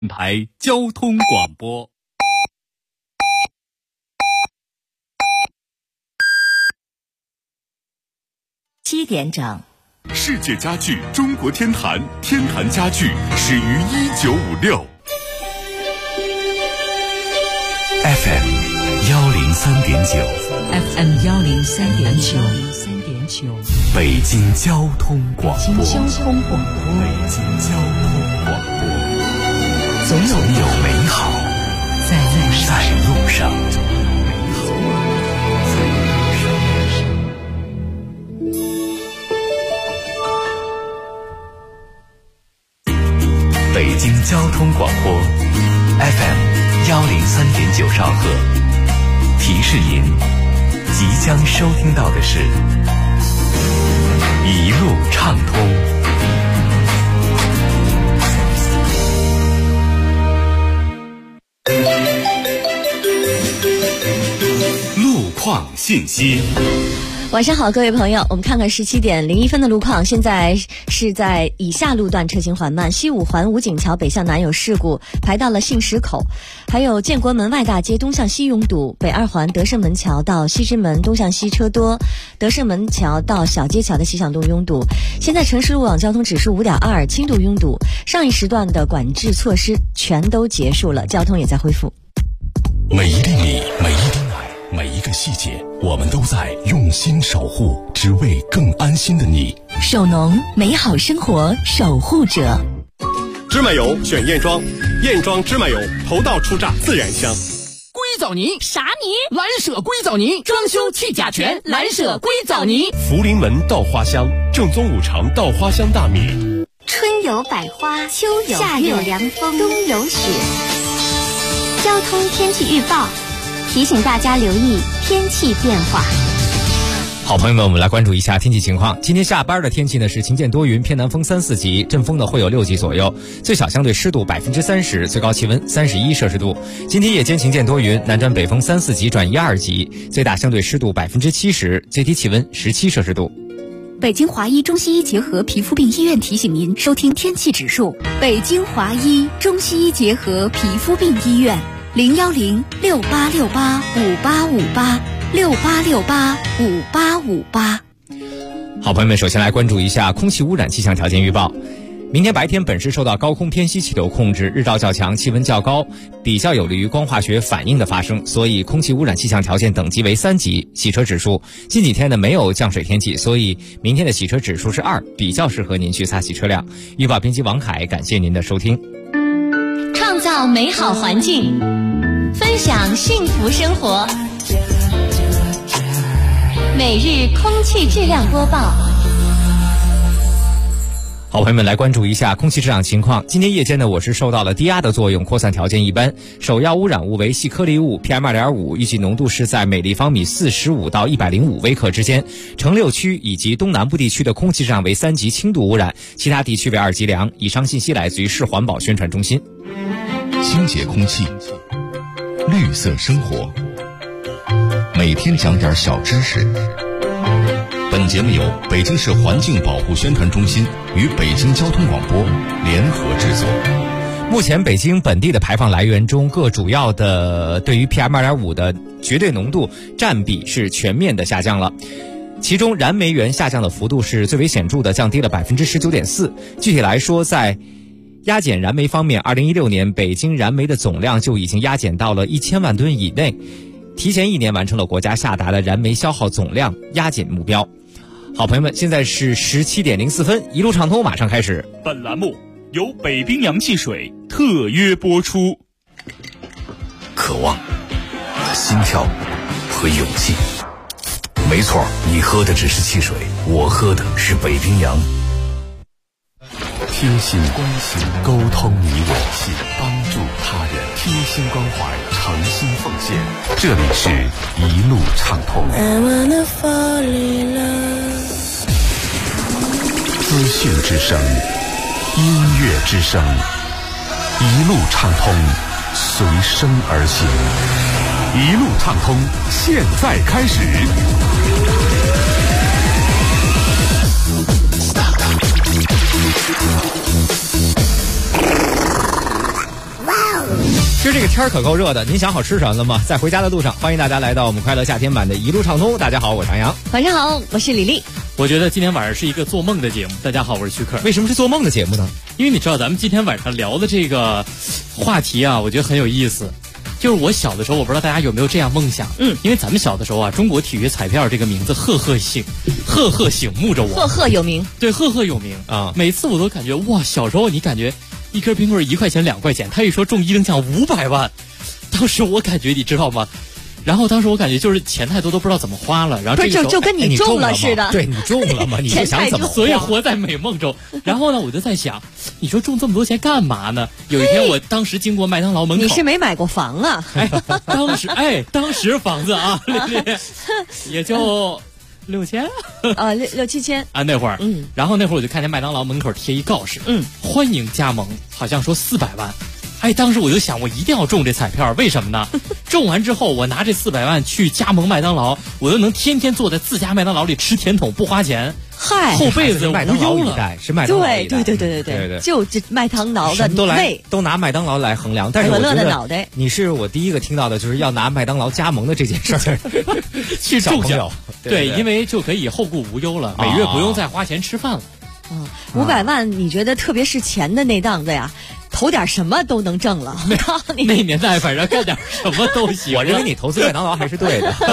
台交通广播。 7点整， 世界家具中国天坛，天坛家具始于1956。FM 103.9 FM 103.9， 北京交通广播。 北京交通广播，总有美好在路上。 北京交通广播 FM 103.9兆赫，提示您即将收听到的是一路畅通。路况信息。 晚上好，各位朋友，我们看看17点01分的路况。现在是在以下路段车行缓慢：西五环武警桥北向南有事故，排到了信实口；还有建国门外大街东向西拥堵；北二环德胜门桥到西直门东向西车多；德胜门桥到小街桥的西向东拥堵。现在城市路网交通指数5.2，轻度拥堵。上一时段的管制措施全都结束了，交通也在恢复。 每一粒米，每一滴奶，每一个细节，我们都在用心守护，只为更安心的你。 守农，美好生活守护者。 芝麻油选燕庄，燕庄芝麻油头道出榨，自然香。 硅藻泥啥泥？ 蓝舍硅藻泥，装修去甲醛，蓝舍硅藻泥。 福临门稻花香，正宗5常稻花香大米。 春有百花，秋有夏有凉风，冬有雪。交通天气预报提醒大家留意天气变化。 好朋友们，我们来关注一下天气情况。今天下班的天气呢是晴见多云，偏南风3、4级，阵风呢会有6级左右，最小相对湿度30%，最高气温31摄氏度。今天夜间晴见多云，南转北风3、4级转1、2级，最大相对湿度70%，最低气温17摄氏度。 北京华医中西医结合皮肤病医院提醒您收听天气指数。北京华医中西医结合皮肤病医院，010-6868-5858，6868-5858。 好朋友们，首先来关注一下空气污染气象条件预报。明天白天本市受到高空偏西气流控制，日照较强，气温较高，比较有利于光化学反应的发生，所以空气污染气象条件等级为3级。洗车指数近几天呢没有降水天气，所以明天的洗车指数是2，比较适合您去擦洗车辆。预报编辑王凯，感谢您的收听。 创造美好环境，分享幸福生活。每日空气质量播报。 好朋友们，来关注一下空气质量情况。今天夜间呢，我市受到了低压的作用，扩散条件一般，首要污染物为细颗粒物 PM2.5， 预计浓度是在每立方米45到105微克之间。城6区以及东南部地区的空气质量为3级轻度污染，其他地区为2级良。以上信息来自于市环保宣传中心。 清洁空气，绿色生活，每天讲点小知识。本节目由北京市环境保护宣传中心与北京交通广播联合制作。 目前北京本地的排放来源中，各主要的对于 PM2.5 的绝对浓度占比是全面的下降了。其中燃煤源下降的幅度是最为显著的，降低了 19.4%。具体来说，在压减燃煤方面，2016年北京燃煤的总量就已经压减到了1000万吨以内，提前1年完成了国家下达的燃煤消耗总量压减目标。好朋友们，现在是17点04分，一路畅通马上开始。 本栏目由北冰洋汽水特约播出。 渴望、心跳和勇气。没错，你喝的只是汽水，我喝的是北冰洋。贴心关心，沟通你我，帮助他人，贴心关怀，诚心奉献。这里是一路畅通。资讯之声，音乐之声，一路畅通，随声而行。一路畅通，现在开始。 其实这个天儿可够热的，您想好吃什么了吗？在回家的路上，欢迎大家来到我们快乐夏天版的一路畅通。大家好，我是杨洋。 晚上好，我是李丽。 我觉得今天晚上是一个做梦的节目。大家好，我是徐克。 为什么是做梦的节目呢？ 因为你知道咱们今天晚上聊的这个话题啊，我觉得很有意思。就是我小的时候，我不知道大家有没有这样梦想。因为咱们小的时候啊，中国体育彩票这个名字赫赫醒目着我， 赫赫有名。 对，赫赫有名啊！每次我都感觉哇，小时候你感觉一根冰棍1块钱2块钱，他一说中1等奖500万，当时我感觉你知道吗？然后当时我感觉就是钱太多都不知道怎么花了，然后这个时候就跟你中了似的。 对，你中了吗？你就想怎么花？ 所以活在美梦中。然后呢，我就在想，你说中这么多钱干嘛呢？有一天我当时经过麦当劳门口， 你是没买过房啊？ 当时房子啊，也就6000 啊，6、7千啊，那会儿，然后那会儿我就看见麦当劳门口贴一告示，欢迎加盟，好像说400万。当时我就想，我一定要中这彩票，为什么呢？中完之后，我拿这400万去加盟麦当劳，我就能天天坐在自家麦当劳里吃甜筒不花钱。 嗨， 后辈子无忧了。 是麦当劳一代， 对，就这麦当劳的都拿麦当劳来衡量。但是我觉得你是我第一个听到的，就是要拿麦当劳加盟的这件事儿去中奖。 对， 因为就可以后顾无忧了，每月不用再花钱吃饭了。 500万，你觉得特别是钱的那档子呀，投点什么都能挣了。 那年代反正干点什么都行。 我认为你投资麦当劳还是对的。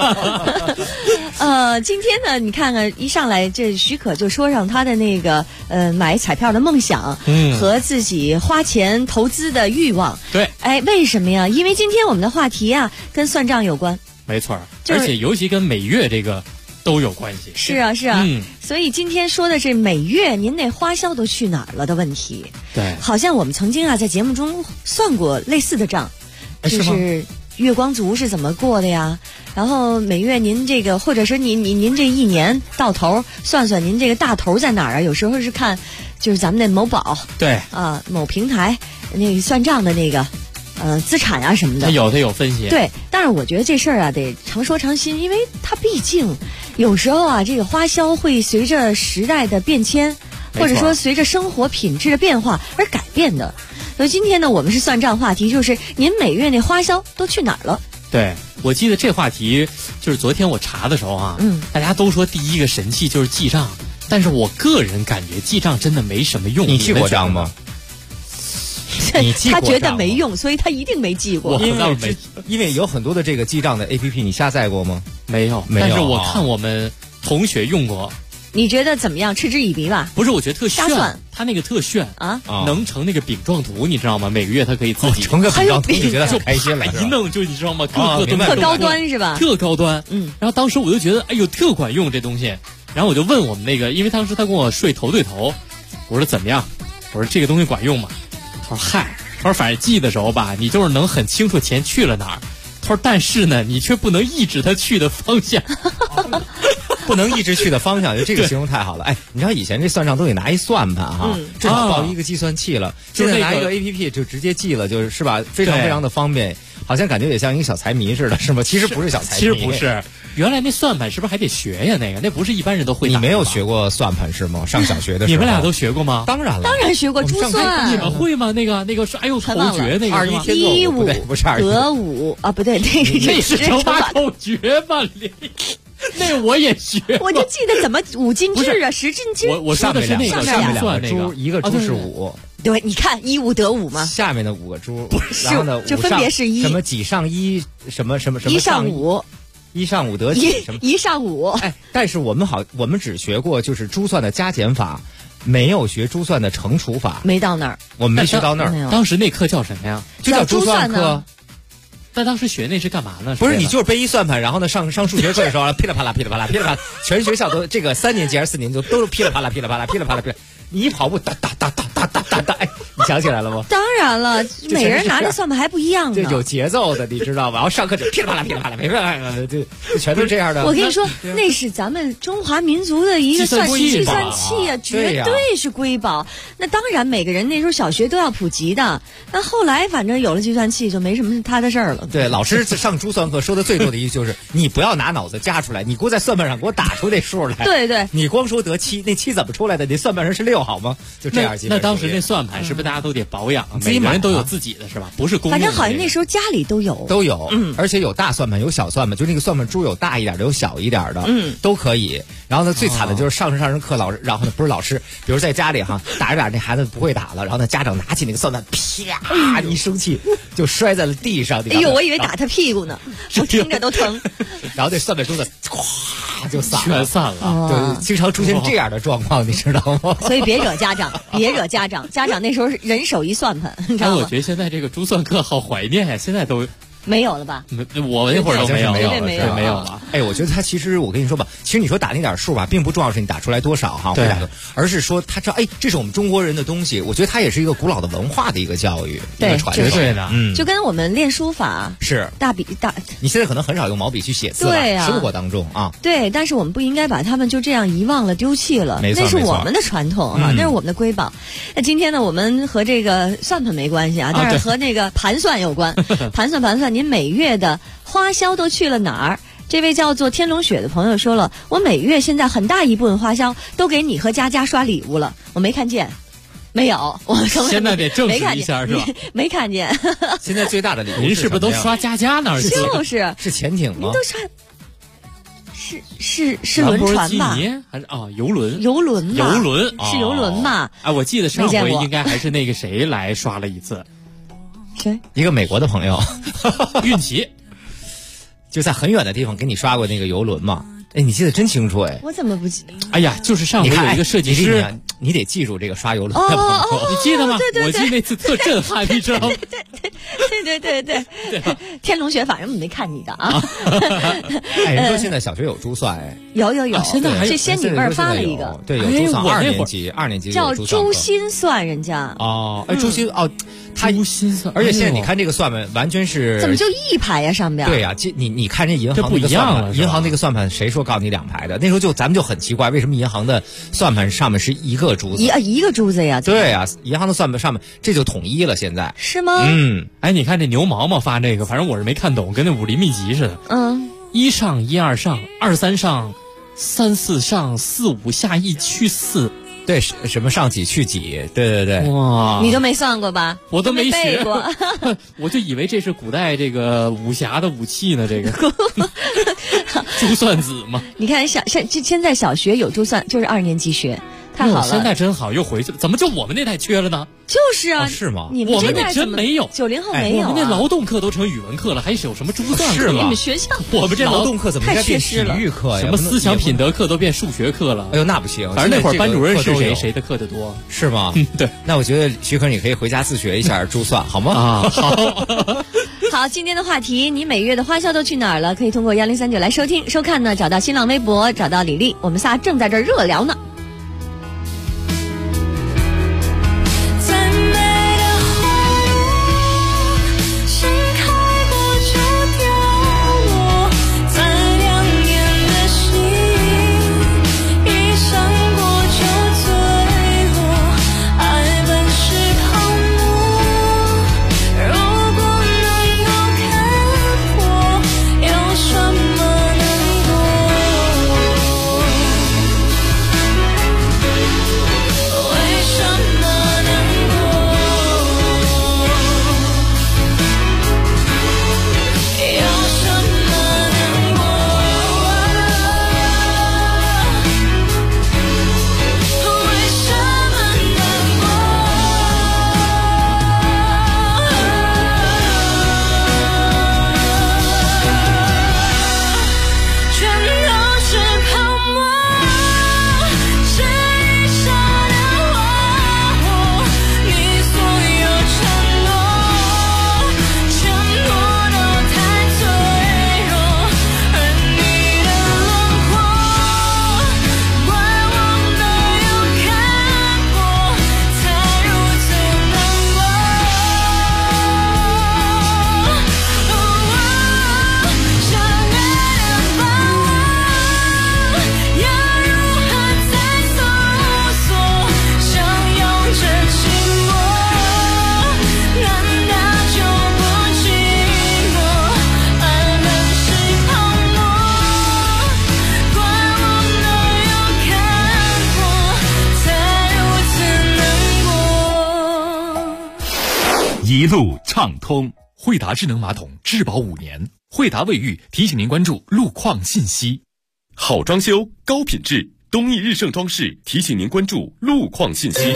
今天呢，你看看一上来这许可就说上他的那个买彩票的梦想，和自己花钱投资的欲望。 对， 为什么呀？因为今天我们的话题啊跟算账有关。 没错，而且尤其跟每月这个都有关系。 是啊，所以今天说的是每月您那花销都去哪儿了的问题。 对， 好像我们曾经啊在节目中算过类似的账，就是月光族是怎么过的呀？然后每月您这个，或者是您这一年到头算算您这个大头在哪儿啊？有时候是看，就是咱们那某宝， 对啊，某平台那个算账的那个。资产啊什么的， 它有分析。 对，但是我觉得这事儿啊得常说常新，因为它毕竟有时候啊，这个花销会随着时代的变迁，或者说随着生活品质的变化而改变的。所以今天呢，我们是算账话题，就是您每月那花销都去哪儿了？ 对，我记得这话题就是昨天我查的时候啊，大家都说第一个神器就是记账，但是我个人感觉记账真的没什么用。 你记过账吗？ 他觉得没用，所以他一定没记过。 因为有很多的这个记账的 APP， 你下载过吗？ 没有。但是我看我们同学用过。 你觉得怎么样？嗤之以鼻吧？ 不是，我觉得特炫。 瞎算， 他那个特炫啊，能成那个饼状图，你知道吗？每个月他可以自己成个饼状图，你觉得很开心了？ 一弄就你知道吗？各个特高端是吧？ 特高端。然后当时我就觉得，特管用这东西。然后我就问我们那个，因为当时他跟我睡头对头，我说怎么样？我说这个东西管用吗？他说嗨。他说反正记的时候吧，你就是能很清楚钱去了哪儿。他说但是呢，你却不能抑制它去的方向。 不能抑制去的方向，就这个形容太好了。你知道以前这算账都得拿一算盘哈，至少抱一个计算器了。现在拿一个 APP 就直接记了，就是吧，非常非常的方便。好像感觉也像一个小财迷似的，是吗？其实不是小财迷， 其实不是。原来那算盘是不是还得学呀？那不是一般人都会。 你没有学过算盘是吗？上小学的时候， 你们俩都学过吗？ 当然了， 当然学过珠算。 你们会吗？那个是头诀那个 21天作不对，不是21 得5啊，不对，那是乘法口诀吧？那我也学， 我就记得怎么5进制啊，10进制。 我说的是那个上面2个珠，一个珠是5。 对，你看1、5得5吗？ 下面的5个珠， 然后呢，就分别是1 什么几上1，什么1上5，1上5得几什么 1上5。 但是我们只学过就是珠算的加减法，没有学珠算的乘除法， 没到那儿， 我们没学到那儿。 当时那课叫什么呀？ 就叫珠算课。 但当时学那是干嘛呢？ 不是你就是背一算盘，然后呢上数学课的时候噼里啪啦噼里啪啦噼里啪啦，全学校都这个3年级还是4年级都是噼里啪啦噼里啪啦噼里啪啦噼里，你一跑步哒哒哒哒哒哒哒哒，你想起来了吗？ 当然了，每人拿着算盘还不一样呢， 这有节奏的，你知道吧？然后上课就噼里啪啦噼里啪啦噼里啪啦，就全都这样的。 我跟你说，那是咱们中华民族的一个计算器啊，绝对是瑰宝。那当然，每个人那时候小学都要普及的。那后来反正有了计算器，就没什么他的事儿了。 对，老师上珠算课说的最多的一句就是：你不要拿脑子加出来，你给我在算盘上给我打出那数来。 对对， 你光说得7，那7怎么出来的？你算盘上是6好吗？就这样。 那当时那算盘是不是大家都得保养， 自己买每个人都有自己的是吧？不是公用的。 反正好像那时候家里都有， 而且有大算盘有小算盘，就那个算盘珠有大一点的有小一点的，都可以。然后呢，最惨的就是上课老师，然后呢不是老师，比如在家里哈打着打着那孩子不会打了，然后呢家长拿起那个算盘，啪一生气就摔在了地上。 哎呦，我以为打他屁股呢，我听着都疼。 然后那算盘珠子咵就散了， 全散了。 对，经常出现这样的状况，你知道吗？ 所以别惹家长，别惹家长，家长那时候人手一算盘，你知道吗？ 我觉得现在这个珠算课好怀念呀，现在都。 没有了吧？ 我那会儿都没有， 没有了。 哎，我觉得他其实我跟你说吧，其实你说打那点数吧，并不重要是你打出来多少哈， 对， 而是说他知道，哎，这是我们中国人的东西。我觉得它也是一个古老的文化的一个教育， 对， 一个传承。 对的， 就跟我们练书法是大笔大。 你现在可能很少用毛笔去写字了， 对啊， 生活当中啊。 对，但是我们不应该把他们就这样遗忘了、丢弃了，那是我们的传统哈，那是我们的瑰宝。那今天呢，我们和这个算盘没关系啊，但是和那个盘算有关。盘算，您每月的花销都去了哪儿？这位叫做天龙雪的朋友说了，我每月现在很大一部分花销都给你和佳佳刷礼物了，我没看见。没有，我现在得证实一下是吧？ 没看见。 现在最大的礼物您是不是都刷佳佳那儿去？ 是潜艇吗？ 您都刷。是轮船吧？ 还是游轮？ 游轮是游轮嘛？ 啊，我记得上回应该还是那个谁来刷了一次。 谁？ 一个美国的朋友， 运气， 就在很远的地方给你刷过那个游轮嘛？哎，你记得真清楚哎！ 我怎么不记得？ 哎呀，就是上回有一个设计师， 你得记住这个刷游轮的朋友， 你记得吗？ 对， 我记得那次特震撼，你知道吗？ 对，天龙雪反正没看你的啊。 哎，人说现在小学有珠算哎， 有， 现在还这仙女妹发了一个， 对，有珠算二年级叫珠心算，人家珠心他珠心算， 而且现在你看这个算盘完全是怎么就一排呀上边？ 对呀，你看这银行那个算盘，银行那个算盘谁说告诉你两排的？那时候咱们就很奇怪，为什么银行的算盘上面是一个珠子？ 一个珠子呀？ 对呀，银行的算盘上面这就统一了，现在是吗？ 哎，你看这牛毛毛发这个，反正我是没看懂，跟那武林秘籍似的。1上1 2上2 3上3 4上4 5下1去4。 对，什么上几去几？对。 哇， 你都没算过吧？ 我都没背过， 我就以为这是古代这个武侠的武器呢。这个珠算子嘛。 你看，现在小学有珠算，就是2年级学，太好了。 现在真好，又回去了。怎么就我们那代缺了呢？ 就是啊， 是吗？ 我们那真没有 ，90后没有。 我们那劳动课都成语文课了，还有什么珠算课？ 是吗？ 你们学校我们这劳动课怎么该变体育课呀？ 什么思想品德课都变数学课了？ 哎呦，那不行！ 反正那会儿班主任是谁的课的多， 是吗？ 对。 那我觉得徐可你可以回家自学一下珠算，好吗？ 好。 好，今天的话题，你每月的花销都去哪儿了？可以通过1039来收听收看呢，找到新浪微博，找到李丽，我们仨正在这儿热聊呢。 一路畅通。惠达智能马桶质保5年，惠达卫浴提醒您关注路况信息。 好装修高品质，东义日盛装饰提醒您关注路况信息。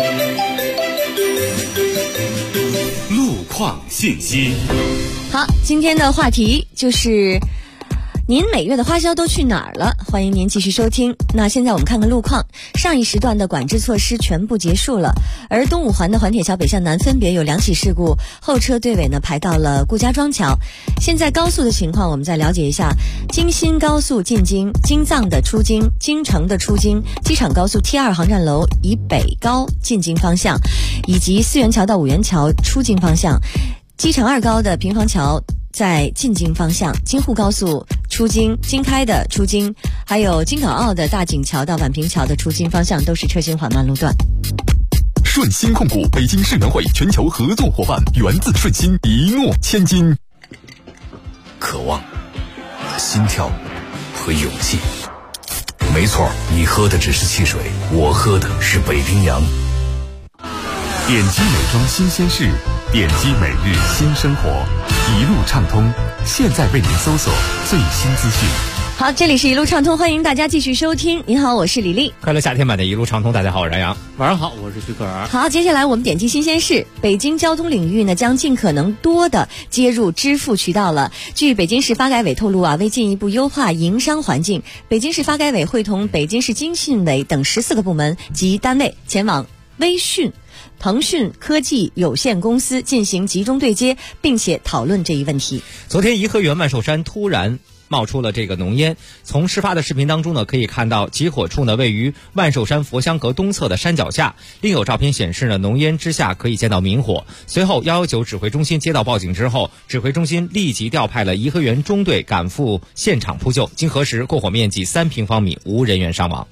路况信息。 好，今天的话题就是您每月的花销都去哪儿了？欢迎您继续收听。那现在我们看看路况，上一时段的管制措施全部结束了，而东五环的环铁桥北向南分别有2起事故，后车队尾呢排到了顾家庄桥。现在高速的情况我们再了解一下，京新高速进京、京藏的出京、京城的出京、机场高速 T2 航站楼以北高进京方向，以及四元桥到五元桥出京方向，机场2高的平房桥在进京方向，京沪高速出京、京开的出京，还有京港澳的大井桥到宛平桥的出京方向都是车行缓慢路段。 顺心控股北京世能会全球合作伙伴，源自顺心，一诺千金。 渴望、心跳和勇气。没错，你喝的只是汽水，我喝的是北冰洋。 点击美妆新鲜事，点击每日新生活，一路畅通。现在为您搜索最新资讯。 好，这里是一路畅通，欢迎大家继续收听。您好，我是李丽。 快乐夏天版的一路畅通，大家好，我是杨洋。 晚上好，我是徐可儿。 好，接下来我们点击新鲜事。北京交通领域呢，将尽可能多的接入支付渠道了。据北京市发改委透露啊，为进一步优化营商环境，北京市发改委会同北京市经信委等14个部门及单位前往微讯、腾讯科技有限公司进行集中对接，并且讨论这一问题。 昨天颐和园万寿山突然冒出了这个浓烟，从事发的视频当中呢，可以看到起火处呢位于万寿山佛香阁东侧的山脚下，另有照片显示呢，浓烟之下可以见到明火。随后119指挥中心接到报警之后，指挥中心立即调派了颐和园中队赶赴现场扑救，经核实，过火面积3平方米，无人员伤亡。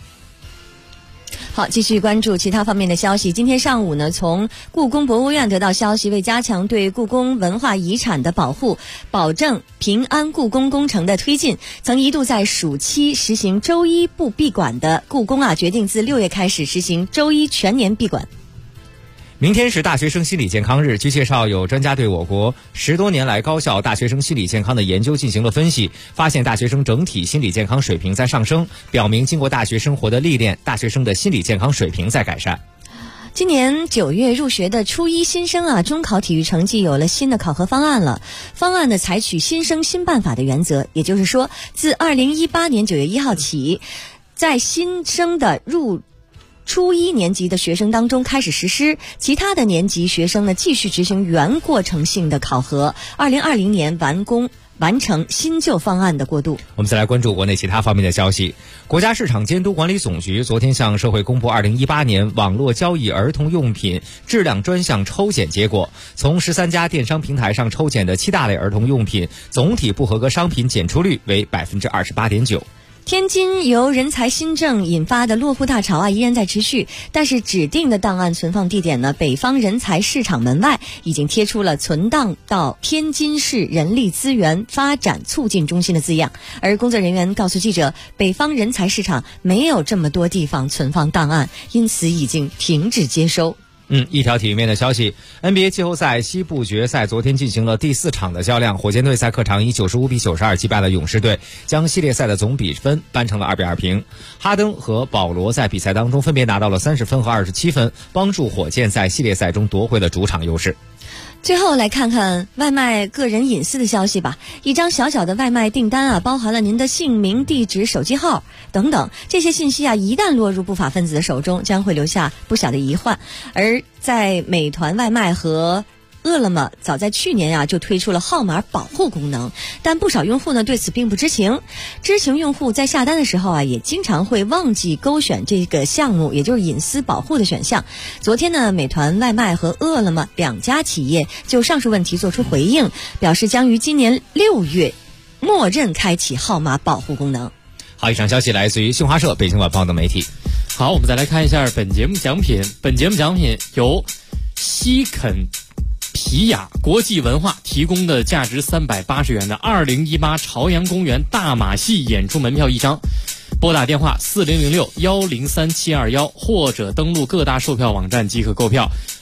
好，继续关注其他方面的消息。今天上午呢，从故宫博物院得到消息，为加强对故宫文化遗产的保护，保证平安故宫工程的推进，曾一度在暑期实行周一不闭馆的故宫啊，决定自6月开始实行周一全年闭馆。 明天是大学生心理健康日。据介绍，有专家对我国10多年来高校大学生心理健康的研究进行了分析，发现大学生整体心理健康水平在上升，表明经过大学生活的历练，大学生的心理健康水平在改善。 今年9月入学的初一新生啊，中考体育成绩有了新的考核方案了。方案呢，采取新生新办法的原则，也就是说，自2018年9月1号起，在新生的初一年级的学生当中开始实施，其他的年级学生呢继续执行原过程性的考核。2020年完成新旧方案的过渡。 我们再来关注国内其他方面的消息。国家市场监督管理总局昨天向社会公布2018年网络交易儿童用品质量专项抽检结果，从13家电商平台上抽检的7大类儿童用品，总体不合格商品检出率为 28.9%。 天津由人才新政引发的落户大潮啊依然在持续，但是指定的档案存放地点呢，北方人才市场门外已经贴出了存档到天津市人力资源发展促进中心的字样，而工作人员告诉记者，北方人才市场没有这么多地方存放档案，因此已经停止接收。 一条体育面的消息 ，NBA 季后赛西部决赛昨天进行了第4场的较量，火箭队在客场以95-92击败了勇士队，将系列赛的总比分扳成了2-2平。哈登和保罗在比赛当中分别拿到了30分和27分，帮助火箭在系列赛中夺回了主场优势。 最后来看看外卖个人隐私的消息吧。一张小小的外卖订单啊，包含了您的姓名、地址、手机号等等，这些信息啊，一旦落入不法分子的手中，将会留下不小的遗患。而在美团外卖和饿了么早在去年啊就推出了号码保护功能，但不少用户呢对此并不知情。知情用户在下单的时候啊，也经常会忘记勾选这个项目，也就是隐私保护的选项。昨天呢，美团外卖和饿了么2家企业就上述问题做出回应，表示将于今年6月默认开启号码保护功能。 好，以上消息来自于新华社、北京晚报等媒体。 好，我们再来看一下本节目奖品。本节目奖品由西肯皮雅国际文化提供的价值380元的2018朝阳公园大马戏演出门票1张，拨打电话4006-103-721或者登录各大售票网站即可购票。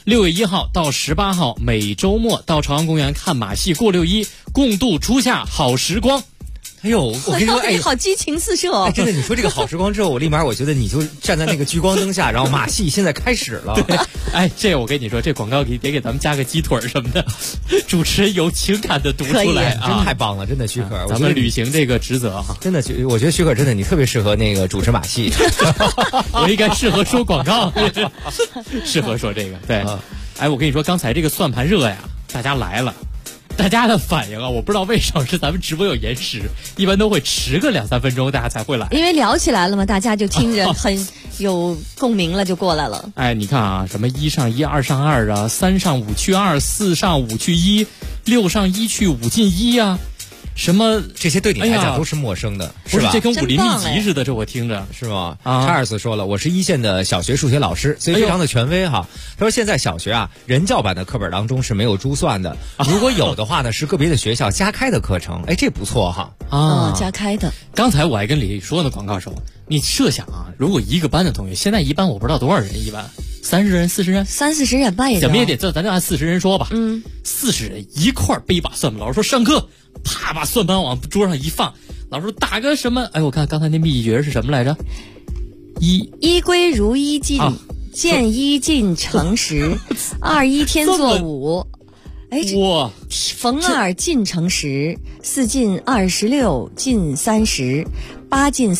6月1号到18号，每周末到朝阳公园看马戏过6·1，共度初夏好时光。 哎呦，我跟你说，哎， 好激情四射哦！ 真的，你说这个好时光之后，我立马我觉得你就站在那个聚光灯下，然后马戏现在开始了。 对，哎，这我跟你说，这广告得给咱们加个鸡腿什么的，主持人有情感的读出来啊， 真太棒了，真的，许可， 咱们履行这个职责啊， 真的，我觉得许可真的你特别适合那个主持马戏， 我应该适合说广告，适合说这个，对，哎，我跟你说，刚才这个算盘热呀，大家来了。大家的反应啊，我不知道为什么是咱们直播有延时，一般都会迟个2-3分钟，大家才会来。 因为聊起来了嘛，大家就听着很有共鸣了，就过来了。 哎，你看啊，什么1上1，2上2啊，3上5去2，4上5去1，6上1去5进1啊，什么这些对你来讲都是陌生的，是吧？ 这跟武林秘籍似的，这我听着是吗？查尔斯说了，我是一线的小学数学老师，所以非常的权威哈。他说现在小学啊，人教版的课本当中是没有珠算的，如果有的话呢，是个别的学校加开的课程。哎，这不错哈。 加开的。 刚才我还跟李丽说呢，广告时候，你设想啊，如果一个班的同学，现在一班我不知道多少人一班，30人、40人 ，30-40人班也怎么也得咱就按40人说吧。40人一块背把算盘，老师说上课，啪把算盘往桌上一放，老师说打个什么？哎，我看刚才那秘诀是什么来着？ 一归如一进，见一进成10，2-1天作5。哎， 哇！ 逢2进成10，4进26，进30，8进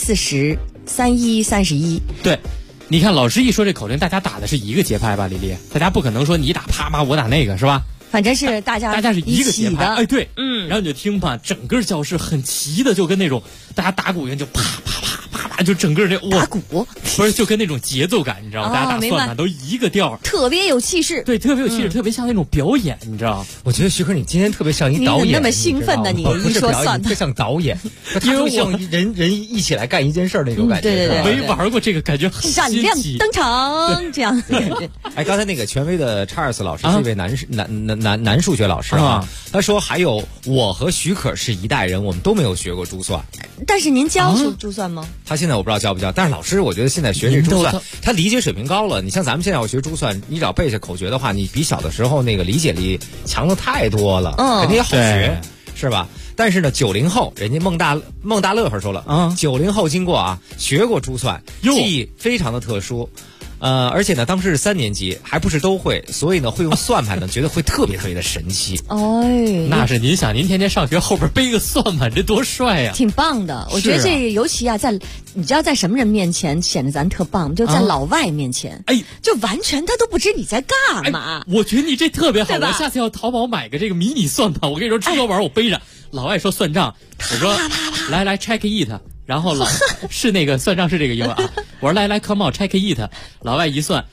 40，3-1 31。 对，你看老师一说这口令，大家打的是一个节拍吧，李丽？大家不可能说你打啪啪，我打那个是吧？ 反正是大家是一个节拍，哎，对， 然后你就听吧，整个教室很齐的，就跟那种大家打鼓一样，就啪啪啪啪啪，就整个这打鼓不是就跟那种节奏感，你知道吗？大家打算盘都一个调， 特别有气势， 对，特别有气势，特别像那种表演，你知道？ 我觉得徐克，你今天特别像一导演， 你那么兴奋的，你一说算盘，像导演，因为像人一起来干一件事那种感觉， 对， 没玩过这个，感觉很闪亮登场这样。 哎，刚才那个权威的查尔斯老师是一位男数学老师。他说还有我和许可是一代人，我们都没有学过珠算。 但是您教珠算吗？ 他现在我不知道教不教，但是老师我觉得现在学这珠算，他理解水平高了。你像咱们现在要学珠算，你只要背下口诀的话，你比小的时候那个理解力强的太多了，肯定也好学，是吧？但是呢，90后人家孟大乐呵说了，90后经过学过珠算，记忆非常的特殊。而且呢，当时是3年级，还不是都会，所以呢，会用算盘呢，觉得会特别特别的神奇。 哎， 那是您想，您天天上学后边背个算盘，这多帅呀！ 挺棒的，我觉得这尤其你知道在什么人面前显得咱特棒，就在老外面前，哎，就完全他都不知你在干嘛。 我觉得你这特别好，我下次要淘宝买个这个迷你算盘，我跟你说，出门玩我背着。老外说算账，我说来 check it。然后是那个算账是这个英文啊，我说来 come on check it， 老外一算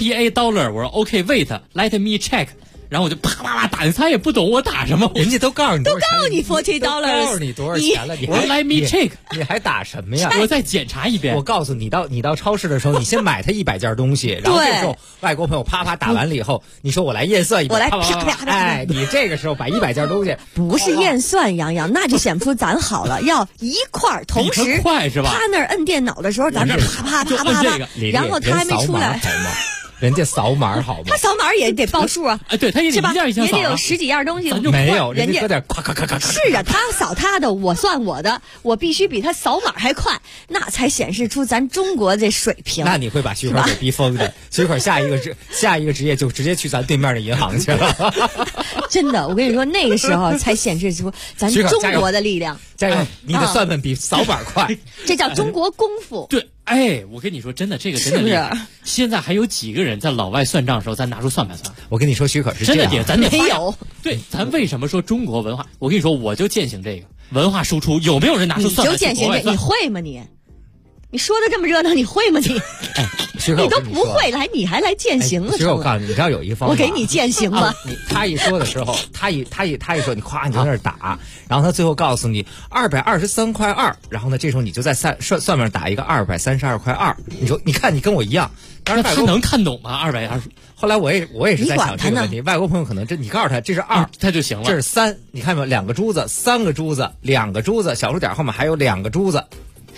$48，我说 OK wait let me check， 然后我就啪啪啪打，他也不懂我打什么， 人家都告诉你都告诉你$48， 告诉你多少钱了， 我说 let me check， 你还打什么呀？ 我再检查一遍。 我告诉你，你到超市的时候，你先买他100件东西，然后这时候外国朋友啪啪打完了以后，你说我来验算一遍， 我来啪啪啪， 哎，你这个时候把100件东西不是验算，洋洋那就显不出咱好了，要一块儿同时快是吧？ 他那儿摁电脑的时候，咱这啪啪啪啪啪，然后他还没出来。 人家扫码好吗？ 他扫码也得报数啊！ 哎，对，他也得一件一件扫， 也得有10几样东西。 没有，人家搁点咔咔咔咔。 是啊，他扫他的，我算我的，我必须比他扫码还快，那才显示出咱中国这水平。 那你会把徐可给逼疯的。徐可下一个职业就直接去咱对面的银行去了。 真的，我跟你说，那个时候才显示出咱中国的力量。 加油！你的算盘比扫码快， 这叫中国功夫。 对。哎，我跟你说，真的，这个真的厉害。现在还有几个人在老外算账的时候，咱拿出算盘算？ 我跟你说，许可是真的，咱没有。 对，咱为什么说中国文化？我跟你说，我就践行这个文化输出。有没有人拿出算盘？ 你就践行这，你会吗你？你说的这么热闹，你会吗你？ 哎，徐可， 你都不会来，你还来践行了？ 徐可，我告诉你，你知道有一方法， 我给你践行吧。 他一说的时候，他一说，你夸你就在那打，然后他最后告诉你223块2，然后呢，这时候你就在算面打一个232块2。你说，你看你跟我一样，当然他能看懂吗？220。 后来我也是在想这个问题，外国朋友可能你告诉他这是2， 他就行了。 这是3，你看没有？2个珠子，3个珠子，2个珠子，小数点后面还有2个珠子。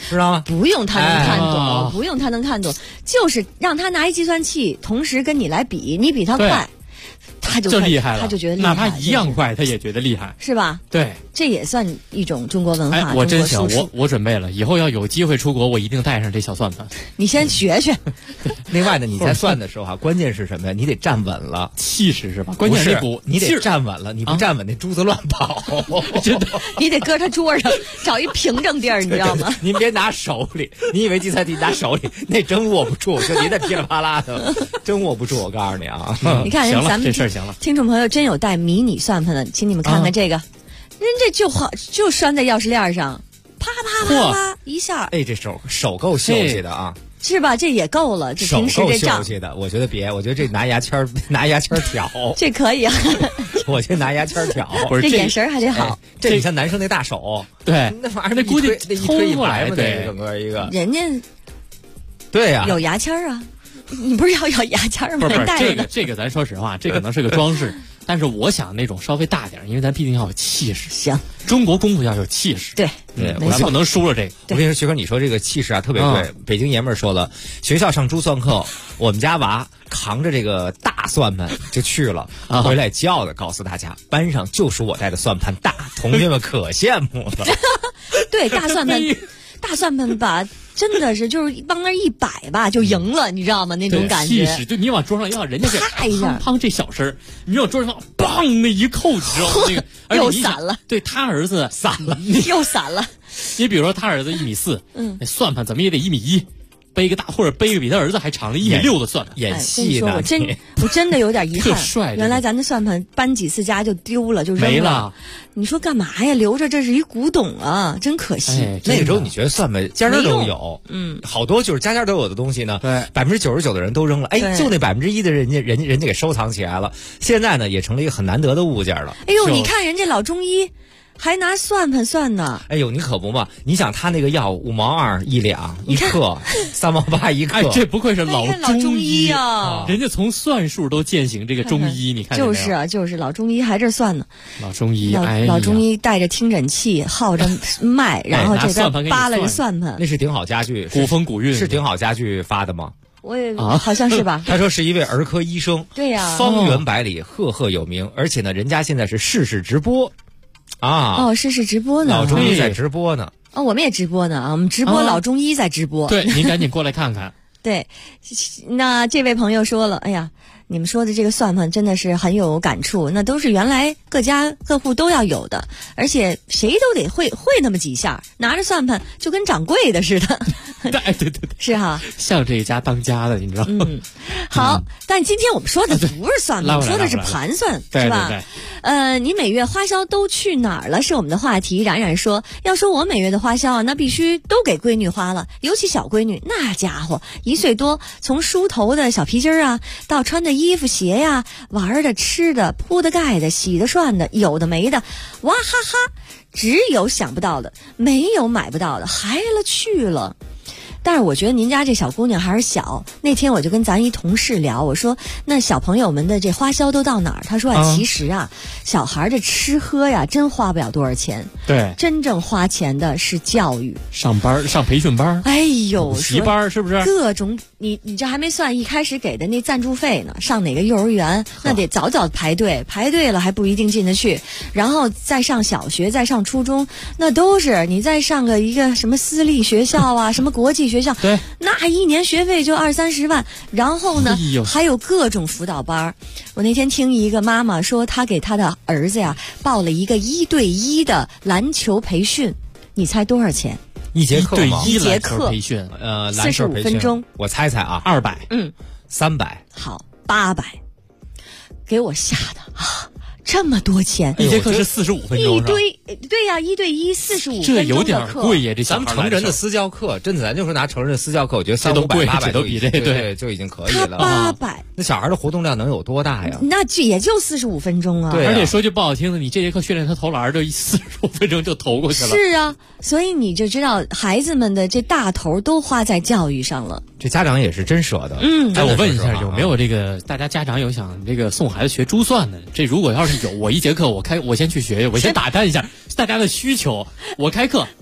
知道吗？ 不用他能看懂， 哎不用他能看懂，就是让他拿一计算器，同时跟你来比，你比他快，他就厉害了， 他就觉得厉害， 哪怕一样快，他也觉得厉害， 是吧？ 对， 这也算一种中国文化。 哎，我真想，我准备了，以后要有机会出国，我一定带上这小算盘。 你先学学。 另外呢，你在算的时候啊，关键是什么呀？你得站稳了， 气势是吧？关键是股， 你得站稳了，你不站稳，那珠子乱跑， 真的。 你得搁他桌上找一平整地儿，你知道吗？ 您别拿手里，你以为计算器拿手里，那真握不住，就您那噼里啪啦的，真握不住。我告诉你啊， 你看人咱们这事儿行了， 听众朋友真有带迷你算盘的，请你们看看这个，人这就拴在钥匙链上，啪啪啪啪一下， 哎，这手够秀气的啊。 是吧？这也够了，这平时这账。 秀气的，我觉得别，我觉得这拿牙签挑， 这可以啊。 我觉得拿牙签挑， 这眼神还得好。 这你像男生那大手， 对， 那玩意儿那估计那一推一排嘛， 对， 整个一个。 人家对呀， 有牙签啊。你不是要牙签吗？ 不是这个咱说实话，这可能是个装饰，但是我想那种稍微大点，因为咱毕竟要有气势。 行， 中国功夫要有气势。 对， 我不能输了这个。 我跟你说，徐哥，你说这个气势啊特别对。北京爷们儿说了，学校上珠算课，我们家娃扛着这个大算盘就去了，回来骄傲的告诉大家，班上就属我带的算盘大，同学们可羡慕了。 对，大算盘吧。真的是，就是往那一摆吧，就赢了，你知道吗？那种感觉。 气势，就你往桌上要，人家啪一下， 砰这小声，你往桌上放，梆那一扣，你知道吗？那个又散了。 对他儿子散了， 又散了。 你比如说他儿子1.4米，那算盘怎么也得1.1米，背个大或者背个比他儿子还长的1.6米的算盘， 演戏呢。 我真的有点遗憾。 特帅。 原来咱的算盘搬几次家就丢了，就扔了。 没了。 你说干嘛呀？留着这是一古董啊，真可惜。 那个时候你觉得算盘家家都有，好多就是家家都有的东西呢，对，99%的人都扔了，哎，就那1%的人家给收藏起来了。现在呢，也成了一个很难得的物件了。 哎呦，你看人家老中医。还拿算盘算呢？ 哎呦，你可不嘛！你想他那个药5毛2一两一克，3毛8一克， 哎，这不愧是老中医啊！ 人家从算术都践行这个中医，你看就是老中医还这算呢。 老中医， 老中医带着听诊器，号着脉，然后这边扒拉着算盘。 那是顶好家具， 古风古韵是顶好家具发的吗？ 我也好像是吧。 他说是一位儿科医生， 对呀， 方圆百里赫赫有名，而且呢，人家现在是事事直播。 事事直播呢， 老中医在直播呢。 我们也直播呢啊，我们直播老中医在直播。 对，您赶紧过来看看。 对，那这位朋友说了，哎呀，你们说的这个算盘真的是很有感触，那都是原来各家各户都要有的，而且谁都得会那么几下，拿着算盘就跟掌柜的似的。 对， 是哈， 像这家当家的，你知道吗？ 好，但今天我们说的不是算盘，说的是盘算，是吧？你每月花销都去哪儿了？是我们的话题。冉冉说，要说我每月的花销啊，那必须都给闺女花了，尤其小闺女，那家伙1岁多，从梳头的小皮筋啊，到穿的衣服鞋呀，玩的、吃的、铺的、盖的、洗的、涮的，有的没的，哇哈哈！只有想不到的，没有买不到的，嗨了去了。但是我觉得您家这小姑娘还是小。那天我就跟咱一同事聊，我说那小朋友们的这花销都到哪儿？他说其实啊，小孩的吃喝呀，真花不了多少钱。 对， 真正花钱的是教育， 上班、上培训班， 哎呦， 补习班是不是？ 各种，你这还没算一开始给的那赞助费呢。上哪个幼儿园，那得早排队，排队了还不一定进得去。然后再上小学，再上初中，那都是你再上一个什么私立学校啊，什么国际学校， 对， 那一年学费就20-30万。然后呢，还有各种辅导班。我那天听一个妈妈说，她给她的儿子呀报了一个1对1的篮球培训，你猜多少钱？ 一节课吗？ 一节课培训， 篮球培训 45分钟。 我猜猜啊 ，200， 300， 好，800，给我吓的啊！这么多钱， 一节课是45分钟， 一堆，对呀，1对145分钟的课， 这有点贵呀。这咱们成人的私教课，真的，咱就说拿成人的私教课，我觉得300-500、800 都比这对就已经可以了。 800， 那小孩的活动量能有多大呀？ 那也就45分钟啊。 对， 而且说句不好听的，你这节课训练他投篮，这45分钟就投过去了。 是啊，所以你就知道孩子们的这大头都花在教育上了。 这家长也是真舍得。 哎，我问一下，有没有这个大家家长有想这个送孩子学珠算的？这如果要是有，我一节课我先去学，我先打探一下大家的需求，我开课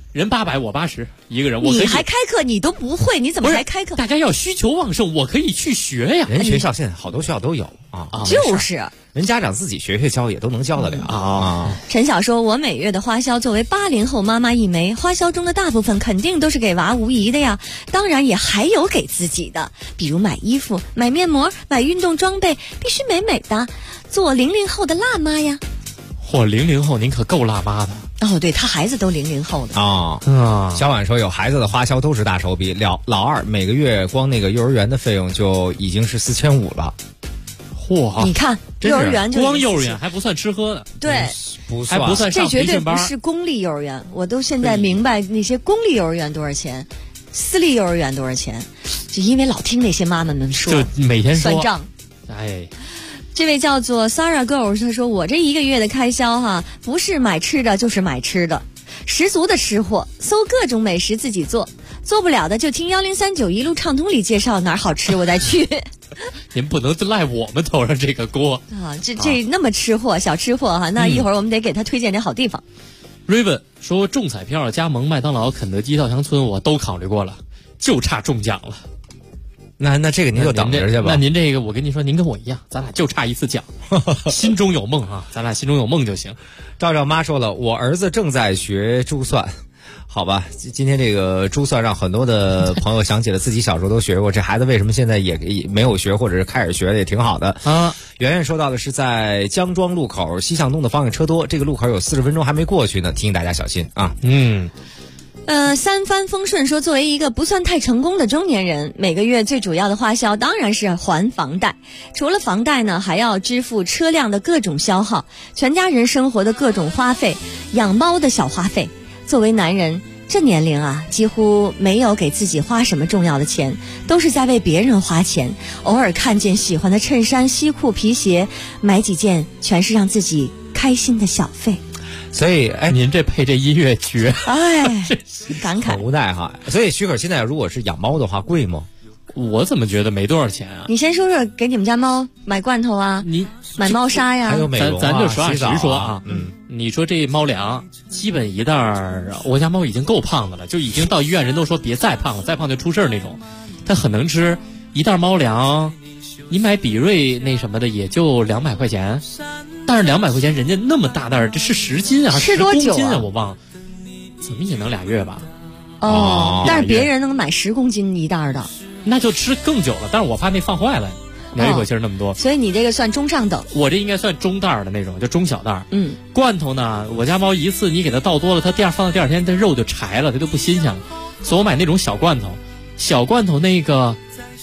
人800我80一个人，我可以你还开课，你都不会，你怎么还开课？ 大家要需求旺盛，我可以去学呀。 人学校现在好多学校都有啊， 就是人家长自己学教也都能教得了啊。 陈晓说，我每月的花销作为80后妈妈一枚，花销中的大部分肯定都是给娃无疑的呀，当然也还有给自己的，比如买衣服、买面膜、买运动装备，必须美美的，做00后的辣妈呀。 嚯，00后您可够辣妈的。 哦，对，他孩子都00后的啊。小婉说，有孩子的花销都是大手笔，老二每个月光那个幼儿园的费用就已经是4500了。 嚯， 你看幼儿园就光幼儿园还不算吃喝的， 对， 不算， 还不算上培训班。 这绝对不是公立幼儿园，我都现在明白那些公立幼儿园多少钱，私立幼儿园多少钱，就因为老听那些妈妈们说， 就每天说算账。 哎。 这位叫做 Sarah Girl， 他说我这1个月的开销哈，不是买吃的就是买吃的，十足的吃货，搜各种美食自己做，做不了的就听1039一路畅通里介绍哪儿好吃我再去。 您不能赖我们头上这个锅啊！这那么吃货，小吃货哈，那一会儿我们得给他推荐点好地方。 Raven 说中彩票加盟麦当劳、肯德基、稻香村我都考虑过了，就差中奖了。 那这个您就等着去吧。 那您这个，我跟您说，您跟我一样，咱俩就差一次奖，心中有梦啊，咱俩心中有梦就行。 赵妈说了，我儿子正在学珠算，好吧，今天这个珠算让很多的朋友想起了自己小时候都学过，这孩子为什么现在也没有学，或者是开始学的也挺好的啊。圆圆说到的是在江庄路口西向东的方向车多，这个路口有40分钟还没过去呢，提醒大家小心啊。 三帆风顺说，作为一个不算太成功的中年人，每个月最主要的花销当然是还房贷，除了房贷呢，还要支付车辆的各种消耗，全家人生活的各种花费，养猫的小花费。作为男人，这年龄啊，几乎没有给自己花什么重要的钱，都是在为别人花钱。偶尔看见喜欢的衬衫、西裤、皮鞋，买几件全是让自己开心的小费。 所以， 您这配这音乐绝， 感慨， 很无奈哈。所以，许可现在如果是养猫的话，贵吗？ 我怎么觉得没多少钱啊？ 你先说说，给你们家猫买罐头啊， 你买猫砂呀， 还有美容啊， 咱就实话实说啊。 你说这猫粮，基本一袋儿，我家猫已经够胖的了，就已经到医院人都说别再胖了，再胖就出事儿那种。它很能吃，一袋猫粮，你买比瑞那什么的也就200块钱。但是200块钱，人家那么大袋儿，这是10斤啊， 吃多久 10公斤啊？我忘了，怎么也能2月吧？ 但是别人能买10公斤一袋的， 那就吃更久了。但是我怕那放坏了，1口气那么多， 所以你这个算中上等。 我这应该算中袋的那种，就中小袋。罐头呢，我家猫一次你给它倒多了，它放到第二天，它肉就柴了，它就不新鲜了。所以我买那种小罐头，那个，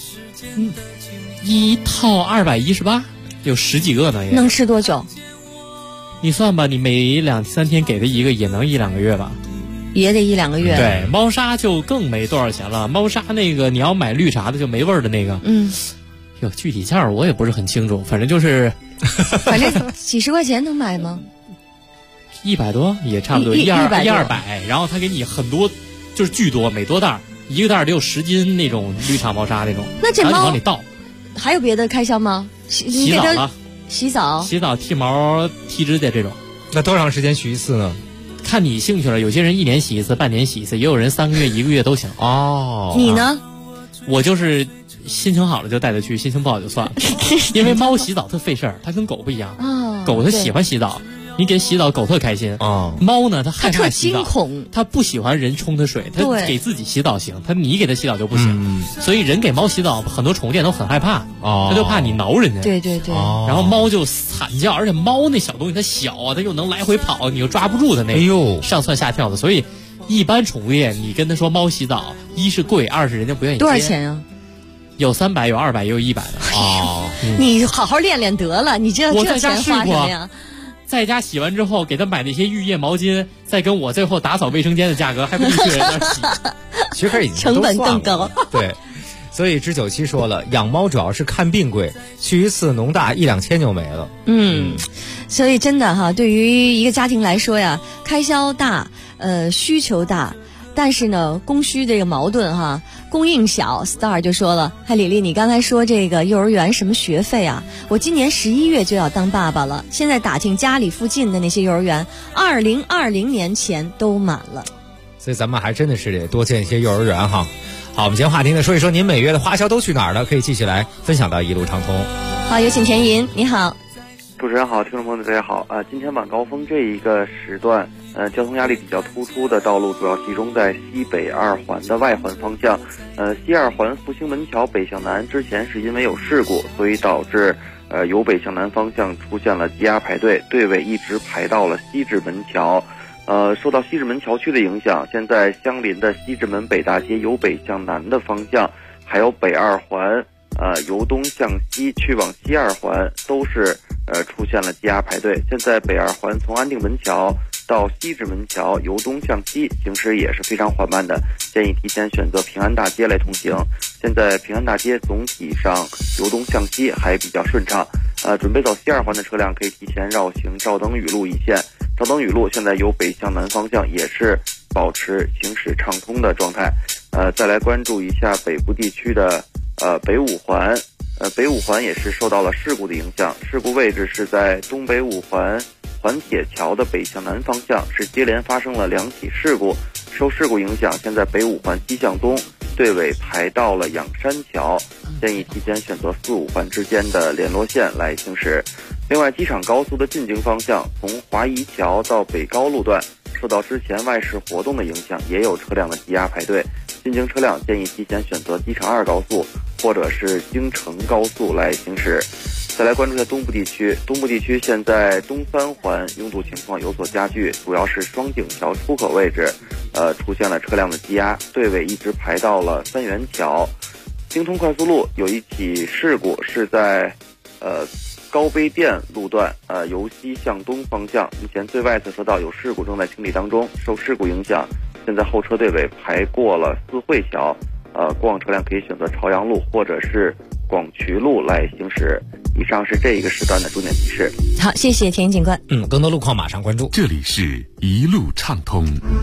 一套218，有10几个呢，也能吃多久？ 你算吧，你每2、3天给它一个，也能1、2个月吧， 也得1、2个月。 对，猫砂就更没多少钱了。猫砂那个你要买绿茶的，就没味儿的那个，有具体价我也不是很清楚，反正就是， 反正几十块钱能买吗 ？100多也差不多，100，然后他给你很多，就是巨多，每多袋一个袋得有10斤那种绿茶猫砂那种， 那这猫然后你往里倒。 还有别的开销吗？ 洗澡了， 洗澡、 剃毛、剃指甲这种。 那多长时间洗一次呢？ 看你兴趣了，有些人1年洗一次，半年洗一次，也有人3个月、1个月都行。 你呢？ 我就是心情好了就带它去，心情不好就算了。因为猫洗澡特费事儿，它跟狗不一样。狗它喜欢洗澡，你给洗澡，狗特开心。猫呢，它害怕洗澡，它不喜欢人冲它水，它给自己洗澡行，你给它洗澡就不行。所以人给猫洗澡，很多宠物店都很害怕，它就怕你挠人家。 对。 然后猫就惨叫，而且猫那小东西它小啊，它又能来回跑，你又抓不住它那上蹿下跳的，所以一般宠物店你跟它说猫洗澡，一是贵，二是人家不愿意接。 多少钱啊？ 有300，有200，也有100的。 你好好练练得了，你这钱花什么呀？ 在家洗完之后，给他买那些浴液、毛巾，再跟我最后打扫卫生间的价格，还不如去人那洗。 其实已经成本更高。 对，所以知97说了，养猫主要是看病贵，去一次农大1、2千就没了。 所以真的哈，对于一个家庭来说呀，开销大，需求大。但是呢，供需这个矛盾哈，供应小。Star 就说了，李丽，你刚才说这个幼儿园什么学费啊？我今年11月就要当爸爸了，现在打听家里附近的那些幼儿园，2020年前都满了。 所以咱们还真的是得多建一些幼儿园哈。好，我们今天话题呢，说一说您每月的花销都去哪儿了，可以继续来分享到一路畅通。 好，有请田银，你好。 主持人好，听众朋友大家好。今天晚高峰这一个时段，交通压力比较突出的道路主要集中在西北二环的外环方向。西二环复兴门桥北向南之前是因为有事故，所以导致由北向南方向出现了积压排队，队尾一直排到了西直门桥。受到西直门桥区的影响，现在相邻的西直门北大街由北向南的方向，还有北二环由东向西去往西二环都是出现了积压排队。现在北二环从安定门桥到西直门桥由东向西行驶也是非常缓慢的，建议提前选择平安大街来通行。现在平安大街总体上由东向西还比较顺畅。准备走西二环的车辆可以提前绕行赵登禹路一线。赵登禹路现在由北向南方向也是保持行驶畅通的状态。再来关注一下北部地区的北五环。北五环也是受到了事故的影响，事故位置是在东北五环环铁桥的北向南方向，是接连发生了2起事故。受事故影响，现在北五环西向东队尾排到了仰山桥，建议提前选择4、5环之间的联络线来行驶。另外，机场高速的进京方向，从华夷桥到北高路段，受到之前外事活动的影响，也有车辆的积压排队。进京车辆建议提前选择机场2高速或者是京承高速来行驶。再来关注一下东部地区，东部地区现在东3环拥堵情况有所加剧，主要是双井桥出口位置出现了车辆的积压，队尾一直排到了三元桥。京通快速路有一起事故是在高碑店路段由西向东方向，目前最外侧车道有事故正在清理当中。受事故影响，现在后车队尾排过了四惠桥，过往车辆可以选择朝阳路或者是广渠路来行驶。以上是这一个时段的重点提示。 好，谢谢田警官。 更多路况马上关注。 这里是一路畅通。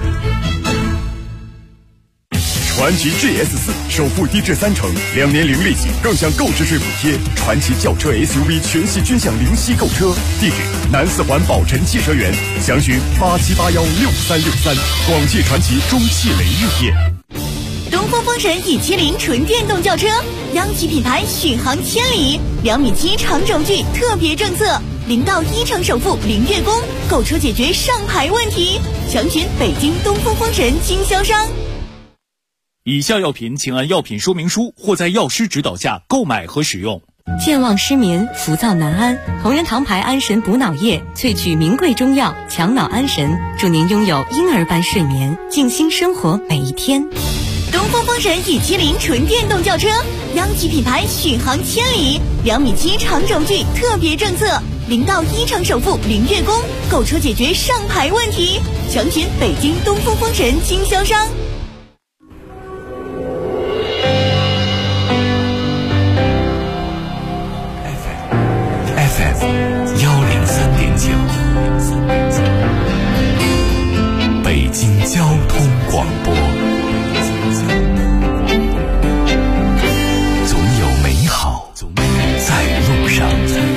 传祺 GS4 首付低至30%，2年零利息，更享购置税补贴。传祺轿车 SUV 全系均享零息购车。地址：南4环宝辰汽车园，详询87816363。广汽传祺中汽雷日业。 东风风神E70纯电动轿车，央企品牌，续航千里，2.7米长轴距特别政策，0到1成首付0月供，购车解决上牌问题。详询北京东风风神经销商。 以下药品请按药品说明书或在药师指导下购买和使用。 健忘失眠、浮躁难安，同仁堂牌安神补脑液萃取名贵中药，强脑安神，祝您拥有婴儿般睡眠，静心生活每一天。 东风风神E70纯电动轿车，央企品牌，续航千里，2.7米长轴距特别政策，0到1成首付0月供，购车解决上牌问题。详询北京东风风神经销商。 FM 103.9，北京交通广播。总有美好在路上。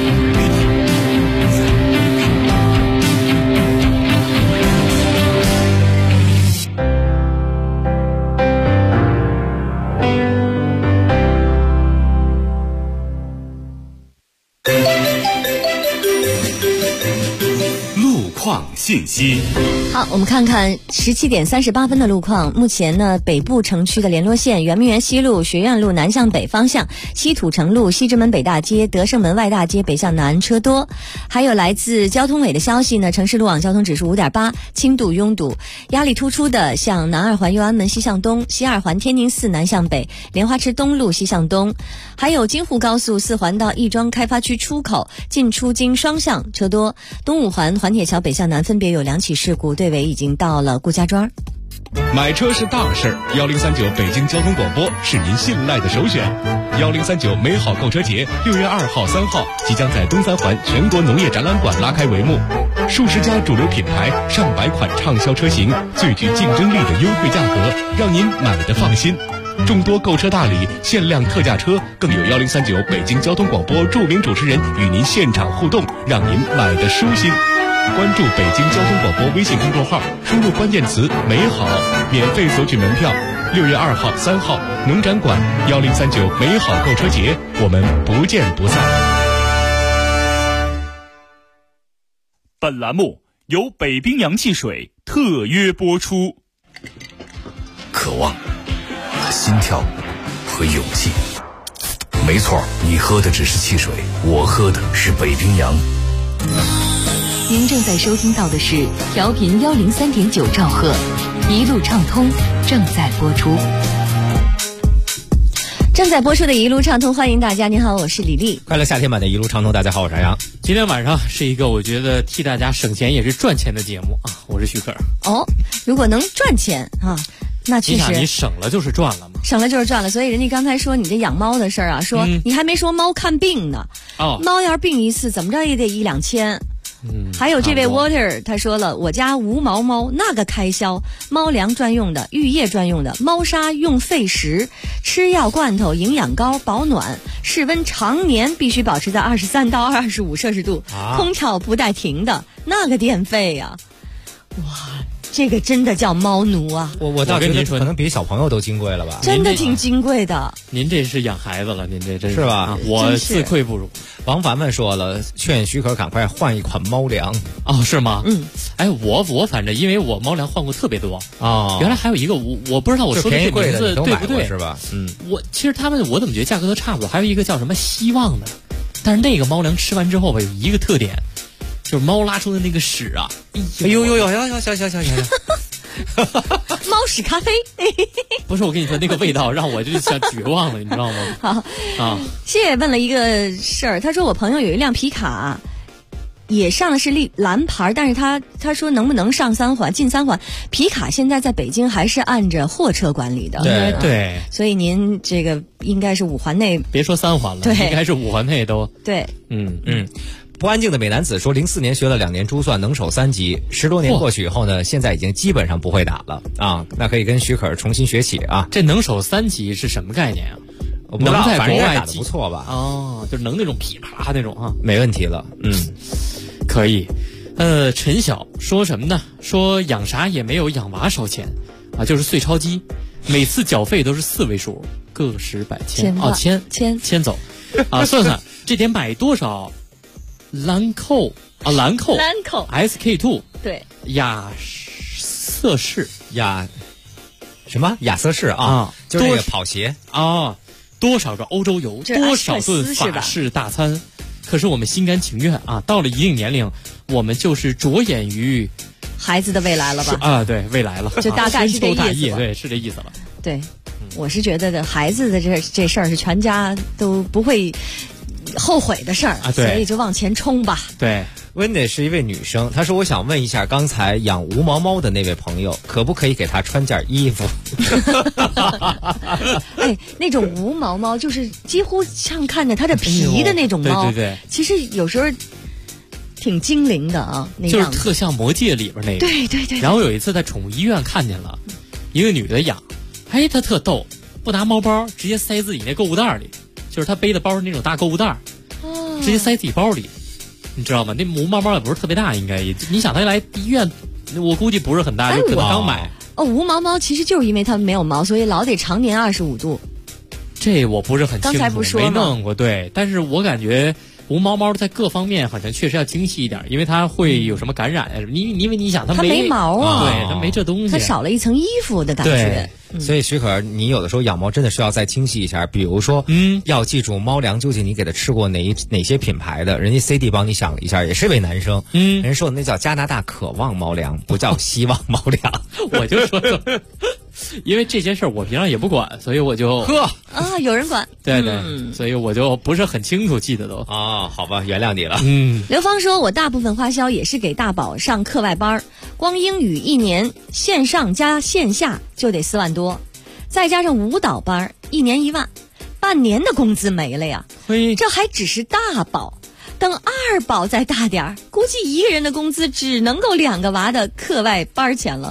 信息。 好，我们看看17点38分的路况。目前呢，北部城区的联络线圆明园西路、学院路南向北方向、西土城路、西直门北大街、德胜门外大街北向南车多。还有来自交通委的消息呢，城市路网交通指数5.8，轻度拥堵。压力突出的像南二环右安门西向东、西二环天宁寺南向北、莲花池东路西向东，还有京沪高速4环到亦庄开发区出口进出京双向车多。东五环环铁桥北向南分别有2起事故，队尾已经到了顾家庄。 买车是大事，1039北京交通广播是您信赖的首选。1039美好购车节6月2号、3号即将在东3环全国农业展览馆拉开帷幕，数十家主流品牌、上百款畅销车型，最具竞争力的优惠价格，让您买得放心。众多购车大礼、限量特价车，更有1039北京交通广播著名主持人与您现场互动，让您买得舒心。 关注北京交通广播微信公众号，输入关键词“美好”，免费索取门票。6月2号、3号，农展馆1039美好购车节，我们不见不散。 本栏目由北冰洋汽水特约播出。 渴望、心跳和勇气。没错，你喝的只是汽水，我喝的是北冰洋。 您正在收听到的是调频103.9兆赫，一路畅通正在播出。 正在播出的一路畅通，欢迎大家。您好，我是李丽。 快乐夏天版的一路畅通，大家好，我是杨洋。 今天晚上是一个我觉得替大家省钱也是赚钱的节目啊，我是徐可。 哦，如果能赚钱啊，那确实你省了就是赚了嘛， 省了就是赚了。所以人家刚才说你这养猫的事儿啊，说你还没说猫看病呢。 哦， 猫要是病一次，怎么着也得1-2千。还有这位 Water 他说了，我家无毛猫那个开销，猫粮专用的，浴液专用的，猫砂用费时，吃药罐头，营养膏，保暖，室温常年必须保持在23到25摄氏度，空调不带停的，那个电费呀，哇，这个真的叫猫奴啊！ 我倒觉得可能比小朋友都金贵了吧？ 真的挺金贵的。 您这是养孩子了，您这真是吧？ 我自愧不如。 王凡凡说了，劝许可赶快换一款猫粮。 哦，是吗？哎，我反正因为我猫粮换过特别多哦。 原来还有一个我不知道我说的这名字对不对是吧？ 其实我怎么觉得价格都差不多。还有一个叫什么希望的，但是那个猫粮吃完之后吧，有一个特点。就是猫拉出的那个屎啊！ 哎呦，小， 猫屎咖啡。 不是，我跟你说那个味道让我就想绝望了，你知道吗？ 好啊，谢谢问了一个事儿，他说我朋友有一辆皮卡，也上的是蓝牌，但是他说能不能上3环进3环？皮卡现在在北京还是按着货车管理的， 对， 所以您这个应该是5环内， 别说3环了， 对， 应该是5环内都对， 不安静的美男子说，04年学了2年珠算，能手3级，10多年过去以后呢，现在已经基本上不会打了啊。那可以跟许可重新学起啊。 这能手3级是什么概念啊？ 我不知道， 在国外打得不错吧？ 哦，就是能那种噼啪啦那种啊， 没问题了。 可以。陈晓说什么呢？说养啥也没有养娃烧钱啊，就是碎钞机，每次缴费都是4位数，个十百千哦，千走啊，算算这得买多少？兰蔻 SK2 对亚瑟士什么亚瑟士啊，就是那个跑鞋啊，多少个欧洲游，多少顿法式大餐，可是我们心甘情愿啊，到了一定年龄，我们就是着眼于孩子的未来了吧？ 啊，对，未来了， 就大概是这意思， 对，是这意思了。 对，我是觉得孩子的这事儿是全家都不会后悔的事儿啊，所以就往前冲吧。 对， 温的是一位女生，她说：“我想问一下，刚才养无毛猫的那位朋友，可不可以给她穿件衣服？” 哎，那种无毛猫就是几乎像看着它的皮的那种猫， 对， 其实有时候挺精灵的啊，那就是特像《魔戒》里边那个。 对。 然后有一次在宠物医院看见了一个女的养，哎，她特逗，不拿猫包，直接塞自己那购物袋里。就是他背的包是那种大购物袋，直接塞自己包里，你知道吗？那无毛猫也不是特别大，应该也，你想他来医院，我估计不是很大，就可能刚买。 无毛猫其实就是因为它没有毛，所以老得常年25度。 这我不是很清楚， 刚才不说没弄过，对，但是我感觉无毛猫在各方面好像确实要精细一点，因为它会有什么感染啊什么。因为你想它没毛啊， 对，它没这东西， 它少了一层衣服的感觉。 所以许可，你有的时候养猫真的是要再精细一下，比如说，要记住猫粮究竟你给它吃过哪些品牌的，人家 CD 帮你想了一下，也是位男生，人说的那叫加拿大渴望猫粮，不叫希望猫粮。 我就说，因为这件事我平常也不管，所以我就有人管， 对，所以我就不是很清楚记得都好吧，原谅你了。 刘芳说，我大部分花销也是给大宝上课外班，光英语1年线上加线下就得4万多，再加上舞蹈班1年1万，半年的工资没了呀。这还只是大宝，等2宝再大点儿，估计一个人的工资只能够2个娃的课外班钱了。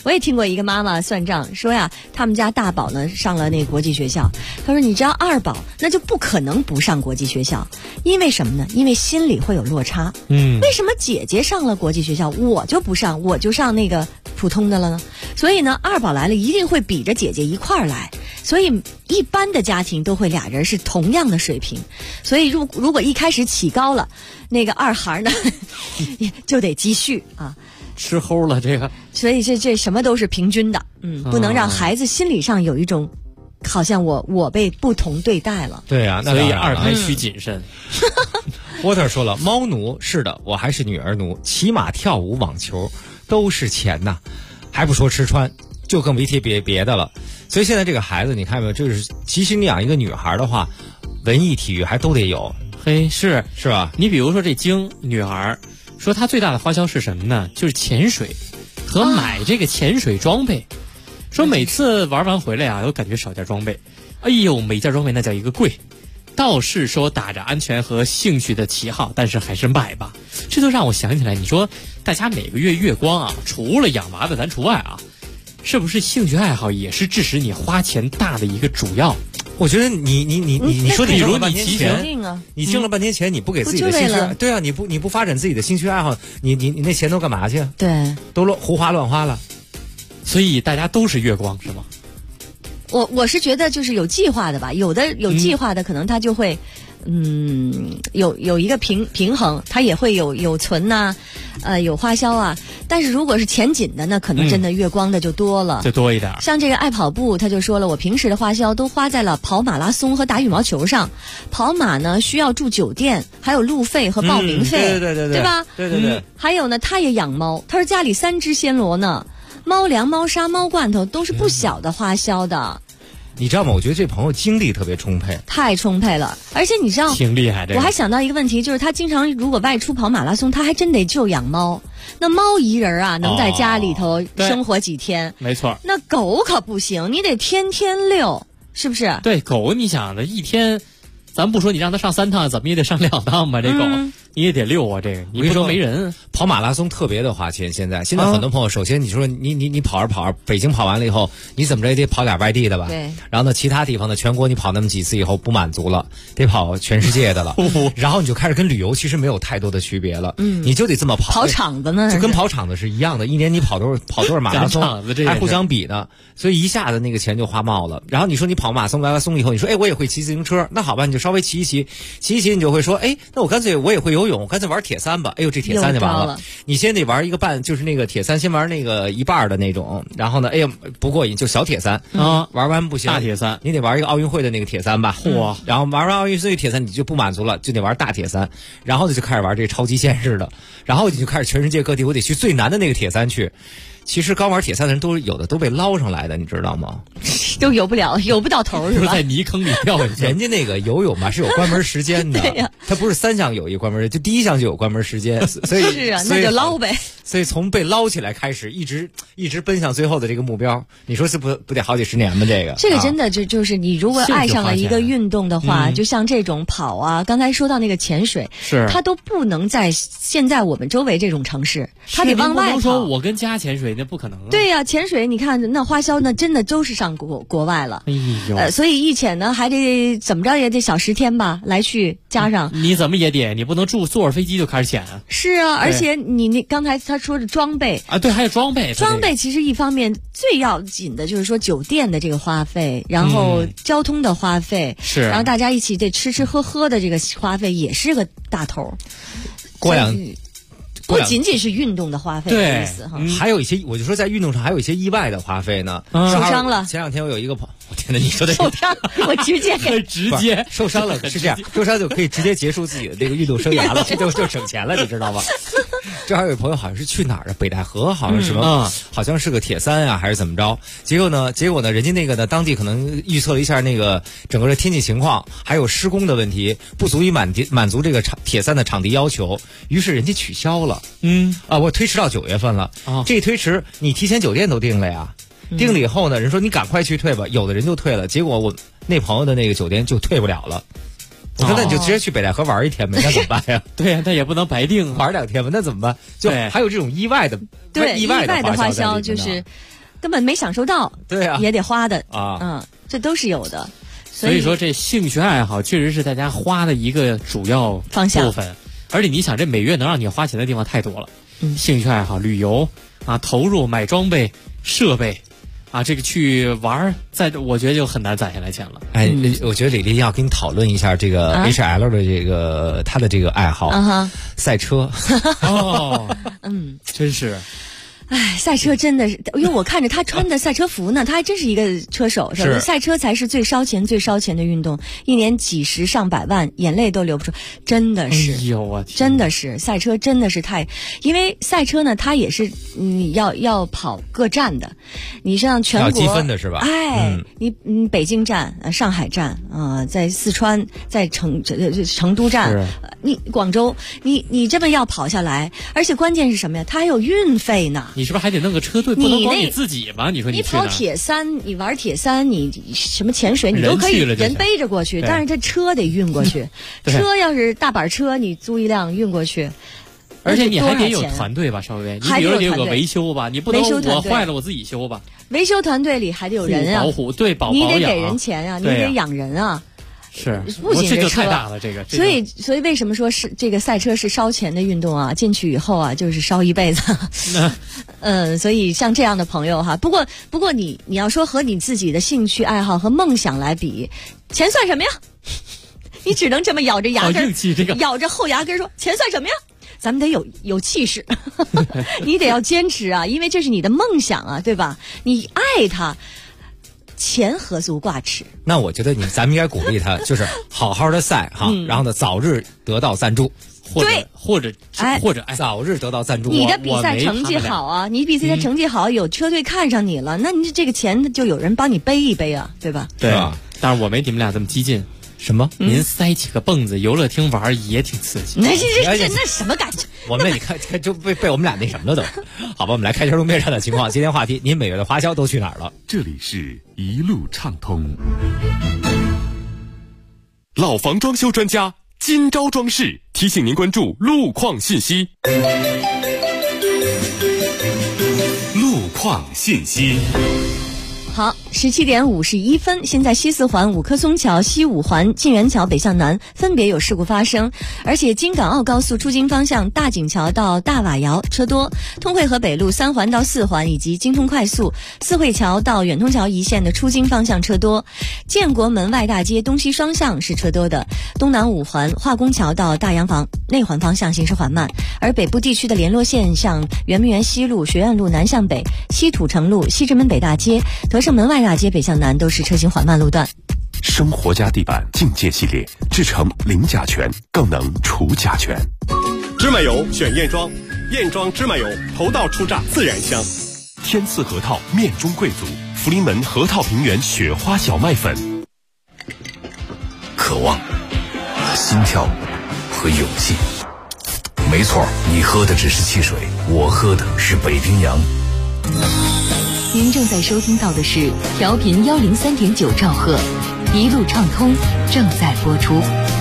我也听过一个妈妈算账说呀，他们家大宝呢上了那个国际学校，她说你知道二宝那就不可能不上国际学校，因为什么呢？因为心里会有落差。为什么姐姐上了国际学校我就不上，我就上那个普通的了呢？所以呢，二宝来了一定会比着姐姐一块儿来。所以一般的家庭都会俩人是同样的水平，所以如果一开始起高了，那个二孩呢就得继续啊， 吃齁了这个。 所以这什么都是平均的，不能让孩子心理上有一种好像我被不同对待了。 对啊， 所以二胎需谨慎。 沃特说了，猫奴是的，我还是女儿奴，骑马、跳舞、网球都是钱呐，还不说吃穿，就更别提别的了。所以现在这个孩子，你看没有，就是即使你养一个女孩的话，文艺体育还都得有。 嘿，是吧？ 你比如说这晶女孩，说她最大的花销是什么呢？就是潜水和买这个潜水装备。说每次玩完回来啊，都感觉少件装备。哎呦，每件装备那叫一个贵。倒是说打着安全和兴趣的旗号，但是还是买吧。这就让我想起来，你说大家每个月月光啊，除了养娃的咱除外啊，是不是兴趣爱好也是致使你花钱大的一个主要？ 我觉得你说你挣了半天钱，你挣了半天钱，你不给自己的兴趣，对啊，你不发展自己的兴趣爱好，你那钱都干嘛去？ 对， 都胡花乱花了。 所以大家都是月光是吗？ 我是觉得就是有计划的吧，有的有计划的可能他就会有一个平衡，他也会有存呐，有花销啊。但是如果是钱紧的，那可能真的月光的就多了， 就多一点。 像这个爱跑步，他就说了，我平时的花销都花在了跑马拉松和打羽毛球上。跑马呢需要住酒店，还有路费和报名费， 对吧？ 对。 还有呢，他也养猫，他说家里3只暹罗呢，猫粮、猫砂、猫罐头都是不小的花销的。 你知道吗？我觉得这朋友精力特别充沛， 太充沛了。而且你知道， 挺厉害的。 我还想到一个问题，就是他经常如果外出跑马拉松，他还真得就养猫。那猫一人啊，能在家里头生活几天？ 没错。 那狗可不行，你得天天遛，是不是？ 对，狗你想的一天，咱不说你让它上3趟，怎么也得上2趟吧？这狗。你也得遛啊，这个你不说没人跑马拉松特别的花钱。现在很多朋友，首先你说你跑着北京跑完了以后，你怎么着也得跑点外地的吧？ 对。 然后呢，其他地方的全国你跑那么几次以后不满足了，得跑全世界的了。然后你就开始跟旅游其实没有太多的区别了。你就得这么跑。 跑场子呢， 就跟跑场子是一样的，一年你跑多少马拉松，还互相比呢，所以一下子那个钱就花冒了。然后你说你跑马拉松以后，你说我也会骑自行车，那好吧，你就稍微骑一骑，你就会说那我干脆我也会游泳，我干脆玩铁3吧。哎呦，这铁3就完了。你先得玩一个半，就是那个铁3，先玩那个一半的那种。然后呢，不过瘾，就小铁3啊，玩完不行， 大铁3， 你得玩一个奥运会的那个铁3吧。 嚯！ 然后玩完奥运会铁3，你就不满足了，就得玩大铁3。然后就开始玩这超级现实的，然后你就开始全世界各地，我得去最难的那个铁3去。其实刚玩铁3的人有的都被捞上来的，你知道吗？ 都游不到头是吧？ 在泥坑里掉下去。 人家那个游泳嘛是有关门时间的， 对呀， 他不是3项有一关门，就第1项就有关门时间，所以是啊，那就捞呗。 所以从被捞起来开始，一直奔向最后的这个目标，你说是不得好几10年吗？这个真的就是你如果爱上了一个运动的话，就像这种跑啊，刚才说到那个潜水， 是它都不能在现在我们周围这种城市，它得往外跑。 不能说我跟家潜水那不可能。 对呀，潜水你看那花销那真的都是上国外了。 哎呦， 所以一潜呢还得怎么着也得小10天吧，来去加上。 你怎么也得，你不能坐会儿飞机就开始潜啊。 是啊，而且你刚才他说的装备啊，对，还有装备。 装备其实一方面最要紧的就是说酒店的这个花费，然后交通的花费， 是， 然后大家一起这吃喝的这个花费也是个大头。不仅仅是运动的花费的意思哈， 还有一些，我就说在运动上还有一些意外的花费呢。 受伤了。 前2天我有一个朋友，我天哪，你说的受伤，我直接受伤了是这样，受伤就可以直接结束自己的这个运动生涯了，这就省钱了，你知道吗？这还有朋友好像是去哪儿的北戴河，好像什么，好像是个铁3啊，还是怎么着？结果呢，人家那个呢，当地可能预测了一下那个整个的天气情况，还有施工的问题，不足以满足这个铁3的场地要求，于是人家取消了。我推迟到9月份了。这一推迟，你提前酒店都订了呀，订了以后呢，人说你赶快去退吧，有的人就退了，结果我那朋友的那个酒店就退不了了。 我说那你就直接去北戴河玩一天呗，那怎么办呀？ 对呀，那也不能白定玩2天吧，那怎么办？就还有这种意外的， 对， 意外的花销就是根本没享受到， 对啊， 也得花的啊， 这都是有的。 所以说，这兴趣爱好确实是大家花的一个主要方向部分，而且你想，这每月能让你花钱的地方太多了。兴趣爱好、旅游啊，投入买装备、设备啊，这个去玩，我觉得就很难攒下来钱了。 哎，我觉得李丽要跟你讨论一下这个 HL 的这个他的这个爱好，赛车。 哦，真是。 哎，赛车真的是，因为我看着他穿的赛车服呢，他还真是一个车手，是吧？赛车才是最烧钱的运动，一年几十上百万，眼泪都流不出，真的是。 哎呦我天！ 真的是赛车真的是因为赛车呢，它也是要跑各站的，你像全国要积分的是吧？ 哎，你北京站、上海站在四川、在成都站，你广州，你这么要跑下来，而且关键是什么呀？它还有运费呢。 你是不是还得弄个车队？不能光你自己吧？你说你跑铁三，你玩铁三，你什么潜水，你都可以人背着过去，但是这车得运过去。车要是大板车，你租一辆运过去， 而且你还得有团队吧？稍微，你比如说得有个维修吧，你不能我坏了我自己修吧？ 维修团队里还得有人啊， 保护对保养， 你得给人钱啊，你得养人啊。 是， 不仅这就太大了，这个。 所以为什么说是这个赛车是烧钱的运动啊？进去以后啊，就是烧一辈子。所以像这样的朋友哈，不过你要说和你自己的兴趣爱好和梦想来比，钱算什么呀？你只能这么咬着牙根，咬着后牙根说钱算什么呀？咱们得有气势，你得要坚持啊，因为这是你的梦想啊，对吧？你爱它。钱何足挂齿？ 那我觉得咱们应该鼓励他，就是好好的赛哈，然后呢，早日得到赞助，或者早日得到赞助。 你的比赛成绩好啊，你比赛成绩好，有车队看上你了，那你这个钱就有人帮你背一背啊，对吧？ 对啊，但是我没你们俩这么激进。 什么？ 您塞几个蹦子，游乐厅玩也挺刺激。 那什么感觉？ 我们你看就被我们俩那什么了都。好吧，我们来看一下路面上的情况。今天话题：您每月的花销都去哪儿了？ 这里是一路畅通。 老房装修专家今朝装饰提醒您关注路况信息。路况信息。 好，17点51分，现在西四环五棵松桥、西五环晋源桥北向南分别有事故发生，而且京港澳高速出京方向大井桥到大瓦窑车多，通惠河北路3环到4环以及京通快速四惠桥到远通桥一线的出京方向车多，建国门外大街东西双向是车多的，东南5环化工桥到大洋房内环方向行驶缓慢，而北部地区的联络线向圆明园西路、学院路南向北、西土城路、西直门北大街、德胜门外大街北向南都是车行缓慢路段。 生活家地板境界系列制成零甲醛，更能除甲醛。 芝麻油选燕庄，燕庄芝麻油头道出榨自然香。 天赐核桃面中贵族，福临门核桃平原雪花小麦粉。 渴望、心跳和勇气。没错，你喝的只是汽水，我喝的是北冰洋。 您正在收听到的是调频103.9兆赫，一路畅通正在播出。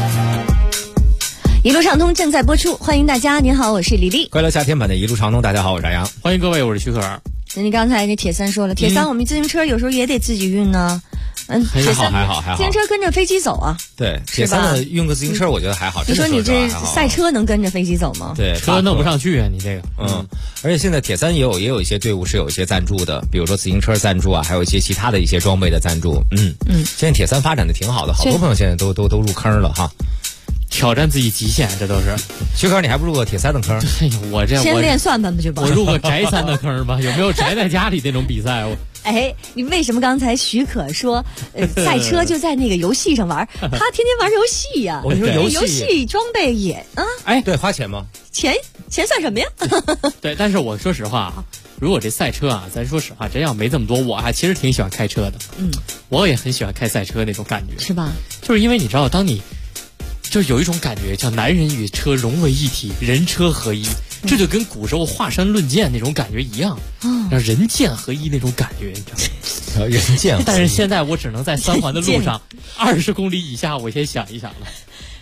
一路畅通正在播出，欢迎大家。您好，我是李丽。 快乐夏天版的一路畅通，大家好，我是张扬。 欢迎各位，我是徐可。 那你刚才那铁三说了，铁三我们自行车有时候也得自己运呢。 还好。 自行车跟着飞机走啊。 对，铁三的运个自行车，我觉得还好。 你说你这赛车能跟着飞机走吗？ 对， 车弄不上去啊，你这个。 而且现在铁三也有一些队伍是有一些赞助的，比如说自行车赞助啊，还有一些其他的一些装备的赞助。现在铁三发展的挺好的，好多朋友现在都入坑了哈。 挑战自己极限，这都是。 徐哥，你还不入个铁三的坑？ 哎呦，我先练算盘不就完了？ 我入个宅三的坑吧？有没有宅在家里那种比赛？ 哎，你为什么刚才许可说，赛车就在那个游戏上玩？他天天玩游戏呀。 我说游戏装备也啊。 哎，对，花钱吗？ 钱算什么呀？ 对，但是我说实话啊，如果这赛车啊，咱说实话，真要没这么多，我还其实挺喜欢开车的。我也很喜欢开赛车那种感觉， 是吧？ 就是因为你知道，当你就有一种感觉，叫男人与车融为一体，人车合一，这就跟古时候华山论剑那种感觉一样，让人剑合一那种感觉，你知道吗？ 人剑合一。 但是现在我只能在3环的路上，20公里以下，我先想一想了。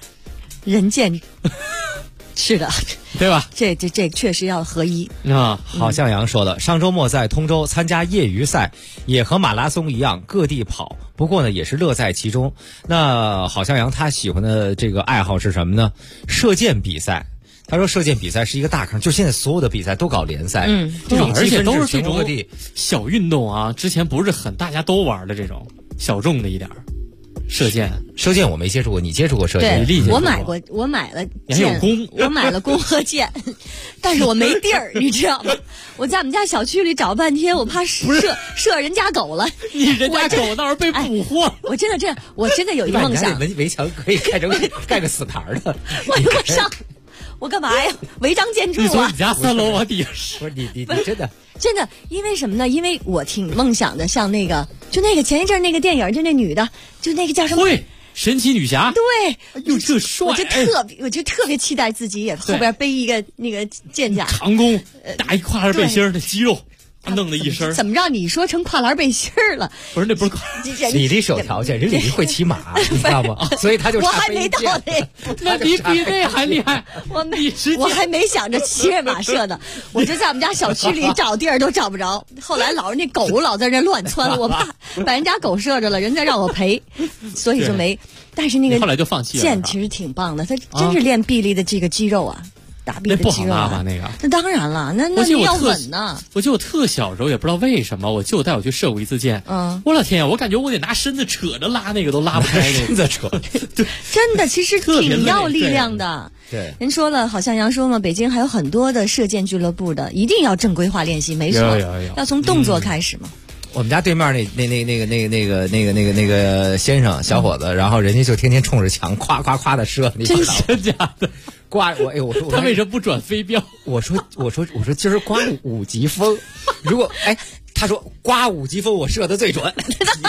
人见。是的， 对吧？ 这确实要合一啊。郝向阳说的，上周末在通州参加业余赛，也和马拉松一样各地跑，不过呢也是乐在其中。那郝向阳他喜欢的这个爱好是什么呢？射箭比赛。他说射箭比赛是一个大坑，就现在所有的比赛都搞联赛，这种而且都是这种各地小运动啊，之前不是很大家都玩的这种小众的一点儿。射箭我没接触过，你接触过射箭？ 我买了箭，我买了弓和箭，但是我没地儿，你知道吗？我在我们家小区里找半天，我怕射人家狗了。 人家狗倒是被捕获。 我真的有一个梦想， 围墙可以盖个死牌的。 我上，我干嘛呀？违章建筑啊！ 你从你家3楼往底下不是你真的，因为什么呢？因为我挺梦想的，像那个前一阵那个电影，就那女的，就那个叫什么？ 对，神奇女侠。 对， 哎呦，这帅！ 我就特别期待自己也后边背一个那个剑甲长弓，打一跨栏背心的肌肉。弄的一身， 怎么让你说成跨栏背心了？ 不是，那不是李丽是有条件，人李丽会骑马，你知道吗？所以他就我还没到那， 那你比那还厉害。 我还没想着骑着马射呢，我就在我们家小区里找地儿都找不着。后来那狗老在那乱窜，我怕把人家狗射着了，人家让我赔，所以就没。但是那个后来就放弃了。 剑其实挺棒的，它真是练臂力的这个肌肉啊。打臂的肌肉吧，那个那当然了，那你要稳呢。 我记得我特小时候也不知道为什么，我舅带我去射过一次箭。我老天呀，我感觉我得拿身子扯着拉那个都拉不开， 身子扯。 对， 真的其实挺要力量的。 对， 人说了，好像杨说嘛，北京还有很多的射箭俱乐部的，一定要正规化练习，没错，要从动作开始嘛。 我们家对面那个先生小伙子，然后人家就天天冲着墙夸夸夸的射， 真假的？ 刮我说他为什么不转飞镖？ 我说今儿刮5级风，如果他说刮5级风我射的最准，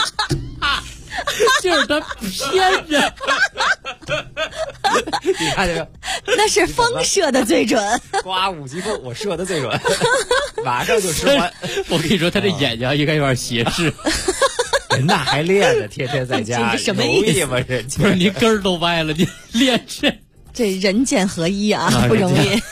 就是他骗人。 你看这个， 那是风射的最准， 刮5级风我射的最准，马上就说完。 我跟你说，他这眼睛应该有点斜视。 人那还练呢，天天在家， 什么意思吗？人不是您根儿都歪了，你练这人剑合一啊，不容易。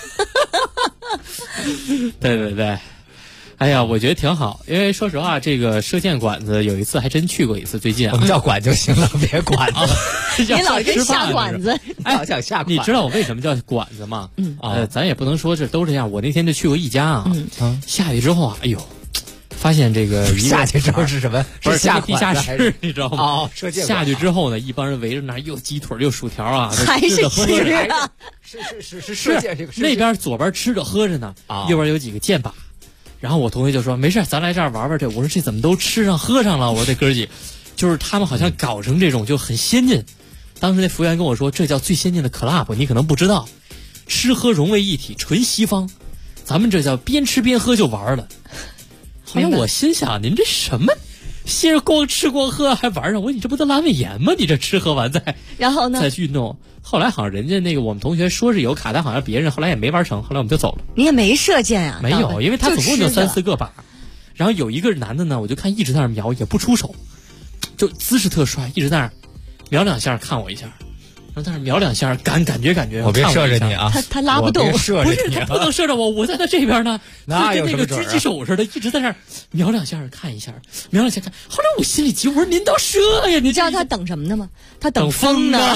对，哎呀，我觉得挺好，因为说实话，这个射箭馆子有一次还真去过一次，最近我们叫馆就行了，别馆子。 你老跟下馆子， 老想下馆子。 你知道我为什么叫馆子吗？咱也不能说这都这样。我那天就去过一家啊，下去之后啊，哎呦。发现这个下去之后是什么？ 不是下地下室，你知道吗？ 哦，射箭下去之后呢，一帮人围着那又鸡腿又薯条啊， 还是吃啊？ 是射箭这个那边左边吃着喝着呢，右边有几个箭靶。然后我同学就说：“没事，咱来这儿玩玩这。”我说：“这怎么都吃上喝上了？”我说：“这哥几，就是他们好像搞成这种就很先进。”当时那服务员跟我说：“这叫最先进的 club， 你可能不知道，吃喝融为一体，纯西方。咱们这叫边吃边喝就玩了。”后来我心想，您这什么？先是光吃光喝还玩上，我说你这不得阑尾炎吗？你这吃喝完然后呢？ 再去运动。后来好像人家那个我们同学说是有卡，但好像别人后来也没玩成。后来我们就走了。 你也没射箭啊？ 没有，因为他总共就3、4个靶。然后有一个男的呢，我就看一直在那瞄，也不出手，就姿势特帅，一直在那瞄2下看我一下。然后在那瞄2下，感觉， 我别射着你啊！ 他拉不动， 不是他不能射着我在他这边呢， 那跟那个狙击手似的，一直在那儿瞄2下看一下，瞄2下看。后来我心里急，我说您倒射呀！你知道他等什么呢吗？他等风呢。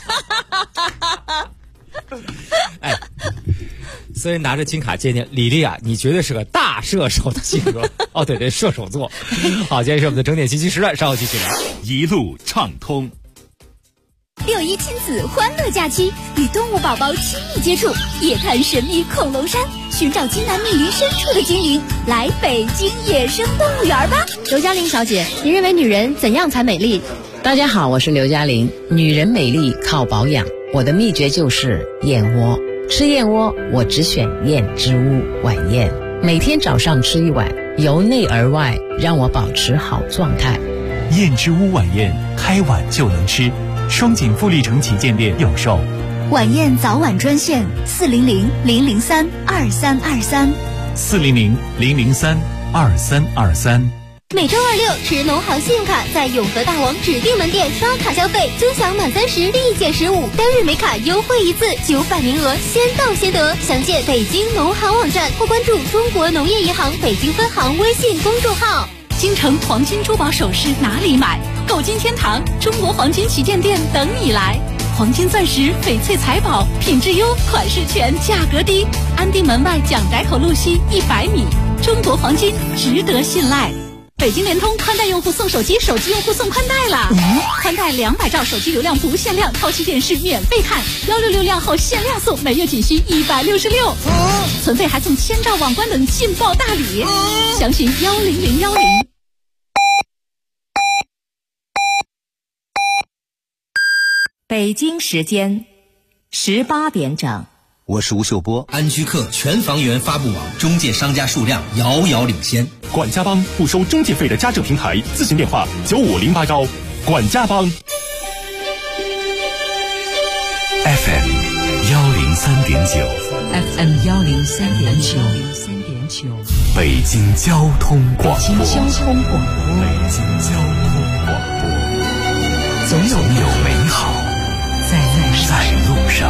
所以拿着金卡见见李丽啊，你绝对是个大射手的性格。哦，对，这射手座。好，今天是我们的整点信息时段，稍后继续聊。 一路畅通。 6·1亲子欢乐假期，与动物宝宝亲密接触，夜探神秘恐龙山，寻找金南密林深处的精灵，来北京野生动物园吧！ 刘嘉玲小姐，你认为女人怎样才美丽？ 大家好，我是刘嘉玲。女人美丽靠保养，我的秘诀就是燕窝。吃燕窝，我只选燕之屋晚宴，每天早上吃1碗，由内而外让我保持好状态。 燕之屋晚宴，开碗就能吃。双井富力城旗舰店有售。 晚宴早晚专线400-003-2323，400-003-2323。 每周26持农行信用卡在永和大王指定门店刷卡消费，尊享满30立减15，单日每卡优惠一次，900名额先到先得。详见北京农行网站或关注中国农业银行北京分行微信公众号。 京城黄金珠宝首饰哪里买？购金天堂中国黄金旗舰店等你来。黄金钻石、翡翠财宝，品质优，款式全，价格低。安定门外蒋宅口路西100米，中国黄金值得信赖。北京联通宽带用户送手机，手机用户送宽带了。宽带200兆手机流量不限量，超级电视免费看，166量后限量送，每月仅需166。存费还送1000兆网关等劲爆大礼，详询10010。 北京时间18点整。 我是吴秀波。安居客全房源发布网中介商家数量遥遥领先。 管家帮不收中介费的家政平台，咨询电话9508管家帮。 FM 103.9 FM 103.9 北京交通广播。 北京交通广播。 总有美好在路上。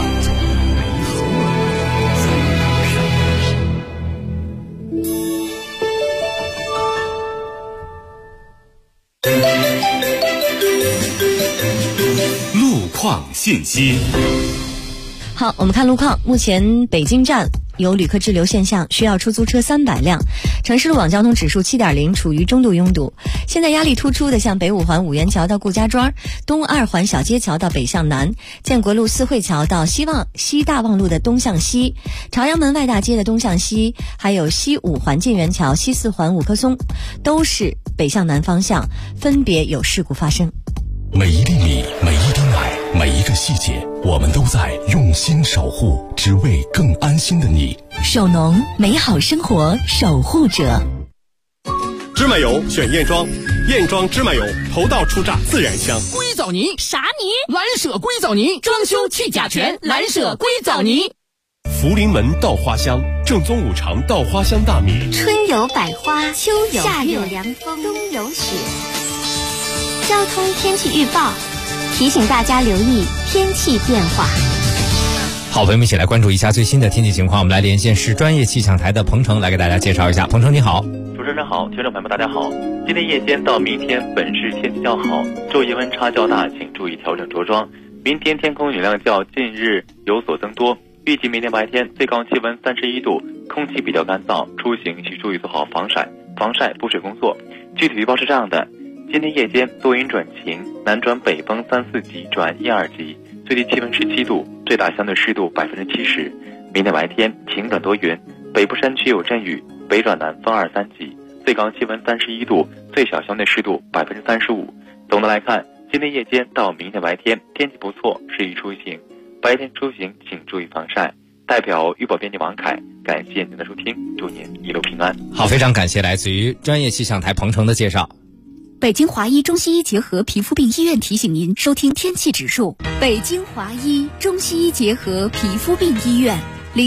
路况信息。 好，我们看路况。目前北京站有旅客滞留现象，需要出租车300辆。城市路网交通指数7.0，处于中度拥堵。现在压力突出的像北五环五元桥到顾家庄，东2环小街桥到北向南，建国路四惠桥到西大望路的东向西，朝阳门外大街的东向西，还有西5环建元桥、西4环五棵松，都是北向南方向，分别有事故发生。 每一粒米，每一滴奶，每一个细节，我们都在用心守护，只为更安心的你。 首农，美好生活守护者。 芝麻油选燕庄，燕庄芝麻油，头道初榨自然香。 硅藻泥啥泥？ 蓝舍硅藻泥，装修去甲醛，蓝舍硅藻泥。 福临门稻花香，正宗五常稻花香大米。 春有百花，秋有夏有凉风，冬有雪。交通天气预报提醒大家留意天气变化。 好，朋友们一起来关注一下最新的天气情况。我们来连线市专业气象台的彭程来给大家介绍一下。彭程你好。 主持人好，听众朋友们大家好。今天夜间到明天本市天气较好，昼夜温差较大，请注意调整着装。明天天空云量较近日有所增多，预计明天白天最高气温31度，空气比较干燥，出行需注意做好防晒补水工作。具体预报是这样的：今天夜间多云转晴，南转北风3-4级转1-2级，最低气温17度，最大相对湿度70%。明天白天晴转多云，北部山区有阵雨，北转南风2-3级，最高气温31度，最小相对湿度35%。总的来看，今天夜间到明天白天天气不错，适宜出行。白天出行请注意防晒。代表预报编辑王凯，感谢您的收听，祝您一路平安。 好，非常感谢来自于专业气象台彭程的介绍。 北京华医中西医结合皮肤病医院提醒您收听天气指数。北京华医中西医结合皮肤病医院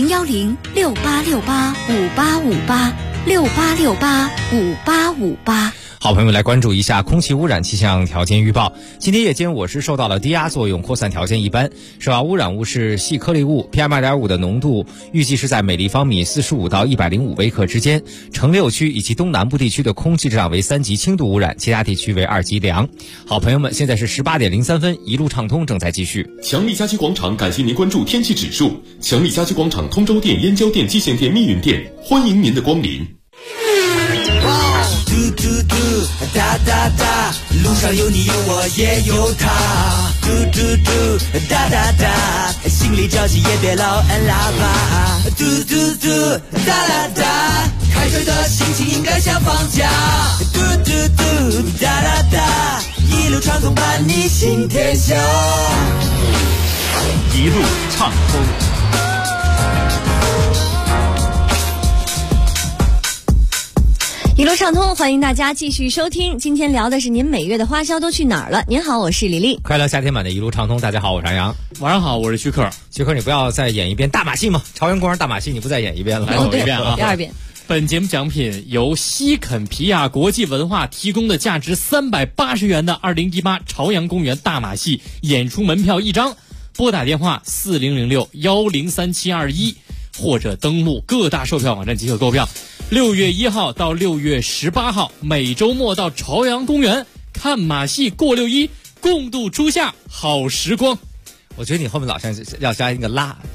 ，010-6868-5858，6868-5858。 好，朋友们来关注一下空气污染气象条件预报。今天夜间我市受到了低压作用，扩散条件一般，首要污染物是细颗粒物 PM2.5 的浓度预计是在每立方米45到105微克之间。城6区以及东南部地区的空气质量为3级轻度污染，其他地区为2级良。好，朋友们，现在是18点03分，一路畅通正在继续。 强力家居广场感谢您关注天气指数。强力家居广场通州店、燕郊店、蓟县店、密云店，欢迎您的光临。 嘟嘟嘟，哒哒哒，路上有你有我也有他。嘟嘟嘟，哒哒哒，心里着急也别老按喇叭。嘟嘟嘟，哒哒哒，开车的心情应该像放假。嘟嘟嘟，哒哒哒，一路畅通伴你行天下。 一路畅通。 一路畅通，欢迎大家继续收听。今天聊的是您每月的花销都去哪儿了？您好，我是李丽。 快乐夏天版的一路畅通，大家好，我是杨洋。 晚上好，我是徐克。 徐克，你不要再演一遍大马戏吗？朝阳公园大马戏，你不再演一遍了？ 来走一遍啊！ 第二遍。 本节目奖品由西肯皮亚国际文化提供的价值380元的2018朝阳公园大马戏演出门票1张，拨打电话4006-103721，或者登录各大售票网站即可购票。6月1号到6月18号，每周末到朝阳公园看马戏过6·1，共度初夏好时光。 我觉得你后面老像要加一个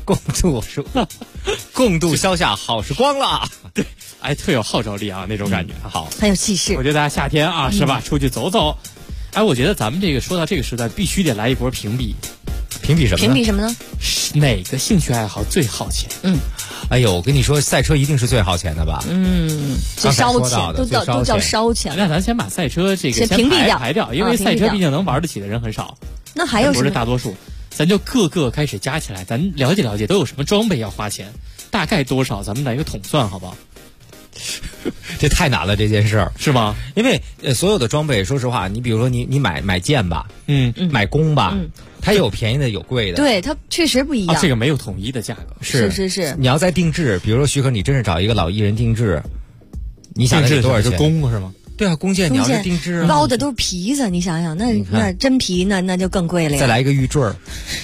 共度消夏好时光了。 对，哎，特有号召力啊，那种感觉。好， 很有气势。 我觉得大家夏天啊，是吧？出去走走。哎，我觉得咱们这个说到这个时代，必须得来一波评比。 评比什么呢？ 评比什么呢？ 哪个兴趣爱好最耗钱？ 哎呦，我跟你说，赛车一定是最耗钱的吧？ 最烧钱，都叫烧钱。 那咱先把赛车这个先排掉，因为赛车毕竟能玩得起的人很少。 那还有什么？ 不是大多数。咱就各个开始加起来，咱了解了解都有什么装备要花钱，大概多少，咱们来一个统算，好不好？ 这太难了，这件事儿是吗？ 因为所有的装备，说实话，你比如说你买剑吧，买弓吧，它有便宜的，有贵的， 对，它确实不一样。 这个没有统一的价格， 是。 你要再定制，比如说许可，你真是找一个老艺人定制，你想得多少钱？ 是弓是吗？ 对啊，弓箭你要是定制， 包的都是皮子，你想想，那真皮那就更贵了呀。 再来一个玉坠儿，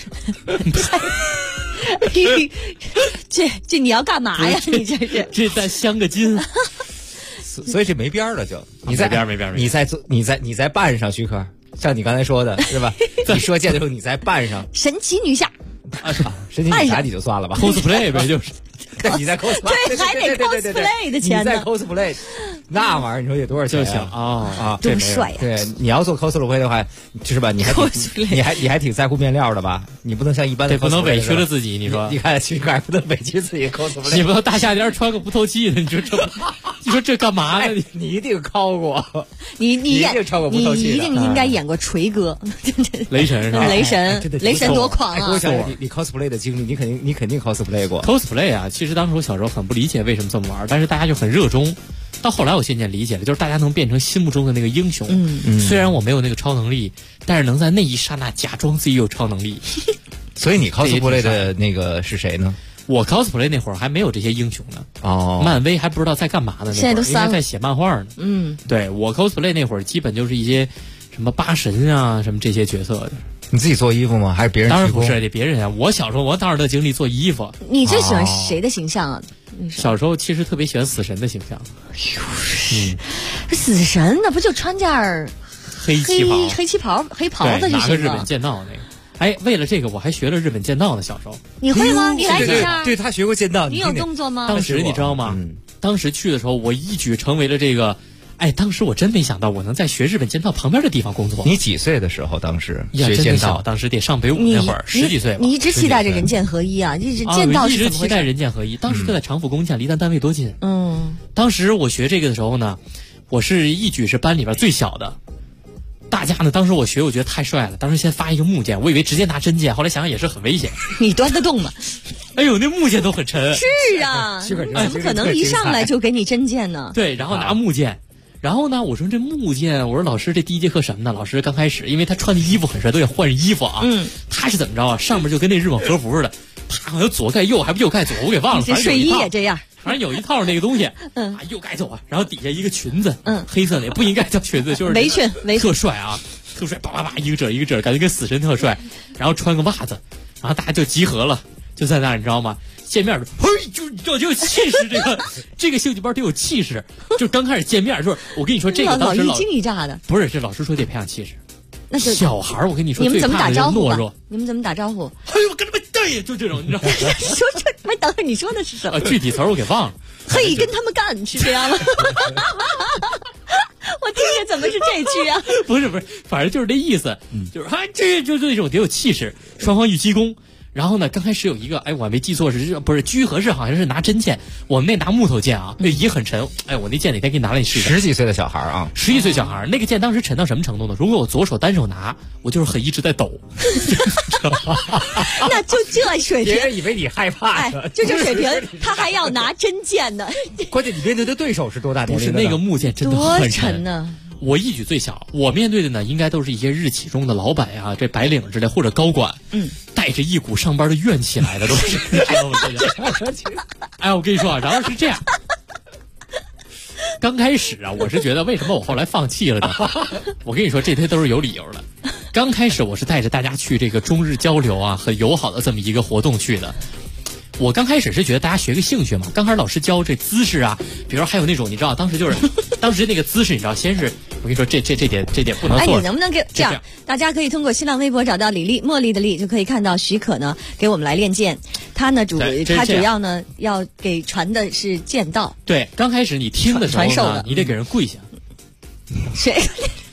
这你要干嘛呀？你这再镶个金， 所以这没边儿了就。 没边， 你再扮上许可，像你刚才说的是吧？你说剑的时候你再扮上神奇女侠神奇女侠你就算了吧 ，cosplay 呗就是。 你在 cosplay， 对，还得 cosplay 的钱呢。 你在 cosplay， 那玩意儿你说得多少钱？ 就行啊， 多帅呀！ 对，你要做 cosplay 的话，是吧？你还挺在乎面料的吧？你不能像一般的， 不能委屈了自己。你说， 你看许可还不能委屈自己 cosplay， 你不能大夏天穿个不透气的，你说这干嘛呢？ 你一定考过， 你一定穿过不透气的， 你一定应该演过锤哥， 雷神是吧？ 雷神多狂啊！ 你 cosplay 的经历，你肯定 cosplay 过 cosplay 啊。其实当时我小时候很不理解为什么这么玩，但是大家就很热衷。到后来我渐渐理解了，就是大家能变成心目中的那个英雄。虽然我没有那个超能力，但是能在那一刹那假装自己有超能力。 所以你 cosplay 的那个是谁呢？ 我 cosplay 那会儿还没有这些英雄呢。漫威还不知道在干嘛呢。 现在都应该在写漫画呢。对，我 cosplay 那会儿基本就是一些什么八神啊，什么这些角色的。 你自己做衣服吗？还是别人？ 当然不是，得别人啊。我小时候我当然的经历做衣服。 你最喜欢谁的形象啊？ 小时候其实特别喜欢死神的形象。 死神那不就穿件黑旗袍黑袍子就行了？ 拿个日本剑道那个。哎，为了这个我还学了日本剑道呢。小时候你会吗？你来几下？ 对，他学过剑道。 你有动作吗？ 当时你知道吗？当时去的时候，我一举成为了这个。哎，当时我真没想到我能在学日本剑道旁边的地方工作。 你几岁的时候？当时学剑道，当时得上北5那会儿，10几岁。 你一直期待着人剑合一啊！一直剑道是怎么回事？ 一直期待人剑合一。当时就在长府工匠，离咱单位多近。当时我学这个的时候呢，我是一举是班里边最小的。大家呢，当时我学，我觉得太帅了。当时先发一个木剑，我以为直接拿真剑，后来想想也是很危险。 你端得动吗？ 哎呦，那木剑都很沉。 是啊，怎么可能一上来就给你真剑呢？ 对，然后拿木剑。然后呢，我说这木剑，我说老师这第一节课什么呢？老师刚开始，因为他穿的衣服很帅，都得换衣服啊。他是怎么着啊？上面就跟那日本和服似的，啪，好像左盖右，还不右盖左，我给忘了。 这睡衣也这样， 反正有一套那个东西，右盖左，然后底下一个裙子，黑色的，也不应该叫裙子，就是围裙， 特帅啊，特帅，叭叭叭，一个褶一个褶，感觉跟死神特帅。然后穿个袜子，然后大家就集合了，就在那儿，你知道吗？见面嘿，就有气势，这个兴趣班得有气势。就刚开始见面，就是我跟你说，这个当时一惊一乍的， 不是这老师说得培养气势。 那就小孩我跟你说， 你们怎么打招呼？ 懦弱。 你们怎么打招呼？ 哎呦，跟他们对，就这种，你知道吗？ 说这，没等会你说的是什么？ 具体词儿我给忘了。 嘿，跟他们干是这样吗？我听着怎么是这句啊？ 不是，反正就是这意思，就是这就这种得有气势，双方一鞠躬。然后呢，刚开始有一个，哎，我还没记错不是居合式，好像是拿真剑，我们那拿木头剑啊，那也很沉。哎，我那剑哪天给你拿来你试一下。 10几岁的小孩啊 ，11岁小孩，那个剑当时沉到什么程度呢？如果我左手单手拿，我就是很一直在抖。 那就这水平， 别人以为你害怕呢。就这水平，他还要拿真剑呢。 关键你面对的对手是多大年龄的？ 不是那个木剑真的很沉呢。 我一举最小，我面对的呢，应该都是一些日企中的老板呀，这白领之类或者高管，带着一股上班的怨气来的都是。哎，我跟你说啊，然后是这样， 刚开始啊，我是觉得为什么我后来放弃了呢？我跟你说，这些都是有理由的。刚开始我是带着大家去这个中日交流啊，很友好的这么一个活动去的。我刚开始是觉得大家学个兴趣嘛，刚开始老师教这姿势啊，比如说还有那种你知道，当时那个姿势，你知道，先是我跟你说这点不能做。 哎，你能不能给这样？大家可以通过新浪微博找到李丽，茉莉的丽，就可以看到许可呢给我们来练剑。他主要呢要给传的是剑道。对，刚开始你听的时候呢，你得给人跪下。谁？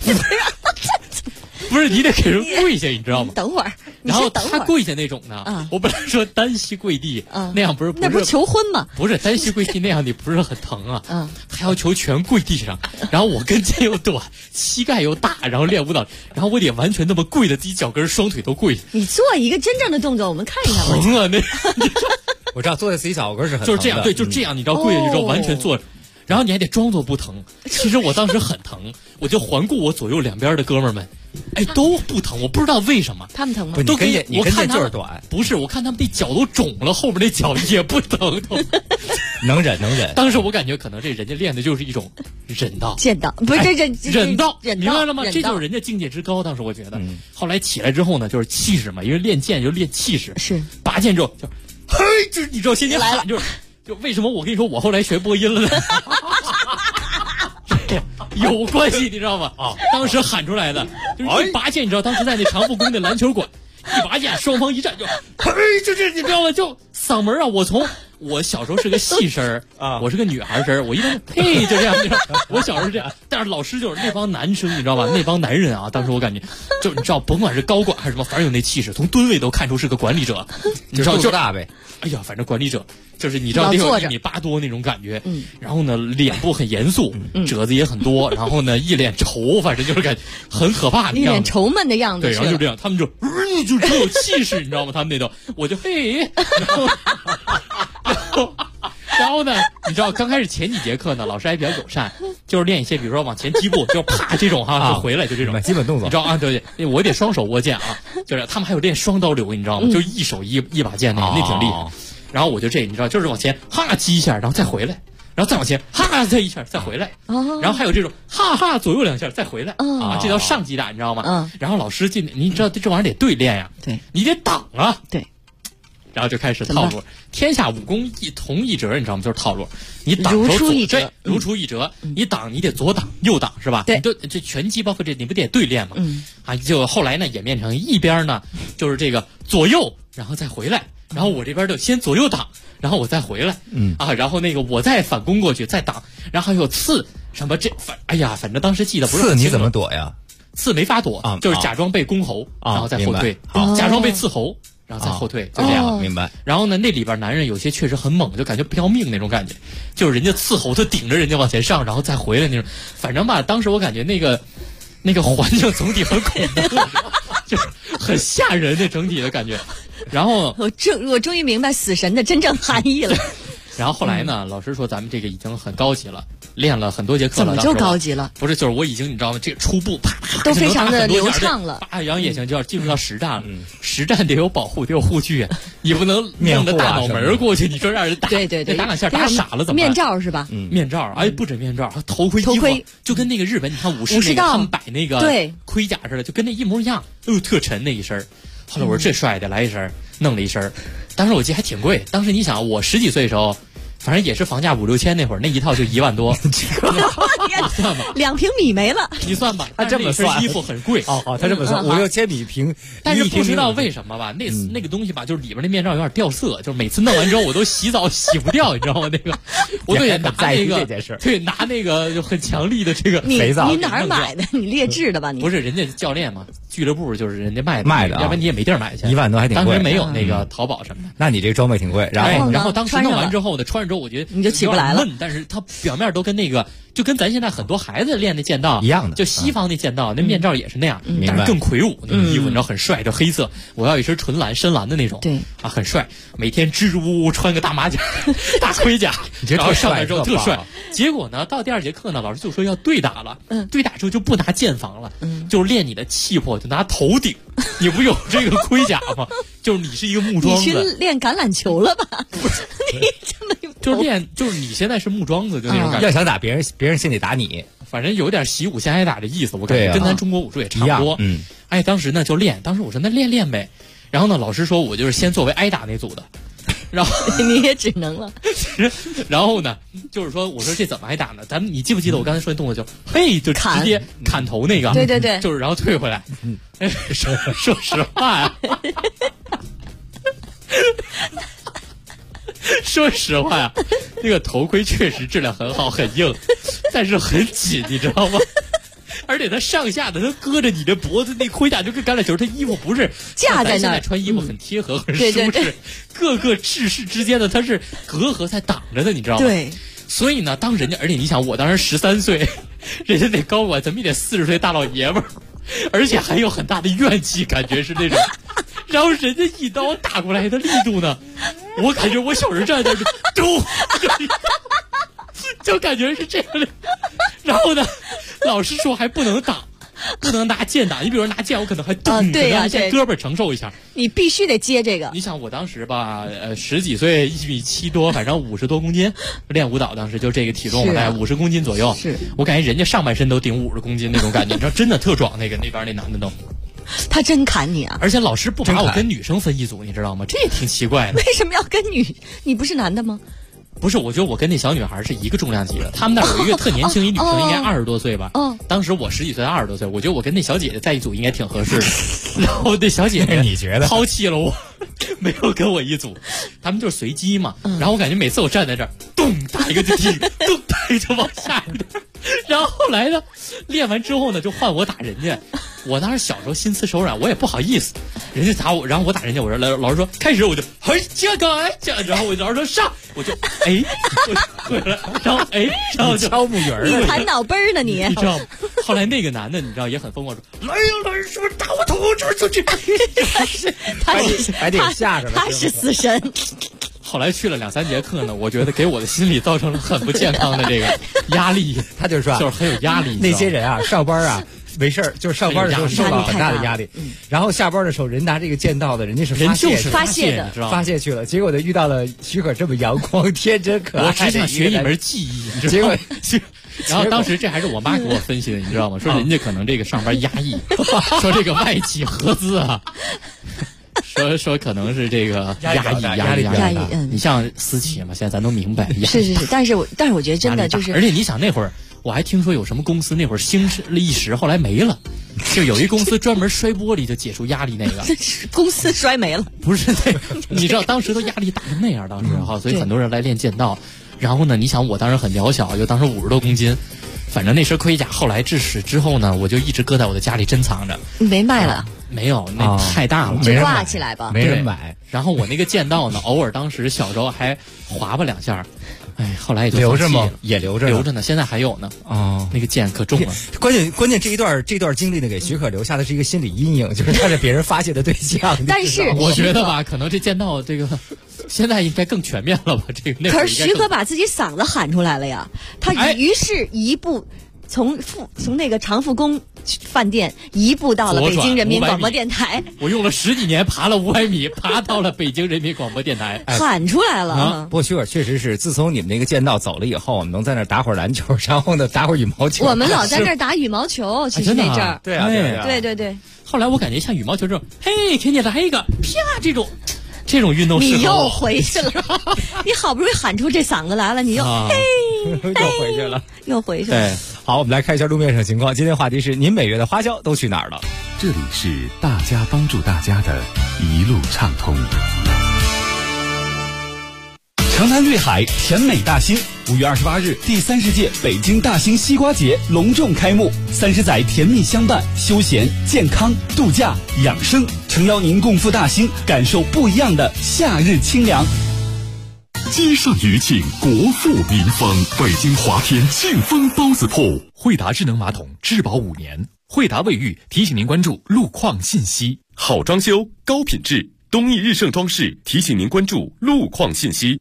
不是你得给人跪下，你知道吗？ 等会儿， 然后他跪下那种呢，我本来说单膝跪地，那样不是求婚吗？ 不是单膝跪地那样，你不是很疼啊？他要求全跪地上，然后我跟腱又短，膝盖又大，然后练舞蹈，然后我得完全那么跪的，自己脚跟双腿都跪。 你做一个真正的动作，我们看一下。 疼啊！那我知道坐在自己脚跟是很就是这样，对，就这样，你知道跪下去之后完全坐。然后你还得装作不疼，其实我当时很疼，我就环顾我左右两边的哥们儿们，哎，都不疼，我不知道为什么。 他们疼吗？ 都跟你跟腱就是短， 不是，我看他们那脚都肿了，后边那脚也不疼， 能忍。 当时我感觉可能这人家练的就是一种忍道、 剑道，不是忍道，明白了吗？这就是人家境界之高。当时我觉得，后来起来之后呢，就是气势嘛，因为练剑就练气势， 是拔剑之后就，嘿，就是你知道，先前喊就是。就为什么我跟你说我后来学播音了呢？有关系，你知道吗？当时喊出来的就是一拔剑，你知道，当时在那长富宫的篮球馆，一拔剑，双方一站就，嘿，就是你知道吗？就嗓门啊，我小时候是个细声啊，我是个女孩声，我一般嘿就这样，你知道，我小时候是这样，但是老师就是那帮男生，你知道吧？那帮男人啊，当时我感觉，就你知道，甭管是高管还是什么，反正有那气势，从吨位都看出是个管理者，你知道就大呗。 哎呀，反正管理者就是你知道那种1.8米多那种感觉，然后呢脸部很严肃，褶子也很多，然后呢一脸愁，反正就是感觉很可怕的样子， 一脸愁闷的样子。 对，然后就这样，他们就很有气势，你知道吗？他们那种，我就嘿，然后呢，你知道刚开始前几节课呢，老师还比较友善，就是练一些，比如说往前踢步，就啪这种哈，就回来就这种基本动作， 你知道啊？对，我得双手握剑啊，就是他们还有练双刀流，你知道吗？就一手一把剑那挺厉害。然后我就你知道，就是往前哈击一下，然后再回来，然后再往前哈再一下再回来，然后还有这种哈哈左右两下再回来啊，这叫上击打，你知道吗？然后老师你知道这玩意儿得对练呀， 对， 你得挡啊， 对。 然后就开始套路，天下武功同一辙，你知道吗？就是套路。你挡如出一辙， 如出一辙。你挡，你得左挡右挡，是吧？ 对， 你都这拳击包括这，你不得对练吗？就后来呢演变成一边呢就是这个左右，然后再回来，然后我这边就先左右挡，然后我再回来，然后那个我再反攻过去再挡，然后还有刺什么反正当时记得不是很清楚。 刺你怎么躲呀？ 刺没法躲啊，就是假装被攻喉，然后再后退，假装被刺喉。然后再后退，就这样， 明白。 然后呢，那里边男人有些确实很猛，就感觉不要命那种感觉，就是人家伺候他顶着人家往前上，然后再回来那种。反正吧，当时我感觉那个环境总体很恐怖，就是很吓人那整体的感觉。然后我终于明白死神的真正含义了。 然后后来呢，老师说咱们这个已经很高级了，练了很多节课了。 怎么就高级了？ 不是，就是我已经你知道吗？这个初步啪都非常的流畅了。 拔阳也行，就要进入到实战了。实战得有保护，得有护具，你不能弄着大脑门过去，你说让人打， 对， 打两下打傻了怎么办？ 面罩是吧？ 面罩，哎，不止面罩，头盔，就跟那个日本你看武士那个他们摆那个盔甲似的，就跟那一模一样，特沉那一身。后来我说这帅的来一身，弄了一身，当时我记得还挺贵。当时你想我10几岁的时候。反正也是房价5、6千，那会儿那一套就1万多，你算吧 ，2平米没了， 你算吧。 他这么算， 衣服很贵哦，他这么算5、6千米平， 但是不知道为什么吧，那个东西吧，就是里边那面罩有点掉色，就是每次弄完之后我都洗澡洗不掉，你知道吗？那个我都得拿那个，对，拿那个就很强力的这个肥皂。你哪儿买的？你劣质的吧？你不是人家教练嘛，俱乐部就是人家卖的，要不然你也没地儿买去。 1万多还挺贵， 当时没有那个淘宝什么的。 那你这个装备挺贵，然后当时弄完之后呢，穿上之后我觉得你就起不来了。 但是它表面都跟那个，就跟咱现在很多孩子练的剑道一样的， 就西方那剑道那面罩也是那样，但是更魁梧。那个衣服你知道很帅，就黑色，我要一身纯蓝深蓝的那种， 对啊，很帅。每天支支吾吾穿个大马甲、大盔甲，然后上来之后特帅。结果呢，到第2节课呢，老师就说要对打了，对打之后就不拿剑防了，就练你的气魄，就拿头顶。你不有这个盔甲吗？就是你是一个木桩子， 你去练橄榄球了吧？不是，你这么就是练，就是你现在是木桩子，就那种感觉。 要想打别人，别人先得打你， 反正有点习武先挨打的意思，我感觉跟咱中国武术也差不多。哎，当时呢就练，当时我说那练呗，然后呢老师说我就是先作为挨打那组的。然后你也只能了。 然后呢，就是说，我说这怎么挨打呢？你记不记得我刚才说的动作就嘿，就直接砍头那个？ 对对对， 就是然后退回来。说实话呀，说实话呀，那个头盔确实质量很好，很硬，但是很紧，你知道吗？而且它上下的，它搁着你的脖子，那盔甲就跟橄榄球，它衣服不是架在那儿。 现在穿衣服很贴合，很舒适。对对对，各个制式之间的它是隔阂在挡着的，你知道吗？ 对。 所以呢，当人家，而且你想，我当时13岁，人家得高我，咱们也得40岁大老爷们儿，而且还有很大的怨气，感觉是那种。然后人家一刀打过来的力度呢，我感觉我小人站在这，咚，就感觉是这样的。然后呢，老师说还不能打，不能拿剑打。你比如说拿剑，我可能还咚， 对呀， 先胳膊承受一下。 你必须得接这个。 你想我当时吧，10几岁，1.7米多，反正50多公斤，练舞蹈当时就这个体重，大概50公斤左右。 是我感觉人家上半身都顶50公斤那种感觉，你知道，真的特壮。那边那男的都。 他真砍你啊！ 而且老师不把我跟女生分一组，你知道吗？这也挺奇怪的。 为什么要跟你不是男的吗？ 不是，我觉得我跟那小女孩是一个重量级的。他们那有一个特年轻一女生，应该20多岁吧。当时我10几岁，20多岁，我觉得我跟那小姐姐在一组应该挺合适的。然后那小姐姐你觉得抛弃了我，没有跟我一组。他们就是随机嘛。然后我感觉每次我站在这儿，咚打一个就踢，咚打一个就往下一点。然后后来呢，练完之后呢，就换我打人家。我当时小时候心慈手软，我也不好意思，人家打我，然后我打人家，我说老师说开始，我就嘿这个这，然后我老师说上，我就哎，我回来，然后哎，然后就敲木鱼儿， 你弹脑杯儿呢你知道吗？后来那个男的你知道也很疯狂，说来呀来，是不是打我头？就这， 还得吓着了， 他是死神。 后来去了2、3节课呢，我觉得给我的心理造成了很不健康的这个压力。 他就说就是很有压力。 那些人啊，上班啊没事儿，就是上班的时候受到很大的压力，然后下班的时候人拿这个剑道的，人家是发泄的， 发泄去了。结果呢，遇到了许可这么阳光、天真、可爱， 我只想学一门技艺，你知道吗？然后当时这还是我妈给我分析的，你知道吗？说人家可能这个上班压抑，说这个外企合资啊。说可能是这个压力，你像私企嘛，现在咱都明白。 是，但是我觉得真的就是， 而且你想那会儿，我还听说有什么公司那会儿兴了一时，后来没了，就有一公司专门摔玻璃就解除压力那个， 公司摔没了， 不是那个，你知道当时都压力大成那样，当时哈，所以很多人来练剑道。然后呢，你想我当时很渺小，就当时50多公斤。反正那身盔甲后来致使之后呢，我就一直搁在我的家里珍藏着。 没卖了？ 没有，那太大了， 就挂起来吧， 没人买。 然后我那个剑道呢，偶尔当时小时候还划吧2下，哎，后来也就留着吗？也留着呢，现在还有呢。哦，那个剑可重了。 关键这段经历呢，给许可留下的是一个心理阴影，就是他是别人发泄的对象。 但是我觉得吧，可能这剑道这个现在应该更全面了吧？这个可是许可把自己嗓子喊出来了呀，他于是一步。从那个长富宫饭店移步到了北京人民广播电台。 我用了10几年爬了500米，爬到了北京人民广播电台， 喊出来了。 不过许可确实是，自从你们那个剑道走了以后，我们能在那儿打会儿篮球，然后呢打会儿羽毛球。 我们老在那儿打羽毛球，其实那阵儿。 对啊， 对。 后来我感觉像羽毛球这种，嘿，给你来一个，啪，这种运动适合我。 你又回去了，你好不容易喊出这嗓子来了，你又嘿。又回去了。 对，好，我们来看一下路面上情况。今天话题是：您每月的花销都去哪儿了？ 这里是大家帮助大家的一路畅通。 城南粤海甜美大兴，5月28日，第30届北京大兴西瓜节隆重开幕，30载甜蜜相伴，休闲、健康、度假、养生，诚邀您共赴大兴，感受不一样的夏日清凉。 街上余庆，国富民丰，北京华天庆丰包子铺。 惠达智能马桶质保5年，惠达卫浴提醒您关注路况信息。 好装修，高品质，东义日盛装饰提醒您关注路况信息。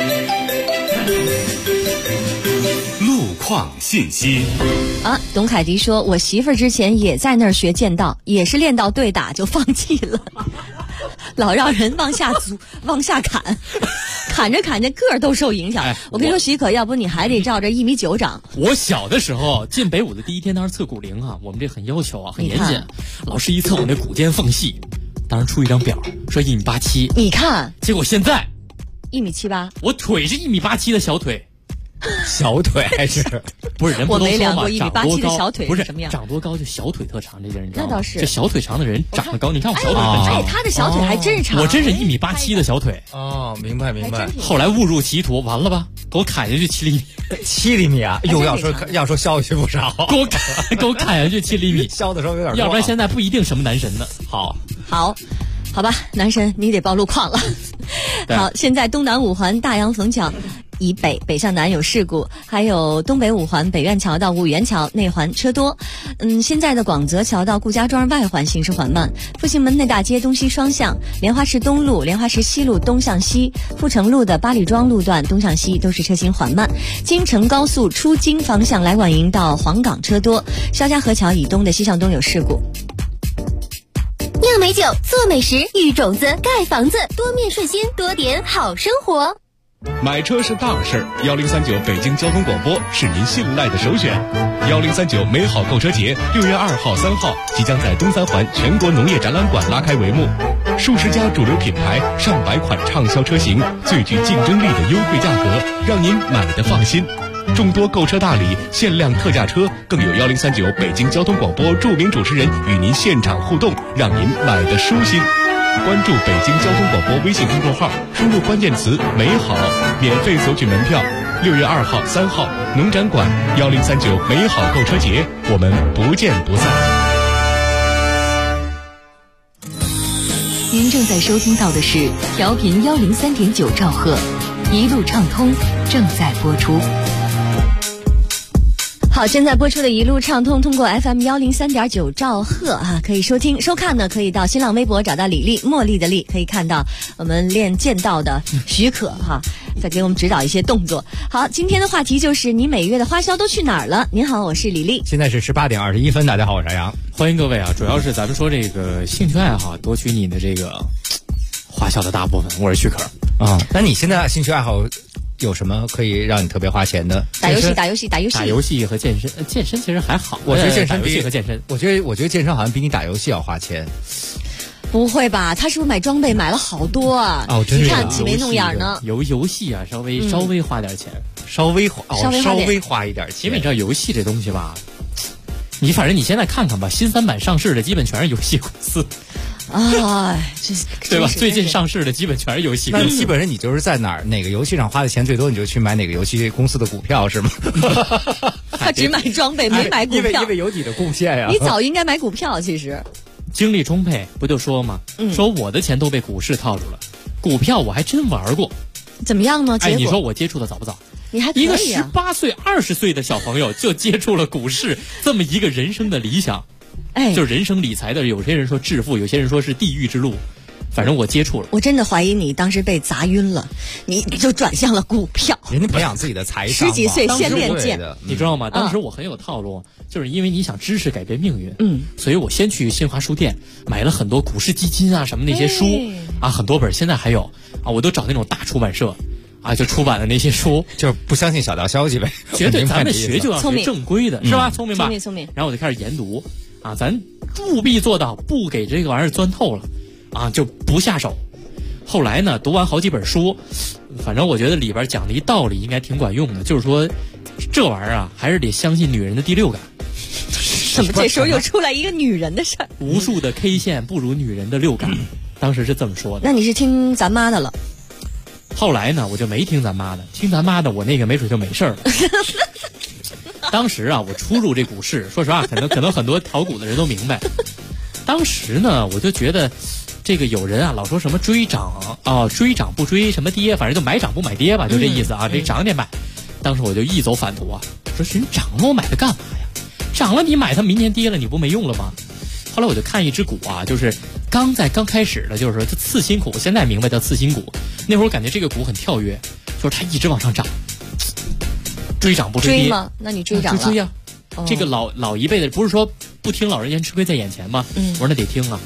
路况信息啊，董凯迪说，我媳妇儿之前也在那儿学剑道，也是练到对打就放弃了。 老让人往下往下砍，砍着砍着个儿都受影响。我跟你说，许可，要不你还得照着1.9米长。 我小的时候进北舞的第一天，当时测骨龄啊，我们这很要求啊，很严谨。老师一测我那骨尖缝隙，当时出一张表说1.87米。 你看， 结果现在 1.78米， 我腿是1.87米的小腿。 小腿还是不是人不都说嘛？ 1.87米的小腿不是什么样？ 长多高就小腿特长，这些人知道吗？ 那倒是， 这小腿长的人长得高。你看我小腿很长， 他的小腿还真长。 我真是1.87米的小腿。 哦，明白。 后来误入歧途，完了吧？给我砍下去7厘米 ，7厘米啊！又要说削下去不少， 给我砍下去7厘米， 削的时候有点多， 要不然现在不一定什么男神呢。 好吧，男神你得报路况了。好，现在东南五环大洋枫桥以北向南有事故，还有东北五环北苑桥到五元桥内环车多。现在的广泽桥到顾家庄外环行驶缓慢，复兴门内大街东西双向，莲花池东路、莲花池西路东向西，阜成路的八里庄路段东向西都是车行缓慢。京承高速出京方向来广营到黄岗车多，肖家河桥以东的西向东有事故。 酿美酒，做美食，育种子，盖房子，多面顺心，多点好生活。 买车是大事，1039北京交通广播是您信赖的首选。1039美好购车节6月2号、3号即将在东三环全国农业展览馆拉开帷幕，数十家主流品牌、上百款畅销车型，最具竞争力的优惠价格，让您买得放心。众多购车大礼、限量特价车，更有1039北京交通广播著名主持人与您现场互动，让您买得舒心。关注北京交通广播微信公众号，输入关键词“美好”，免费索取门票。6月2号、3号，农展馆1039美好购车节，我们不见不散。 您正在收听到的是调频103.9兆赫，一路畅通正在播出。 好，现在播出的一路畅通，通过 FM 103.9兆赫啊，可以收听收看呢，可以到新浪微博找到李丽，茉莉的丽，可以看到我们练剑道的许可哈，再给我们指导一些动作。好，今天的话题就是你每月的花销都去哪儿了？您好，我是李丽。 现在是18点21分，大家好，我是杨。 欢迎各位啊，主要是咱们说这个兴趣爱好，夺取你的这个花销的大部分。我是许可啊，那你现在兴趣爱好有什么可以让你特别花钱的？ 打游戏和健身。健身其实还好， 我觉得健身比和健身， 我觉得健身好像比你打游戏要花钱。 不会吧？他是不是买装备买了好多啊？ 哦，真是你看挤眉弄眼呢。 游戏啊，稍微花点钱， 稍微花一点钱。 因为你知道游戏这东西吧，反正你现在看看吧，新3版上市的基本全是游戏公司。对吧？最近上市的基本全是游戏公司。 那基本上你就是在哪个游戏上花的钱最多，你就去买哪个游戏公司的股票是吗？ 他只买装备没买股票， 因为有你的贡献呀。 你早应该买股票，其实精力充沛，不就说吗？说我的钱都被股市套住了，股票我还真玩过。 怎么样呢？ 你说我接触的早不早？ 你还可以啊， 一个18岁、20岁的小朋友就接触了股市，这么一个人生的理想。就是人生理财的，有些人说致富，有些人说是地狱之路，反正我接触了。 我真的怀疑你当时被砸晕了，你就转向了股票。 人家培养自己的财商，10 几岁先练剑， 你知道吗？当时我很有套路，就是因为你想知识改变命运，所以我先去新华书店买了很多股市基金啊什么那些书啊，很多本现在还有啊，我都找那种大出版社。啊，就出版的那些书， 就是不相信小道消息呗。 绝对，咱们学就要学正规的，是吧？聪明吧？ 聪明。 然后我就开始研读，啊，咱务必做到不给这个玩意儿钻透了，啊，就不下手。后来呢，读完好几本书，反正我觉得里边讲的一道理应该挺管用的，就是说，这玩意儿啊，还是得相信女人的第六感。 怎么这时候又出来一个女人的事儿？ 无数的 K 线不如女人的六感，当时是这么说的。 那你是听咱妈的了？ 后来呢，我就没听咱妈的，听咱妈的，我那个没准就没事了。当时啊，我初入这股市，说实话，可能很多炒股的人都明白。当时呢，我就觉得，这个有人啊，老说什么追涨啊，追涨不追什么跌，反正就买涨不买跌吧，就这意思啊。这涨得买。当时我就一走反途啊，说人涨了我买它干嘛呀？涨了你买它，明天跌了你不没用了吗？后来我就看一只股啊，就是刚开始的，就是说它次新股，现在明白叫次新股。那会儿感觉这个股很跳跃，就是它一直往上涨，追涨不追跌。 追吗？那你追涨了？ 追啊！这个老一辈的不是说不听老人言，吃亏在眼前吗？我说那得听啊。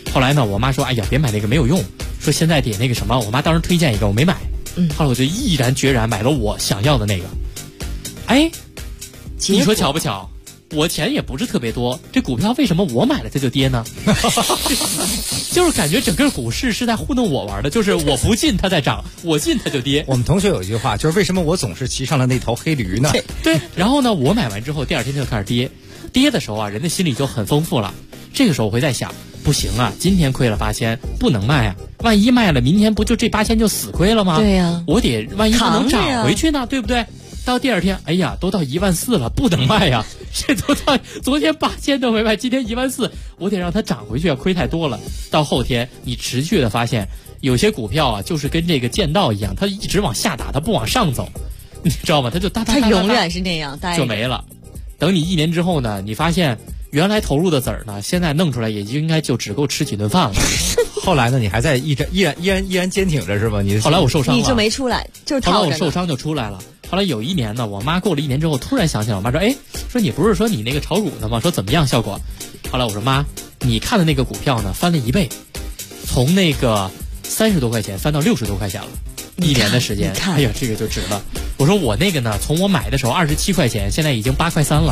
后来呢，我妈说：“哎呀，别买那个没有用。”说现在得那个什么，我妈当时推荐一个，我没买。后来我就毅然决然买了我想要的那个。哎，你说巧不巧？我钱也不是特别多，这股票为什么我买了它就跌呢？就是感觉整个股市是在糊弄我玩的，就是我不进它在涨，我进它就跌。 我们同学有一句话，就是为什么我总是骑上了那头黑驴呢？ 对，然后呢，我买完之后第二天就开始跌，跌的时候啊，人的心里就很丰富了。这个时候我会在想，不行啊，今天亏了8000，不能卖啊，万一卖了，明天不就这8000就死亏了吗？ 对呀， 我得万一不能涨回去呢，对不对？到第二天，哎呀，都到14000了，不能卖呀！这都到昨天8000都没卖，今天14000，我得让它涨回去啊，亏太多了。到后天，你持续的发现，有些股票啊，就是跟这个剑道一样，它一直往下打，它不往上走，你知道吗？它就哒哒哒哒， 它永远是那样， 就没了。等你1年之后呢，你发现原来投入的籽儿呢，现在弄出来也就应该就只够吃几顿饭了。 后来呢，你还在依然坚挺着是吧？你后来我受伤了， 你就没出来，就是套着。 后来我受伤就出来了。后来有一年呢，我妈过了1年之后，突然想起来，我妈说：“哎，说你不是说你那个炒股的吗？说怎么样效果？”后来我说：“妈，你看的那个股票呢，翻了1倍，从那个30多块钱翻到60多块钱了，1年的时间。哎呀，这个就值了。”我说我那个呢，从我买的时候27块钱，现在已经8块3了。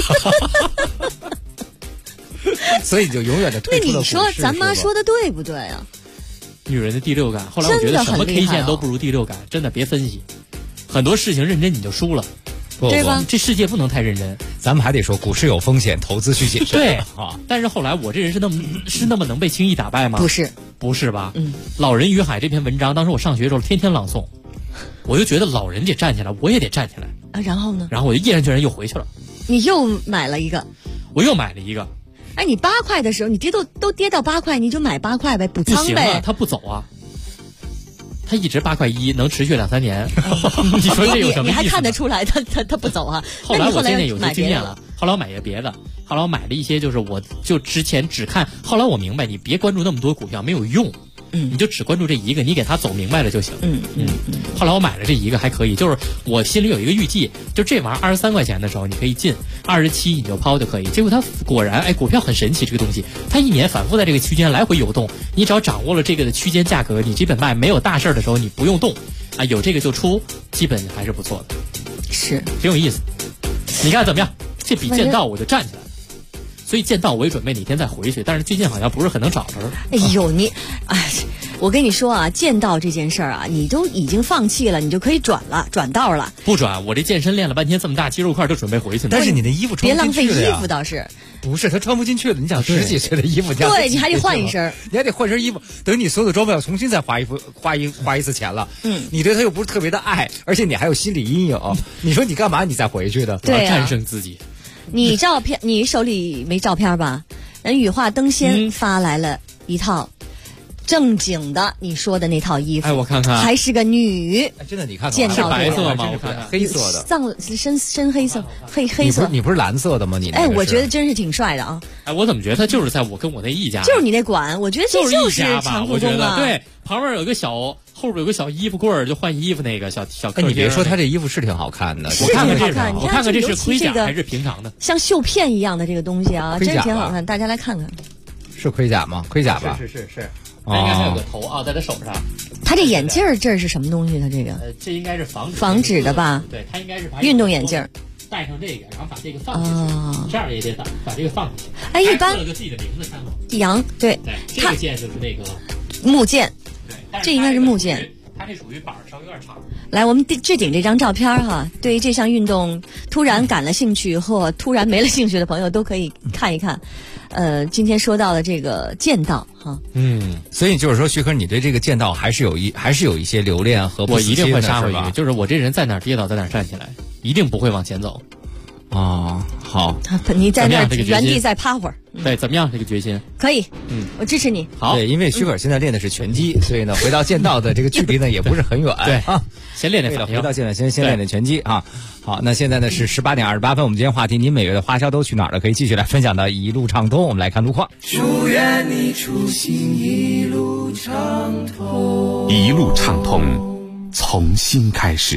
所以你就永远的退出了股市。 那你说咱妈说的对不对啊？ 女人的第六感。后来我觉得什么 K 线都不如第六感，真的别分析。很多事情认真你就输了， 对吧？ 这世界不能太认真， 咱们还得说股市有风险，投资需谨慎。 对啊，但是后来我这人是那么能被轻易打败吗？不是吧？老人与海这篇文章，当时我上学的时候天天朗诵，我就觉得老人得站起来，我也得站起来啊。然后呢？ 然后我就毅然决然又回去了。 你又买了一个？ 我又买了一个。 哎，你8块的时候，你都跌到8块，你就买8块呗，补仓呗。 不行啊，它不走啊。它一直8块1，能持续2-3年。你说这有什么意思？ 你还看得出来它不走啊？ 后来我渐渐有些经验了，后来我买些别的，后来我买了一些就是我就之前只看，后来我明白你别关注那么多股票没有用，你就只关注这一个，你给它走明白了就行。后来我买了这一个还可以，就是我心里有一个预计，就这玩意儿23块钱的时候你可以进，27你就抛就可以。结果它果然，哎，股票很神奇，这个东西它1年反复在这个区间来回游动，你只要掌握了这个的区间价格，你基本卖没有大事的时候你不用动啊，有这个就出，基本还是不错的， 是挺有意思。你看怎么样？这比剑道我就站起来了。所以剑道我也准备哪天再回去，但是最近好像不是很能找着。 哎呦，你，哎，我跟你说啊，剑道这件事儿啊，你都已经放弃了，你就可以转道了。 不转，我这健身练了半天，这么大肌肉块就准备回去了。 但是你的衣服穿不进去了呀。 别浪费衣服倒是。 不是，他穿不进去了。你想10几岁的衣服， 对，你还得换一身， 你还得换身衣服，等你所有的装备要重新再花一次钱了。你对他又不是特别的爱，而且你还有心理阴影。你说你干嘛？你再回去的？ 我要战胜自己。 你照片，你手里没照片吧？人羽化登仙发来了一套正经的，你说的那套衣服。 哎，我看看， 还是个女。 真的，你看是白色吗？我看看， 黑色的， 深黑色，黑色。 你不是蓝色的吗？你哎，我觉得真是挺帅的啊。 哎，我怎么觉得他就是在我跟我那一家， 就是你那馆，我觉得这就是长故宫啊。 对，旁边有个小。后边有个小衣服柜儿，就换衣服那个小客厅。 你别说，他这衣服是挺好看的。 我看看这是，我看看这是盔甲还是平常的？ 像绣片一样的这个东西啊，真挺好看，大家来看看。 是盔甲吗？盔甲吧？ 是。它应该还有个头啊，在他手上。 他这眼镜儿这是什么东西？他这个？ 这应该是防止的吧？ 对，他应该是把运动眼镜戴上这个，然后把这个放进去，这样也得把这个放进去。 哎，一般了个自己的名字上头。 杨，对， 这个剑就是那个木剑， 对， 这应该是木剑。 它这属于板稍微有点长。 来，我们置顶这张照片哈，对于这项运动突然感了兴趣或突然没了兴趣的朋友都可以看一看。今天说到的这个剑道哈， 所以就是说，徐克，你对这个剑道还是有一些留恋和不死心的， 我一定会杀回去。就是我这人在哪儿跌倒在哪儿站起来，一定不会往前走。 好， 你在那原地再趴会儿。 对，怎么样？这个决心可以，我支持你。 好， 对，因为徐可现在练的是拳击，所以呢，回到剑道的这个距离呢也不是很远。 对啊，先练练。 回到剑道，先练练拳击啊。好，那现在呢是18点28分，我们今天话题，您每月的花销都去哪儿了？可以继续来分享到一路畅通。我们来看路况。 祝愿你出行一路畅通， 一路畅通，从新开始。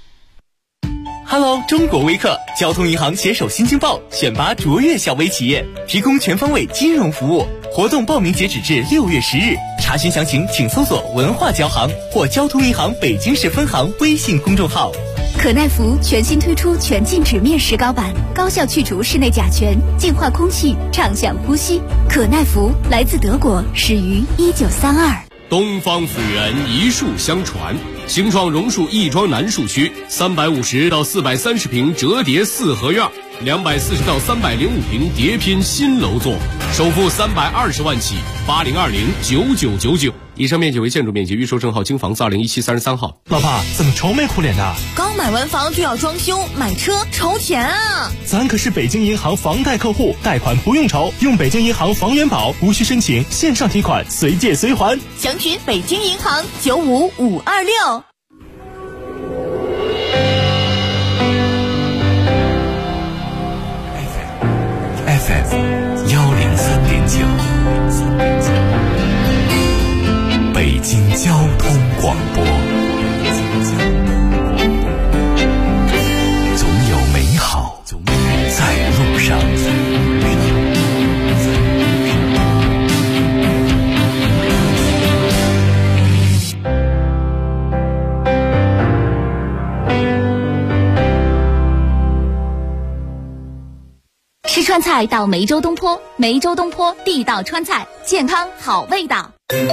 Hello， 中国微客交通银行携手新京报选拔卓越小微企业，提供全方位金融服务， 活动报名截止至6月10日，查询详情请搜索文化交行或交通银行北京市分行微信公众号。 可耐福全新推出全净纸面石膏版，高效去除室内甲醛，净化空气，畅享呼吸。可耐福来自德国，始于1932。 东方府源一树相传，兴创榕树亦庄南树区350到430平折叠四合院，240到305平叠拼新楼座，首付320万起，80209999。以上面积为建筑面积，预售证号京房4201733号。 老爸，怎么愁眉苦脸的？ 刚买完房就要装修，买车愁钱啊！ 咱可是北京银行房贷客户，贷款不用愁，用北京银行房源宝，无需申请，线上提款，随借随还。 详询北京银行95526。 FM 103.9，北京交通广播，总有美好在路上。 吃川菜到梅州东坡，梅州东坡地道川菜，健康好味道。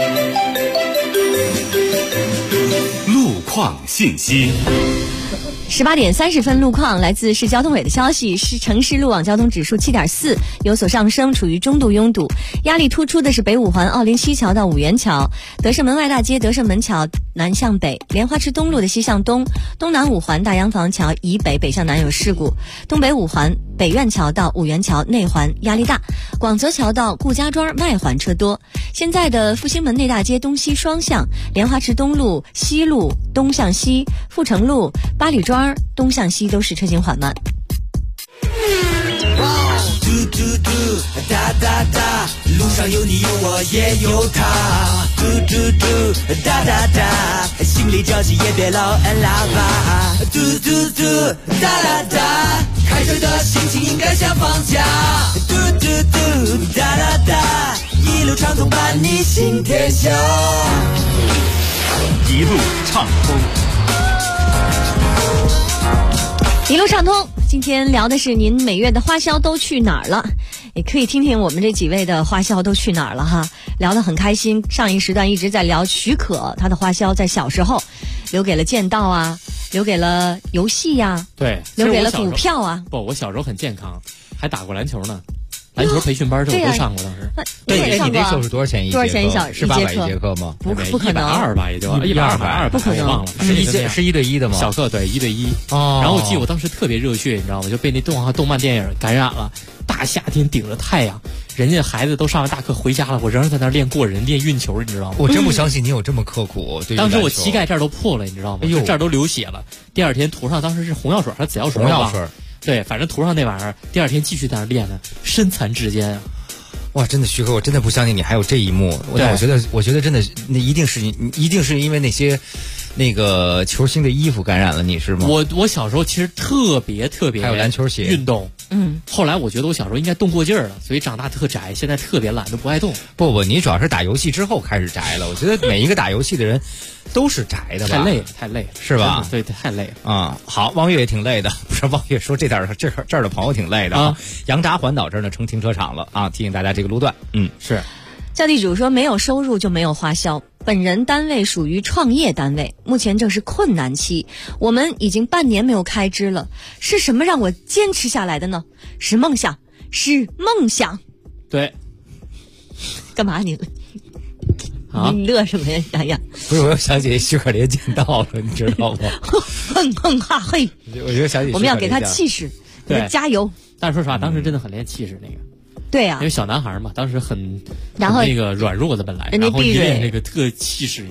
路况信息。 18点30分，路况来自市交通委的消息，是城市路网交通指数7.4，有所上升，处于中度拥堵。压力突出的是北五环奥林西桥到五元桥、德胜门外大街德胜门桥南向北、莲花池东路的西向东、东南五环大洋房桥以北北向南有事故，东北五环北苑桥到五元桥内环压力大，广泽桥到顾家庄外环车多。现在的复兴门内大街东西双向、莲花池东路西路东向西、阜成路八里庄东向西都是车行缓慢。 嘟嘟嘟，哒哒哒，路上有你有我也有他。嘟嘟嘟，哒哒哒，心里着急也别老按喇叭。嘟嘟嘟，哒哒哒，开车的心情应该像放假。嘟嘟嘟，哒哒哒，一路畅通伴你行天下。 一路畅通。 一路畅通，今天聊的是您每月的花销都去哪儿了，也可以听听我们这几位的花销都去哪儿了哈，聊得很开心。上一时段一直在聊许可，他的花销在小时候留给了剑道啊，留给了游戏呀， 对， 留给了股票啊。 不，我小时候很健康，还打过篮球呢。篮球培训班这我都上过，当时。 对，你那时候是多少钱一节课？ 多少钱一小是800一节课吗？ 不可能 ，120吧，也就120， 不可能， 忘了。 是一对一的吗？ 小课对1对1。哦。然后我记得我当时特别热血，你知道吗？就被那动漫电影感染了。大夏天顶着太阳，人家孩子都上完大课回家了，我仍然在那练过人、练运球，你知道吗？ 我真不相信你有这么刻苦。 当时我膝盖这儿都破了，你知道吗？这儿都流血了。第二天涂上，当时是红药水还是紫药水？ 红药水。 对，反正涂上那玩意儿，第二天继续在那练呢，身残志坚啊。 哇，真的徐哥，我真的不相信你还有这一幕。我觉得真的，那一定是因为那个球星的衣服感染了你，是吗？ 我小时候其实特别还有篮球鞋运动。后来我觉得我小时候应该动过劲儿了，所以长大特宅，现在特别懒，都不爱动。 不，你主要是打游戏之后开始宅了。我觉得每一个打游戏的人都是宅的吧？ 太累了， 是吧？ 对，太累了啊！好，汪月也挺累的，不是汪月说这儿的朋友挺累的啊。羊闸环岛这儿呢成停车场了啊，提醒大家这个路段。 是。 叫地主说没有收入就没有花销，本人单位属于创业单位，目前正是困难期，我们已经半年没有开支了。是什么让我坚持下来的呢？是梦想，是梦想。 对。 干嘛你？ 啊， 你乐什么呀？洋洋， 不是，我又想起徐可莲见到了，你知道吗？ 哼哈嘿！ 我就想起我们要给他气势， 对， 加油。 但是说实话，当时真的很练气势那个。 对呀， 因为小男孩嘛，当时很然后那个软弱的本来，然后一练这个特气势，你知道吗？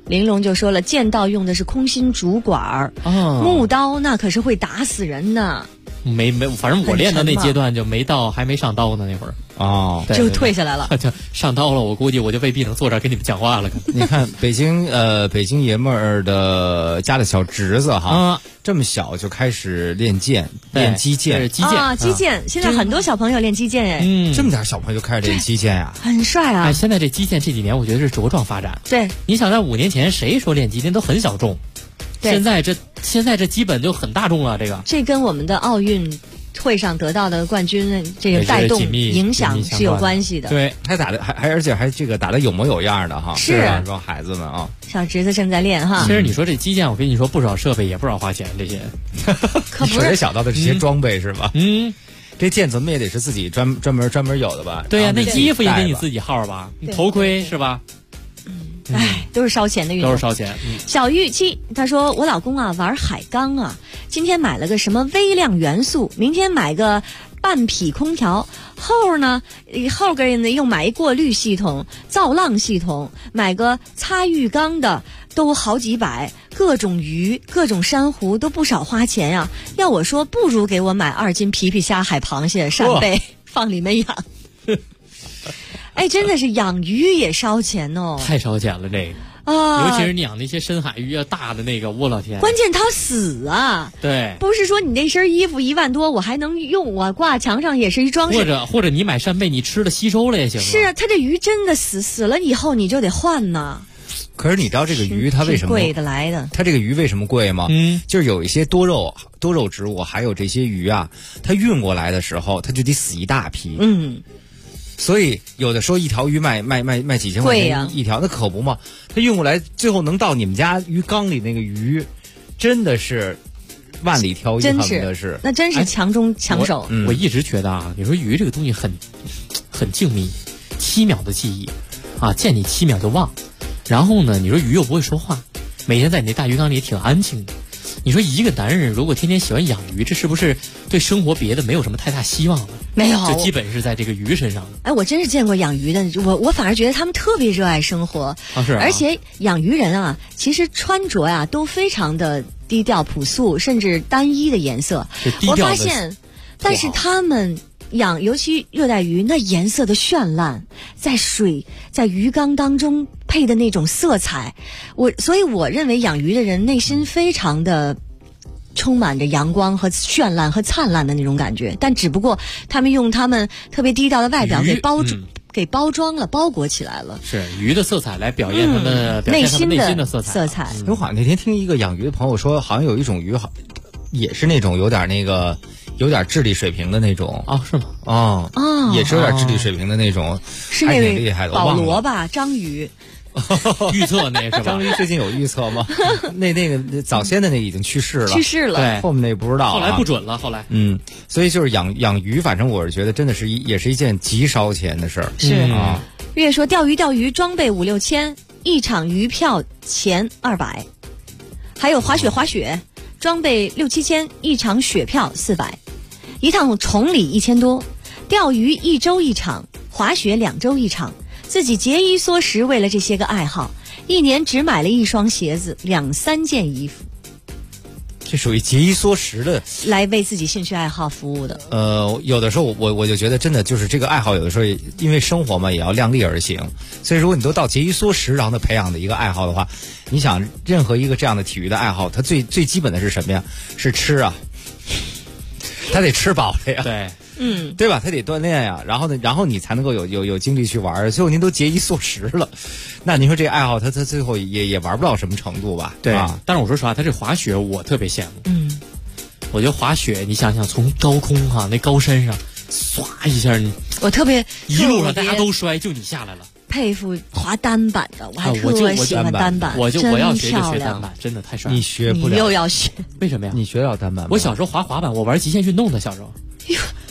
玲珑就说了，剑道用的是空心竹管木刀那可是会打死人的。 没，反正我练的那阶段就没到，还没上刀呢那会儿。 哦， 就退下来了， 就上刀了。我估计我就未必能坐这儿跟你们讲话了。 你看北京爷们儿的家的小侄子哈，这么小就开始练剑，练击剑， 击剑。现在很多小朋友练击剑哎， 这么点小朋友就开始练击剑呀， 很帅啊！ 哎，现在这击剑这几年我觉得是茁壮发展。 对， 你想在5年前谁说练击剑都很小众，现在这基本就很大众了。这跟我们的奥运会上得到的冠军这个带动影响是有关系的。 对，他打的而且还这个打的有模有样的哈。 是啊， 这帮孩子们啊， 小侄子正在练哈。 其实你说这击剑，我跟你说不少设备也不少花钱，这些。 可不是。 首先想到的这些装备是吧？这剑怎么也得是自己专门有的吧？ 对呀，那衣服也得你自己号吧？头盔是吧？ 都是烧钱的运动， 都是烧钱。 小玉七他说，我老公啊玩海钢啊，今天买了个什么微量元素，明天买个半匹空调，后边呢又买一过滤系统、造浪系统，买个擦浴缸的都好几百，各种鱼、各种珊瑚都不少花钱呀。要我说，不如给我买2斤皮皮虾、海螃蟹、扇贝放里面养。哎，真的是养鱼也烧钱哦， 太烧钱了这个啊！尤其是你养那些深海鱼啊，大的那个，我老天！ 关键它死啊！ 对， 不是说你那身衣服1万多我还能用，我挂墙上也是一装饰。 或者你买扇贝，你吃了吸收了也行。 是啊，它这鱼真的死了以后你就得换呢。 可是你知道这个鱼它为什么贵的来的？ 它这个鱼为什么贵吗？就是有一些多肉植物，还有这些鱼啊，它运过来的时候，它就得死一大批。所以有的时候一条鱼卖几千块钱一条，那可不嘛？它运过来最后能到你们家鱼缸里那个鱼，真的是万里挑一， 真是那真是强中强手。 我一直觉得啊，你说鱼这个东西很静谧，7秒的记忆啊，见你7秒就忘。然后呢，你说鱼又不会说话，每天在你那大鱼缸里也挺安静的。你说一个男人如果天天喜欢养鱼，这是不是对生活别的没有什么太大希望了？ 没有， 就基本是在这个鱼身上。 哎，我真是见过养鱼的，我反而觉得他们特别热爱生活。 是啊。 而且养鱼人啊，其实穿着呀都非常的低调朴素，甚至单一的颜色。我发现，但是他们尤其热带鱼，那颜色的绚烂，在鱼缸当中配的那种色彩，所以我认为养鱼的人内心非常的充满着阳光和绚烂和灿烂的那种感觉，但只不过他们用他们特别低调的外表给包装了，包裹起来了。 是鱼的色彩来表现他们内心的色彩。 我好像那天听一个养鱼的朋友说，好像有一种鱼也是那种有点智力水平的那种啊？是吗？ 也是有点智力水平的那种， 是那挺厉害的。 保罗吧，章鱼。 预测那是吧？ 章鱼最近有预测吗？那个早先的那已经去世了， 对， 后面那不知道， 后来不准了，后来所以就是养鱼，反正我是觉得真的也是一件极烧钱的事儿。 是啊，月说钓鱼装备5、6千，一场鱼票钱200，还有滑雪装备6、7千，一场雪票400，一趟崇礼1000多，钓鱼1周1场，滑雪2周1场。自己节衣缩食，为了这些个爱好，1年只买了1双鞋子、2、3件衣服。 这属于节衣缩食的， 来为自己兴趣爱好服务的。 有的时候我就觉得真的就是这个爱好，有的时候因为生活嘛也要量力而行。所以如果你都到节衣缩食然后呢培养的一个爱好的话，你想任何一个这样的体育的爱好，它最基本的是什么呀？是吃啊，他得吃饱了呀。 对。 对吧？他得锻炼呀，然后你才能够有精力去玩。最后您都节衣缩食了，那您说这个爱好，他最后也玩不到什么程度吧？ 对啊。但是我说实话，他这滑雪我特别羡慕。我觉得滑雪，你想想从高空那高山上，唰一下， 我特别一路上大家都摔，就你下来了。 佩服滑单板的，我还特别喜欢单板， 我要学单板，真的太帅了。 你学不了， 你又要学？ 为什么呀？ 你学了单板吗？ 我小时候滑滑板，我玩极限运动的，小时候。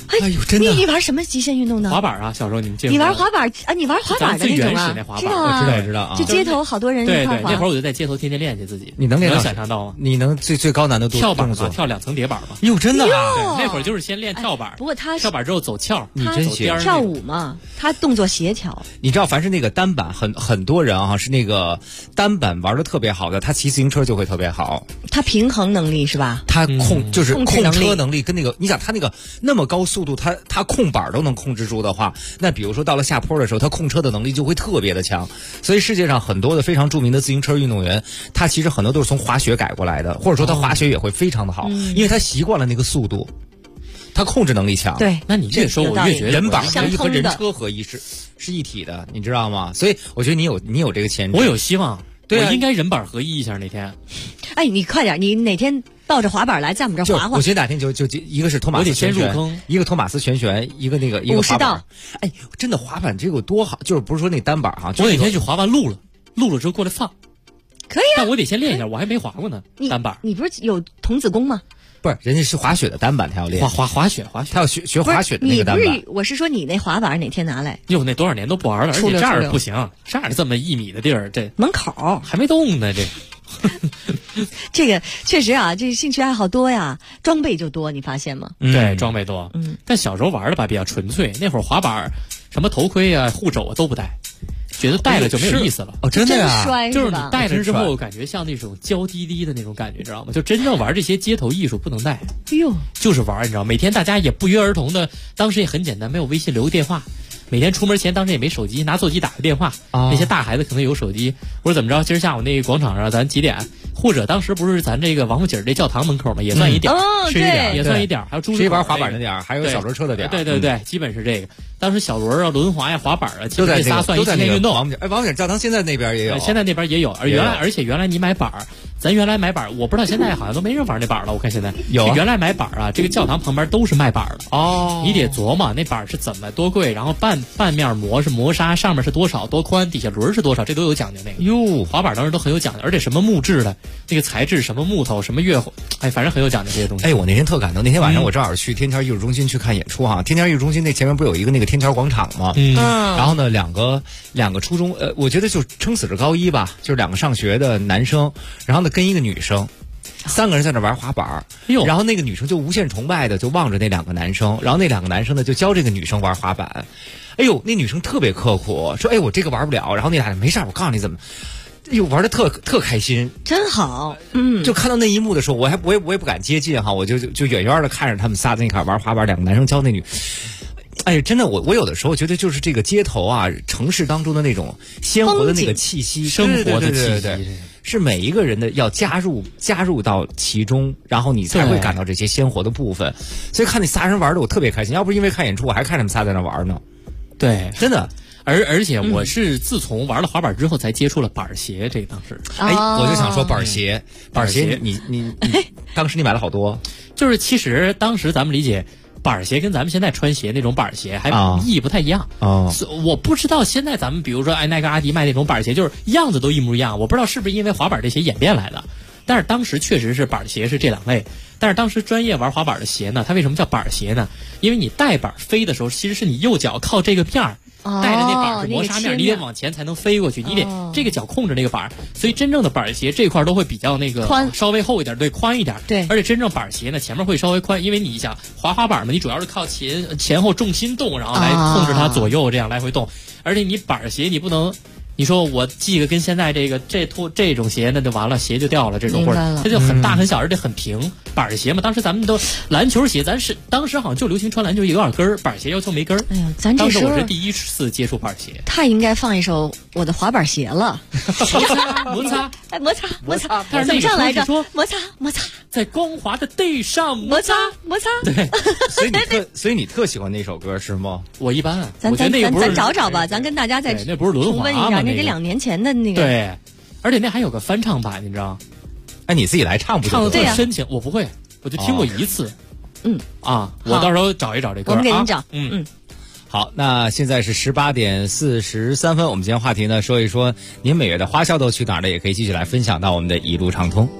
哎呦，真的！ 你玩什么极限运动呢？ 滑板啊，小时候你们见过？ 你玩滑板啊？你玩滑板的那种啊？ 那滑板， 知道啊， 我知道啊。 就街头好多人一块滑。 那会儿我就在街头天天练去自己。 你能练到？ 能想象到吗？ 你能最高难度跳板嘛？跳2层叠板嘛？ 哟，真的啊！ 对，那会儿就是先练跳板。 不过他跳板之后走翘， 你真行。 跳舞嘛，他动作协调。 你知道，凡是那个单板，很多人啊是那个单板玩的特别好的，他骑自行车就会特别好。 他平衡能力是吧？ 他就是控车能力跟那个，你想他那个那么高速度，他控板都能控制住的话，那比如说到了下坡的时候，他控车的能力就会特别的强。所以世界上很多的非常著名的自行车运动员，他其实很多都是从滑雪改过来的，或者说他滑雪也会非常的好，因为他习惯了那个速度，他控制能力强。 对， 那你这个时候我越觉得人板合一和人车合一是一体的，你知道吗？所以我觉得你有这个潜质， 我有希望。 对、 我应该人板合一一下那天。 哎，你快点，你哪天抱着滑板来，在我们这滑滑。 我觉得哪天就一个是托马斯全旋，一个托马斯全旋，一个滑板。哎，真的滑板这个多好，就是不是说那单板哈。 我哪天去滑完录了之后过来放， 可以啊。 但我得先练一下，我还没滑过呢。单板， 你不是有童子功吗？ 不是，人家是滑雪的单板，他要练滑雪， 他要学滑雪的那个单板。 我是说你那滑板哪天拿来？ 哟，那多少年都不玩了，而且这儿不行，这儿这么1米的地儿，这门口还没动呢，这。 这个确实啊，这兴趣爱好多呀，装备就多，你发现吗？ 对，装备多。但小时候玩的吧比较纯粹，那会儿滑板什么头盔啊、护肘啊都不戴。觉得戴了就没有意思了哦，真的呀， 就是你戴了之后，感觉像那种娇滴滴的那种感觉，知道吗？就真正玩这些街头艺术不能戴， 哎呦， 就是玩，你知道，每天大家也不约而同的，当时也很简单，没有微信留个电话，每天出门前当时也没手机，拿座机打个电话。那些大孩子可能有手机，或者怎么着，今儿下午那个广场上咱几点？或者当时不是咱这个王府井这教堂门口嘛，也算一点，是一点，也算一点。还有谁玩滑板的点，还有小轮车的点。 对，基本是这个。当时小轮啊、轮滑呀、滑板啊， 都在仨算一极限运动。 王府井教堂现在那边也有， 现在那边也有。而且原来你买板，咱原来买板，我不知道现在好像都没人玩那板了。我看现在有。 原来买板啊，这个教堂旁边都是卖板的哦。 你得琢磨那板是怎么多贵，然后半面膜是磨砂，上面是多少多宽，底下轮是多少，这都有讲究。那个哟， 滑板当时都很有讲究，而且什么木质的那个材质。什么木头，什么月火，哎，反正很有讲究这些东西。 哎，我那天特感动，那天晚上我正好去天桥艺术中心去看演出哈。天桥艺术中心那前面不有一个那个天桥广场吗？然后呢，两个初中，我觉得就撑死是高一吧，就是2个上学的男生，然后呢跟一个女生，3个人在那玩滑板。然后那个女生就无限崇拜的就望着那2个男生，然后那2个男生呢就教这个女生玩滑板。哎呦，那女生特别刻苦，说哎我这个玩不了，然后那俩人没事，我告诉你怎么。哎呦，玩的特开心， 真好。 就看到那一幕的时候，我也不敢接近哈，我就远远的看着他们仨在那块玩滑板，2个男生教那女。哎，真的，我有的时候觉得就是这个街头啊，城市当中的那种鲜活的那个气息， 生活的气息， 是每一个人的要加入到其中，然后你才会感到这些鲜活的部分。所以看那仨人玩的，我特别开心。要不是因为看演出，我还看他们仨在那玩呢。 对， 真的。 而且我是自从玩了滑板之后才接触了板鞋，这个当时， 我就想说板鞋，你当时你买了好多， 就是其实当时咱们理解板鞋跟咱们现在穿鞋那种板鞋还意义不太一样我不知道现在咱们比如说耐克、阿迪卖那种板鞋，就是样子都一模一样，我不知道是不是因为滑板这鞋演变来的，但是当时确实是板鞋是这2类。但是当时专业玩滑板的鞋呢，它为什么叫板鞋呢？因为你带板飞的时候，其实是你右脚靠这个面儿。带着那板是磨砂面，你得往前才能飞过去，你得这个脚控制那个板，所以真正的板鞋这块都会比较那个宽， 稍微厚一点，对，宽一点。 对， 而且真正板鞋呢，前面会稍微宽，因为你想滑板嘛，你主要是靠前后重心动，然后来控制它左右这样来回动。而且你板鞋你不能。你说我系个跟现在这种鞋那就完了，鞋就掉了，这种或者它就很大很小，而且很平。板鞋嘛，当时咱们都篮球鞋，当时好像就流行穿篮球鞋有点跟儿，板鞋要求没跟儿。 哎呀，咱这时候当时我是第一次接触板鞋， 他应该放一首我的滑板鞋了。 摩擦， 哎，摩擦， 但是怎么唱来着？ 说摩擦， 在光滑的地上摩擦。 对，所以你特喜欢那首歌是吗？ 我一般， 咱找找吧，咱跟大家再那不是轮滑吗？ 那得2年前的那个。 对，而且那还有个翻唱版，你知道？ 哎，你自己来唱不就？ 对呀，深情我不会，我就听过一次。我到时候找一找这歌。 我们给你找。 好，那现在是18点43分，我们今天话题呢说一说您每月的花销都去哪儿了，也可以继续来分享到我们的一路畅通。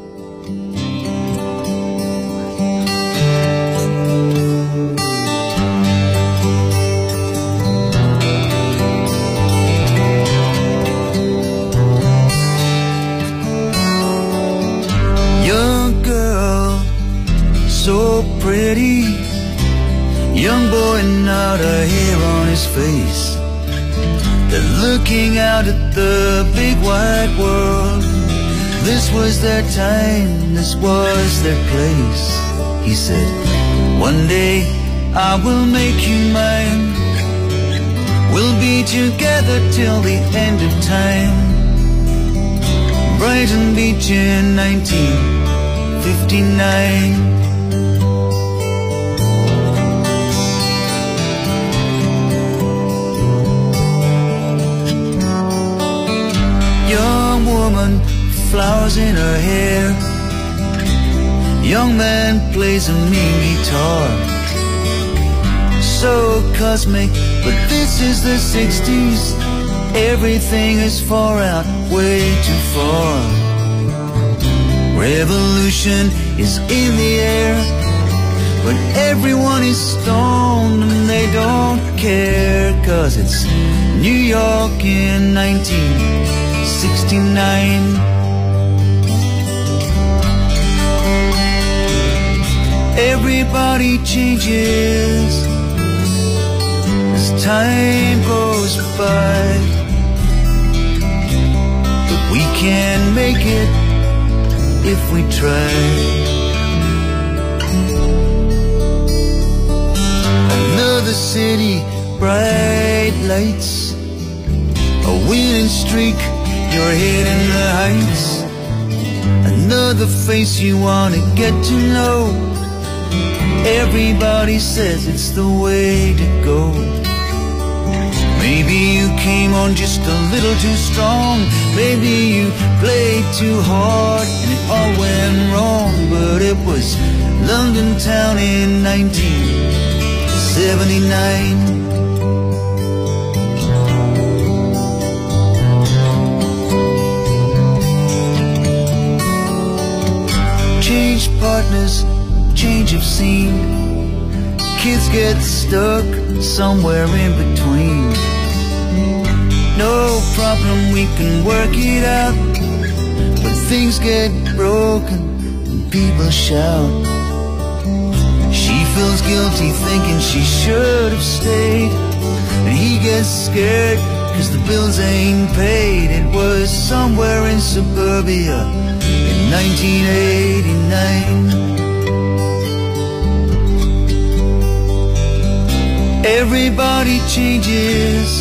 face. They're looking out at the big wide world. This was their time, this was their place. He said, one day I will make you mine. We'll be together till the end of time. Brighton Beach in 1959. Young woman, flowers in her hair. Young man plays a mean guitar. So cosmic, but this is the 60s. Everything is far out, way too far. Revolution is in the air, but everyone is stoned and they don't care, 'cause it's New York in 1969. Everybody changes as time goes by, but we can make it if we try. Another city, bright lights, a winning streak, you're hitting the heights. Another face you wanna get to know. Everybody says it's the way to go. Maybe you came on just a little too strong. Maybe you played too hard and it all went wrong. But it was London town in 1979. Change partners, change of scene. Kids get stuck somewhere in between. No problem, we can work it out. But things get broken and people shout. She feels guilty thinking she should have stayed, and he gets scared 'cause the bills ain't paid. It was somewhere in suburbia in 1989. Everybody changes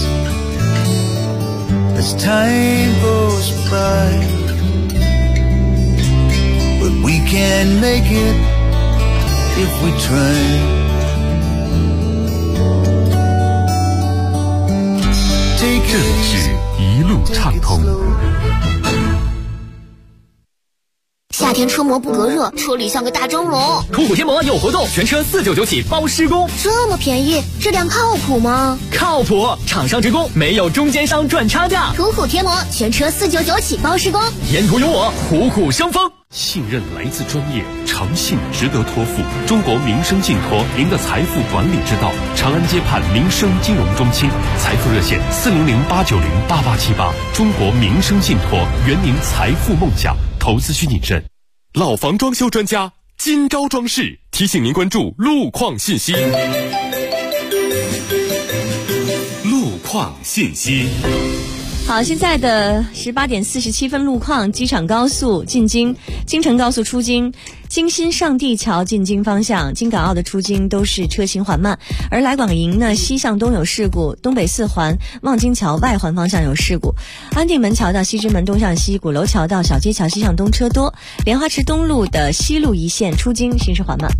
as time goes by, but we can make it if we try. 这里是一路畅通。 夏天车膜不隔热，车里像个大蒸笼。 途虎天膜有活动，全车499起包施工， 这么便宜，质量靠谱吗？ 靠谱，厂商直供，没有中间商赚差价。 途虎天膜全车499起包施工， 沿途有我，虎虎生风。 信任来自专业，诚信值得托付。中国民生信托，您的财富管理之道。长安街畔民生金融中心，财富热线400-890-8878。中国民生信托，圆您财富梦想。投资需谨慎。老房装修专家金招装饰提醒您关注路况信息。路况信息。 好，现在的18点47分路况，机场高速进京、京承高速出京、京新上地桥进京方向、京港澳的出京都是车行缓慢，而来广营呢西向东有事故，东北四环望京桥外环方向有事故，安定门桥到西直门东向西，鼓楼桥到小街桥西向东车多，莲花池东路的西路一线出京行驶缓慢。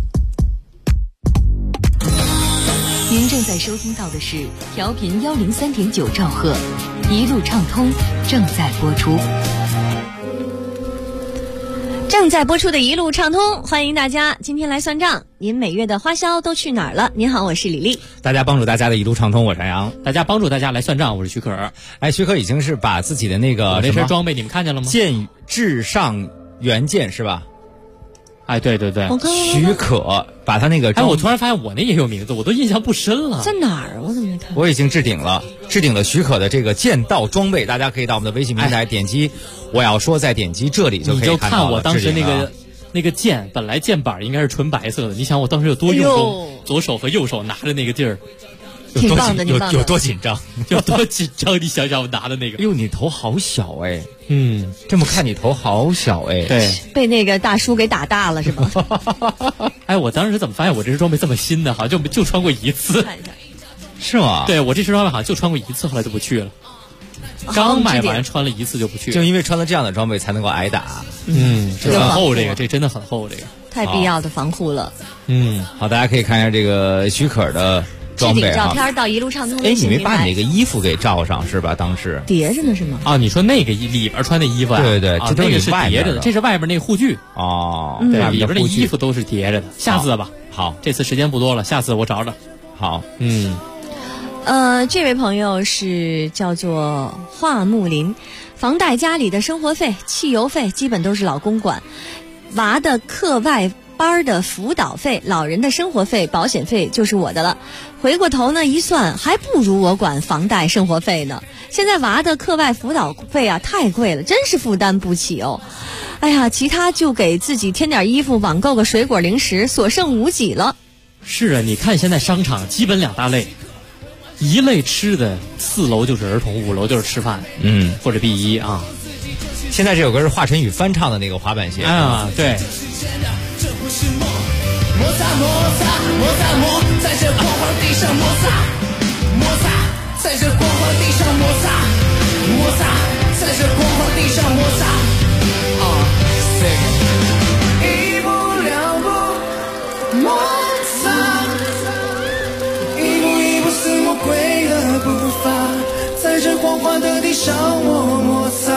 您正在收听到的是调频103.9兆赫，一路畅通正在播出。 正在播出的一路畅通，欢迎大家今天来算账。您每月的花销都去哪儿了？您好，我是李丽。 大家帮助大家的一路畅通，我是杨。 大家帮助大家来算账，我是徐可。 哎，徐可已经是把自己的那个那身装备你们看见了吗？ 剑至上元剑是吧？ 哎，对对对， 许可把他那个， 哎，我突然发现我那也有名字，我都印象不深了。 在哪儿？我怎么没看？ 我已经置顶了许可的这个剑道装备，大家可以到我们的微信平台点击，我要说再点击这里就可以看到了。 你就看我当时那个剑，本来剑板应该是纯白色的，你想我当时有多用功，左手和右手拿着那个劲儿。 挺棒的， 有多紧张？ 有多紧张？你想想我拿的那个， 哟，你头好小哎，这么看你头好小哎， 对， 被那个大叔给打大了是吗？ 哎，我当时怎么发现我这身装备这么新呢？好像就穿过一次， 是吗？ 对，我这身装备好像就穿过一次，后来就不去了。刚买完穿了一次就不去了， 就因为穿了这样的装备才能够挨打。 这很厚，这真的很厚，这个太必要的防护了。 好，大家可以看一下这个许可的装备照片到一路畅通。 你没把你那个衣服给罩上是吧？当时叠着呢是吗？ 啊，你说那个里边穿的衣服啊？ 对， 这那个是叠着的，这是外边那护具哦。 对，里边的衣服都是叠着的。下次吧， 好， 这次时间不多了，下次我找找。 好， 这位朋友是叫做华木林，房贷、家里的生活费、汽油费基本都是老公管，娃的课外班的辅导费、老人的生活费、保险费就是我的了。回过头呢一算，还不如我管房贷、生活费呢。现在娃的课外辅导费啊太贵了，真是负担不起哦。哎呀，其他就给自己添点衣服，网购个水果零食，所剩无几了。 是啊，你看现在商场基本两大类。一类吃的，4楼就是儿童，5楼就是吃饭，或者 B1啊。 现在这首歌是华晨宇翻唱的那个滑板鞋啊，对。 摩擦摩擦摩擦摩，在这光滑地上摩擦摩擦，在这光滑地上摩擦摩擦，在这光滑地上摩擦。一步两步摩擦，一步一步似魔鬼的步伐，在这光滑的地上我摩擦。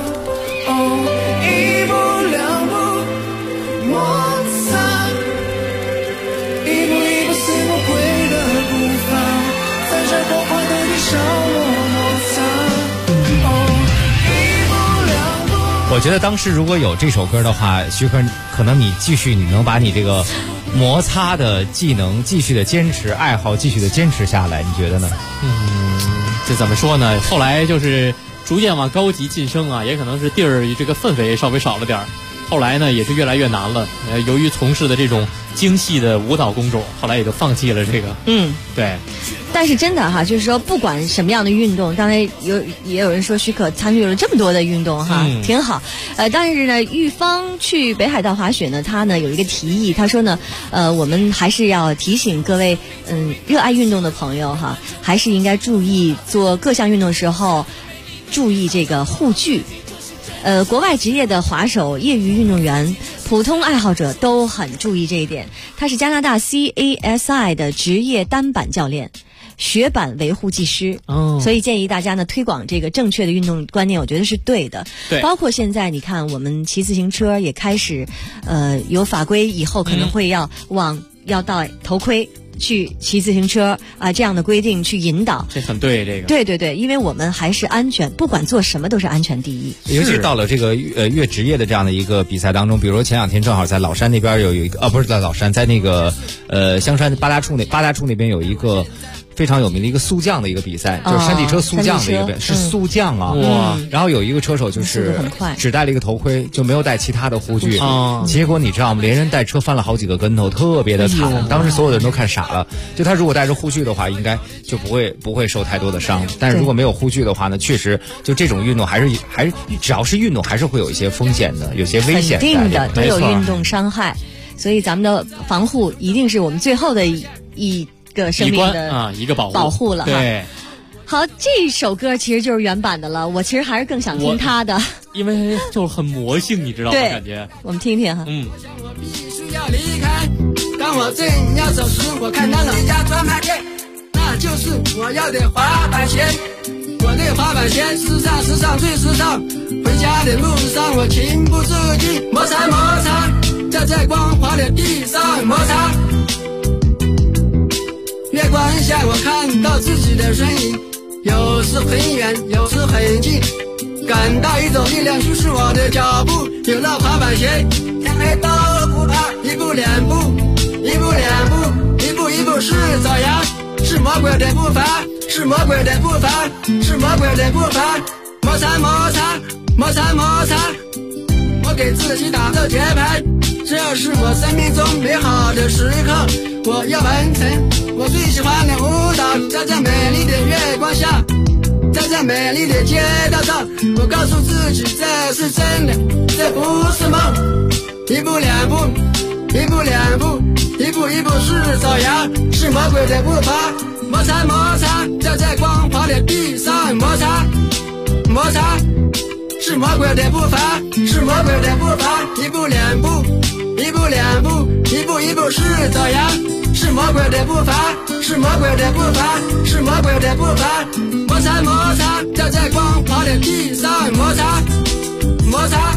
一步两步摩擦，一步一步似魔鬼的步伐，在这光滑的地上我摩擦。一步两步。 我觉得当时如果有这首歌的话，徐克可能你能把你这个摩擦的技能继续的坚持，爱好继续的坚持下来，你觉得呢？ 这怎么说呢？后来就是逐渐往高级晋升啊，也可能是地儿这个氛围稍微少了点儿。后来呢，也是越来越难了。由于从事的这种精细的舞蹈工种，后来也就放弃了这个。对。 但是真的哈，就是说不管什么样的运动，刚才也有人说许可参与了这么多的运动哈，挺好。但是呢，玉芳去北海道滑雪呢，他呢有一个提议，他说呢，我们还是要提醒各位热爱运动的朋友哈，还是应该注意做各项运动的时候注意这个护具。国外职业的滑手、业余运动员、普通爱好者都很注意这一点。他是加拿大 CASI 的职业单板教练、雪板维护技师，所以建议大家呢推广这个正确的运动观念，我觉得是对的。 对， 包括现在你看，我们骑自行车也开始，有法规以后可能会要戴头盔。去骑自行车啊，这样的规定去引导， 这很对。这个对，因为我们还是安全，不管做什么都是安全第一。 尤其到了这个越职业的这样的一个比赛当中，比如说前两天正好在老山那边有一个，不是在老山，在那个香山八大处那边有一个非常有名的一个速降的一个比赛，就是山地车速降的一个是速降啊，哇！然后有一个车手就是只戴了一个头盔，就没有戴其他的护具，结果你知道吗？连人带车翻了好几个跟头，特别的惨。当时所有的人都看傻了。就他如果带着护具的话，应该就不会受太多的伤。但是如果没有护具的话呢，确实就这种运动还是只要是运动，还是会有一些风险的，有些危险。 肯定的，都有运动伤害，所以咱们的防护一定是我们最后的一个生命的一个保护了。 对， 好，这首歌其实就是原版的了，我其实还是更想听他的， 因为就很魔性，你知道吗？感觉我们听听哈。 我必须要离开，当我正要走时，我看到了一家专卖店，那就是我要的滑板鞋。我的滑板鞋时尚最时尚，回家的路上我情不自禁摩擦摩擦，在这光滑的地上摩擦。月光下我看到自己的身影，有时很远，有时很近，感到一种力量驱使我的脚步。有了滑板鞋，天黑都不怕，一步两步，一步两步，一步一步是走呀，是魔鬼的步伐，是魔鬼的步伐，是魔鬼的步伐。摩擦摩擦摩擦摩擦，我给自己打着节拍，这是我生命中美好的时刻。 我要完成我最喜欢的舞蹈，在这美丽的月光下，在这美丽的街道上，我告诉自己这是真的，这不是梦。一步两步，一步两步，一步一步是走呀，是魔鬼的步伐，摩擦摩擦，在这光滑的地上摩擦摩擦，是魔鬼的步伐，是魔鬼的步伐，一步两步，一步两步，一步一步是走呀，是魔鬼的步伐，是魔鬼的步伐，是魔鬼的步伐，摩擦摩擦，在这光滑的地上摩擦摩擦。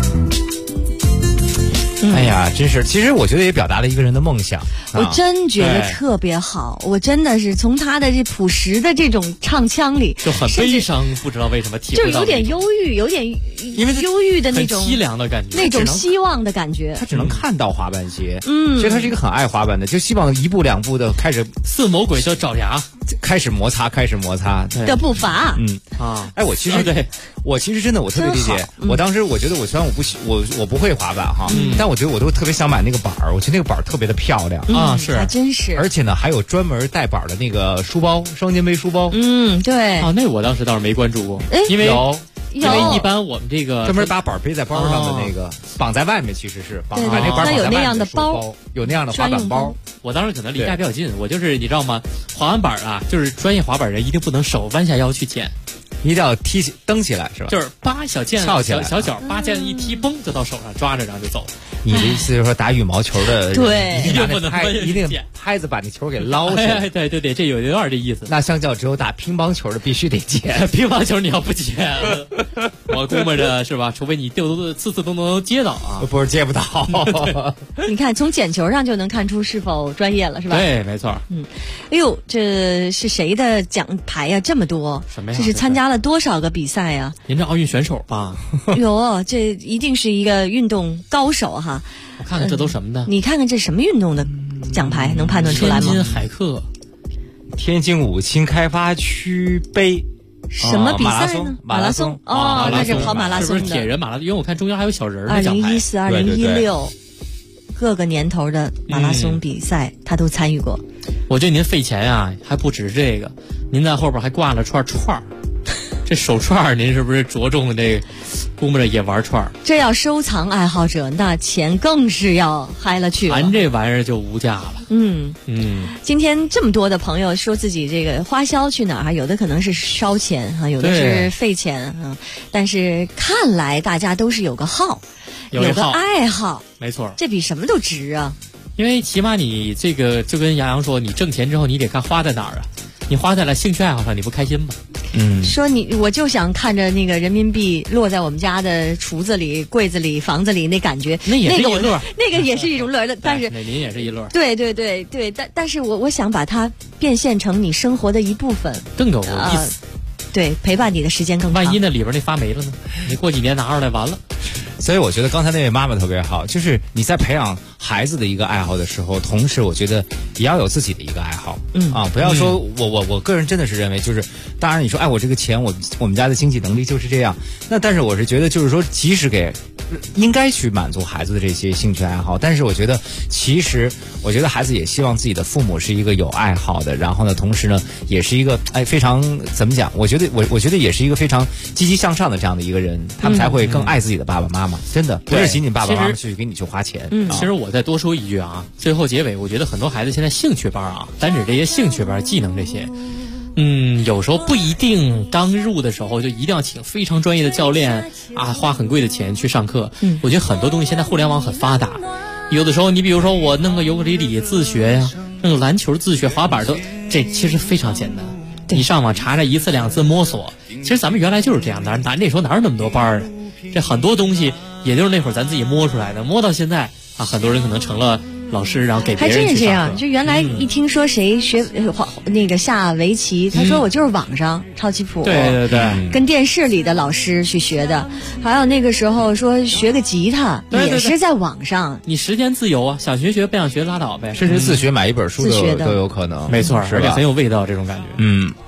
哎呀，真是，其实我觉得也表达了一个人的梦想。 我真觉得特别好，我真的是从他的这朴实的这种唱腔里就很悲伤，不知道为什么体会到， 就有点忧郁，有点忧郁的那种很凄凉的感觉， 那种希望的感觉。 他只能看到滑板鞋，所以他是一个很爱滑板的，就希望一步两步的开始似魔鬼的爪牙， 开始摩擦的步伐。 哎，我其实真的我特别理解。我当时我觉得我虽然我不会滑板哈，但我觉得我都特别想买那个板儿，我觉得那个板儿特别的漂亮是， 还真是。 而且呢，还有专门带板的那个书包，双肩背书包。 对。 那我当时倒是没关注过，因为一般我们这个专门把板背在包上的那个，绑在外面其实是把那个板绑在外面的包，有那样的滑板包。 我当时可能离家比较近，我就是你知道吗？滑完板啊，就是专业滑板人一定不能手弯下腰去捡。 一定要蹬起来是吧？ 就是扒小剑，小脚扒剑一踢，嘣就到手上抓着，然后就走。 你的意思就是说打羽毛球的， 对， 一定不能一定拍子把那球给捞起来。 对，这有点这意思。 那相较只有打乒乓球的必须得捡， 乒乓球你要不捡，我估摸着是吧？除非你次次都能接到啊， 不是接不到。 你看从捡球上就能看出是否专业了，是吧？ 对，没错。 哎呦，这是谁的奖牌呀？这么多， 什么呀？ 这是参加了多少个比赛呀？ 您这奥运选手吧？ 有，这一定是一个运动高手哈。 我看看这都什么的？ 你看看这什么运动的奖牌，能判断出来吗？ 天津海客， 天津武清开发区杯， 什么比赛呢？马拉松哦，那是跑马拉松的， 是不是铁人马拉松？因为我看中间还有小人的奖牌。 2014、2016，各个年头的马拉松比赛，他都参与过。 我觉得您费钱啊，还不止这个，您在后边还挂了串儿。这手串您是不是着重的这个？估摸着也玩串儿。 这要收藏爱好者，那钱更是要嗨了去了。 咱这玩意儿就无价了。 今天这么多的朋友说自己这个花销去哪儿，有的可能是烧钱啊，有的是费钱啊。但是看来大家都是有个好，有个爱好， 没错， 这比什么都值啊。 因为起码你这个就跟杨洋说，你挣钱之后你得看花在哪儿啊。你花在了兴趣爱好上，你不开心吗？ 说我就想看着那个人民币落在我们家的橱子里、柜子里、房子里，那感觉， 那也是一乐， 那个也是一种乐的。但是您也是一乐。 对，但是我想把它变现成你生活的一部分， 更有意思。 对，陪伴你的时间更长。 万一那里边那发霉了呢？你过几年拿出来完了。 所以我觉得刚才那位妈妈特别好，就是你在培养孩子的一个爱好的时候，同时我觉得也要有自己的一个爱好。不要说我个人真的是认为，就是当然你说我这个钱我们家的经济能力就是这样，那但是我是觉得就是说，即使应该去满足孩子的这些兴趣爱好，但是我觉得其实我觉得孩子也希望自己的父母是一个有爱好的，然后呢同时呢也是一个非常怎么讲，我觉得也是一个非常积极向上的这样的一个人，他们才会更爱自己的爸爸妈妈。真的不是仅仅爸爸妈妈去给你去花钱。 其实我再多说一句啊，最后结尾，我觉得很多孩子现在兴趣班啊，单指这些兴趣班、技能这些，有时候不一定刚入的时候就一定要请非常专业的教练啊，花很贵的钱去上课。我觉得很多东西现在互联网很发达，有的时候你比如说我弄个尤克里里自学呀，弄个篮球自学、滑板都，这其实非常简单。你上网查查1次2次摸索，其实咱们原来就是这样的，那时候哪有那么多班啊？这很多东西也就是那会儿咱自己摸出来的，摸到现在啊，很多人可能成了老师，然后给别人去上课。还真是这样， 就原来一听说谁学那个下围棋，他说我就是网上抄棋谱， 对， 跟电视里的老师去学的。还有那个时候说学个吉他，也是在网上。 你时间自由啊，想学不想学拉倒呗， 甚至自学买一本书都有可能。 没错，而且很有味道这种感觉。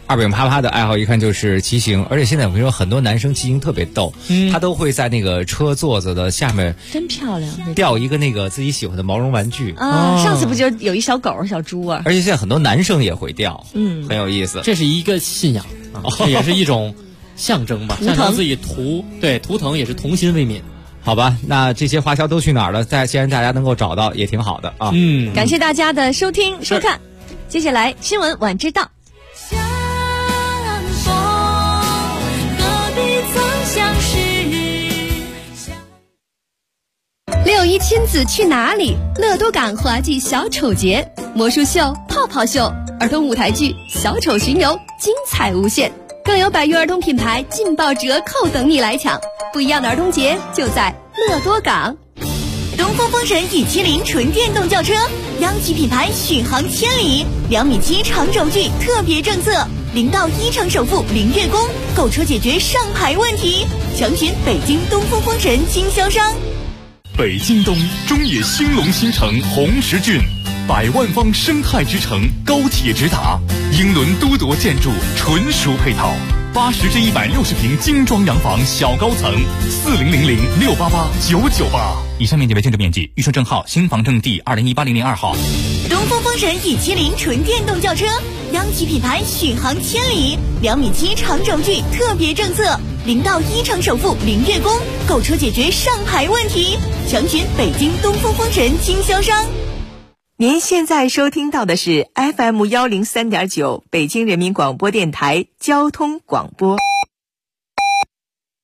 二饼啪啪的爱好一看就是骑行，而且现在我跟你说，很多男生骑行特别逗，他都会在那个车座子的下面真漂亮， 吊一个那个自己喜欢的毛绒玩具啊。上次不就有一小狗小猪啊？ 而且现在很多男生也会吊，很有意思。 这是一个信仰啊，这也是一种象征吧，象征自己图腾也是童心未泯。 好吧，那这些花销都去哪儿了？既然大家能够找到，也挺好的啊。 感谢大家的收听收看，接下来新闻晚知道。 6·1亲子去哪里？乐多港滑稽小丑节、魔术秀、泡泡秀、儿童舞台剧、小丑巡游，精彩无限。更有百余儿童品牌劲爆折扣等你来抢，不一样的儿童节就在乐多港。 东风风神E70纯电动轿车，央企品牌续航千里，2.7米长轴距特别政策，0到1成首付0月供，购车解决上牌问题。详询北京东风风神经销商。 北京东中野兴隆新城红石郡，100万方生态之城，高铁直达，英伦都铎建筑纯属配套，80至160平精装洋房小高层，4000688998。以上面积为建筑面积，预售证号新房证第20180002号。 东风风神E70纯电动轿车，央企品牌续航千里，2.7米长轴距特别政策，0到1成首付0月供，购车解决上牌问题。详询北京东风风神经销商。 您现在收听到的是 FM103.9北京人民广播电台交通广播。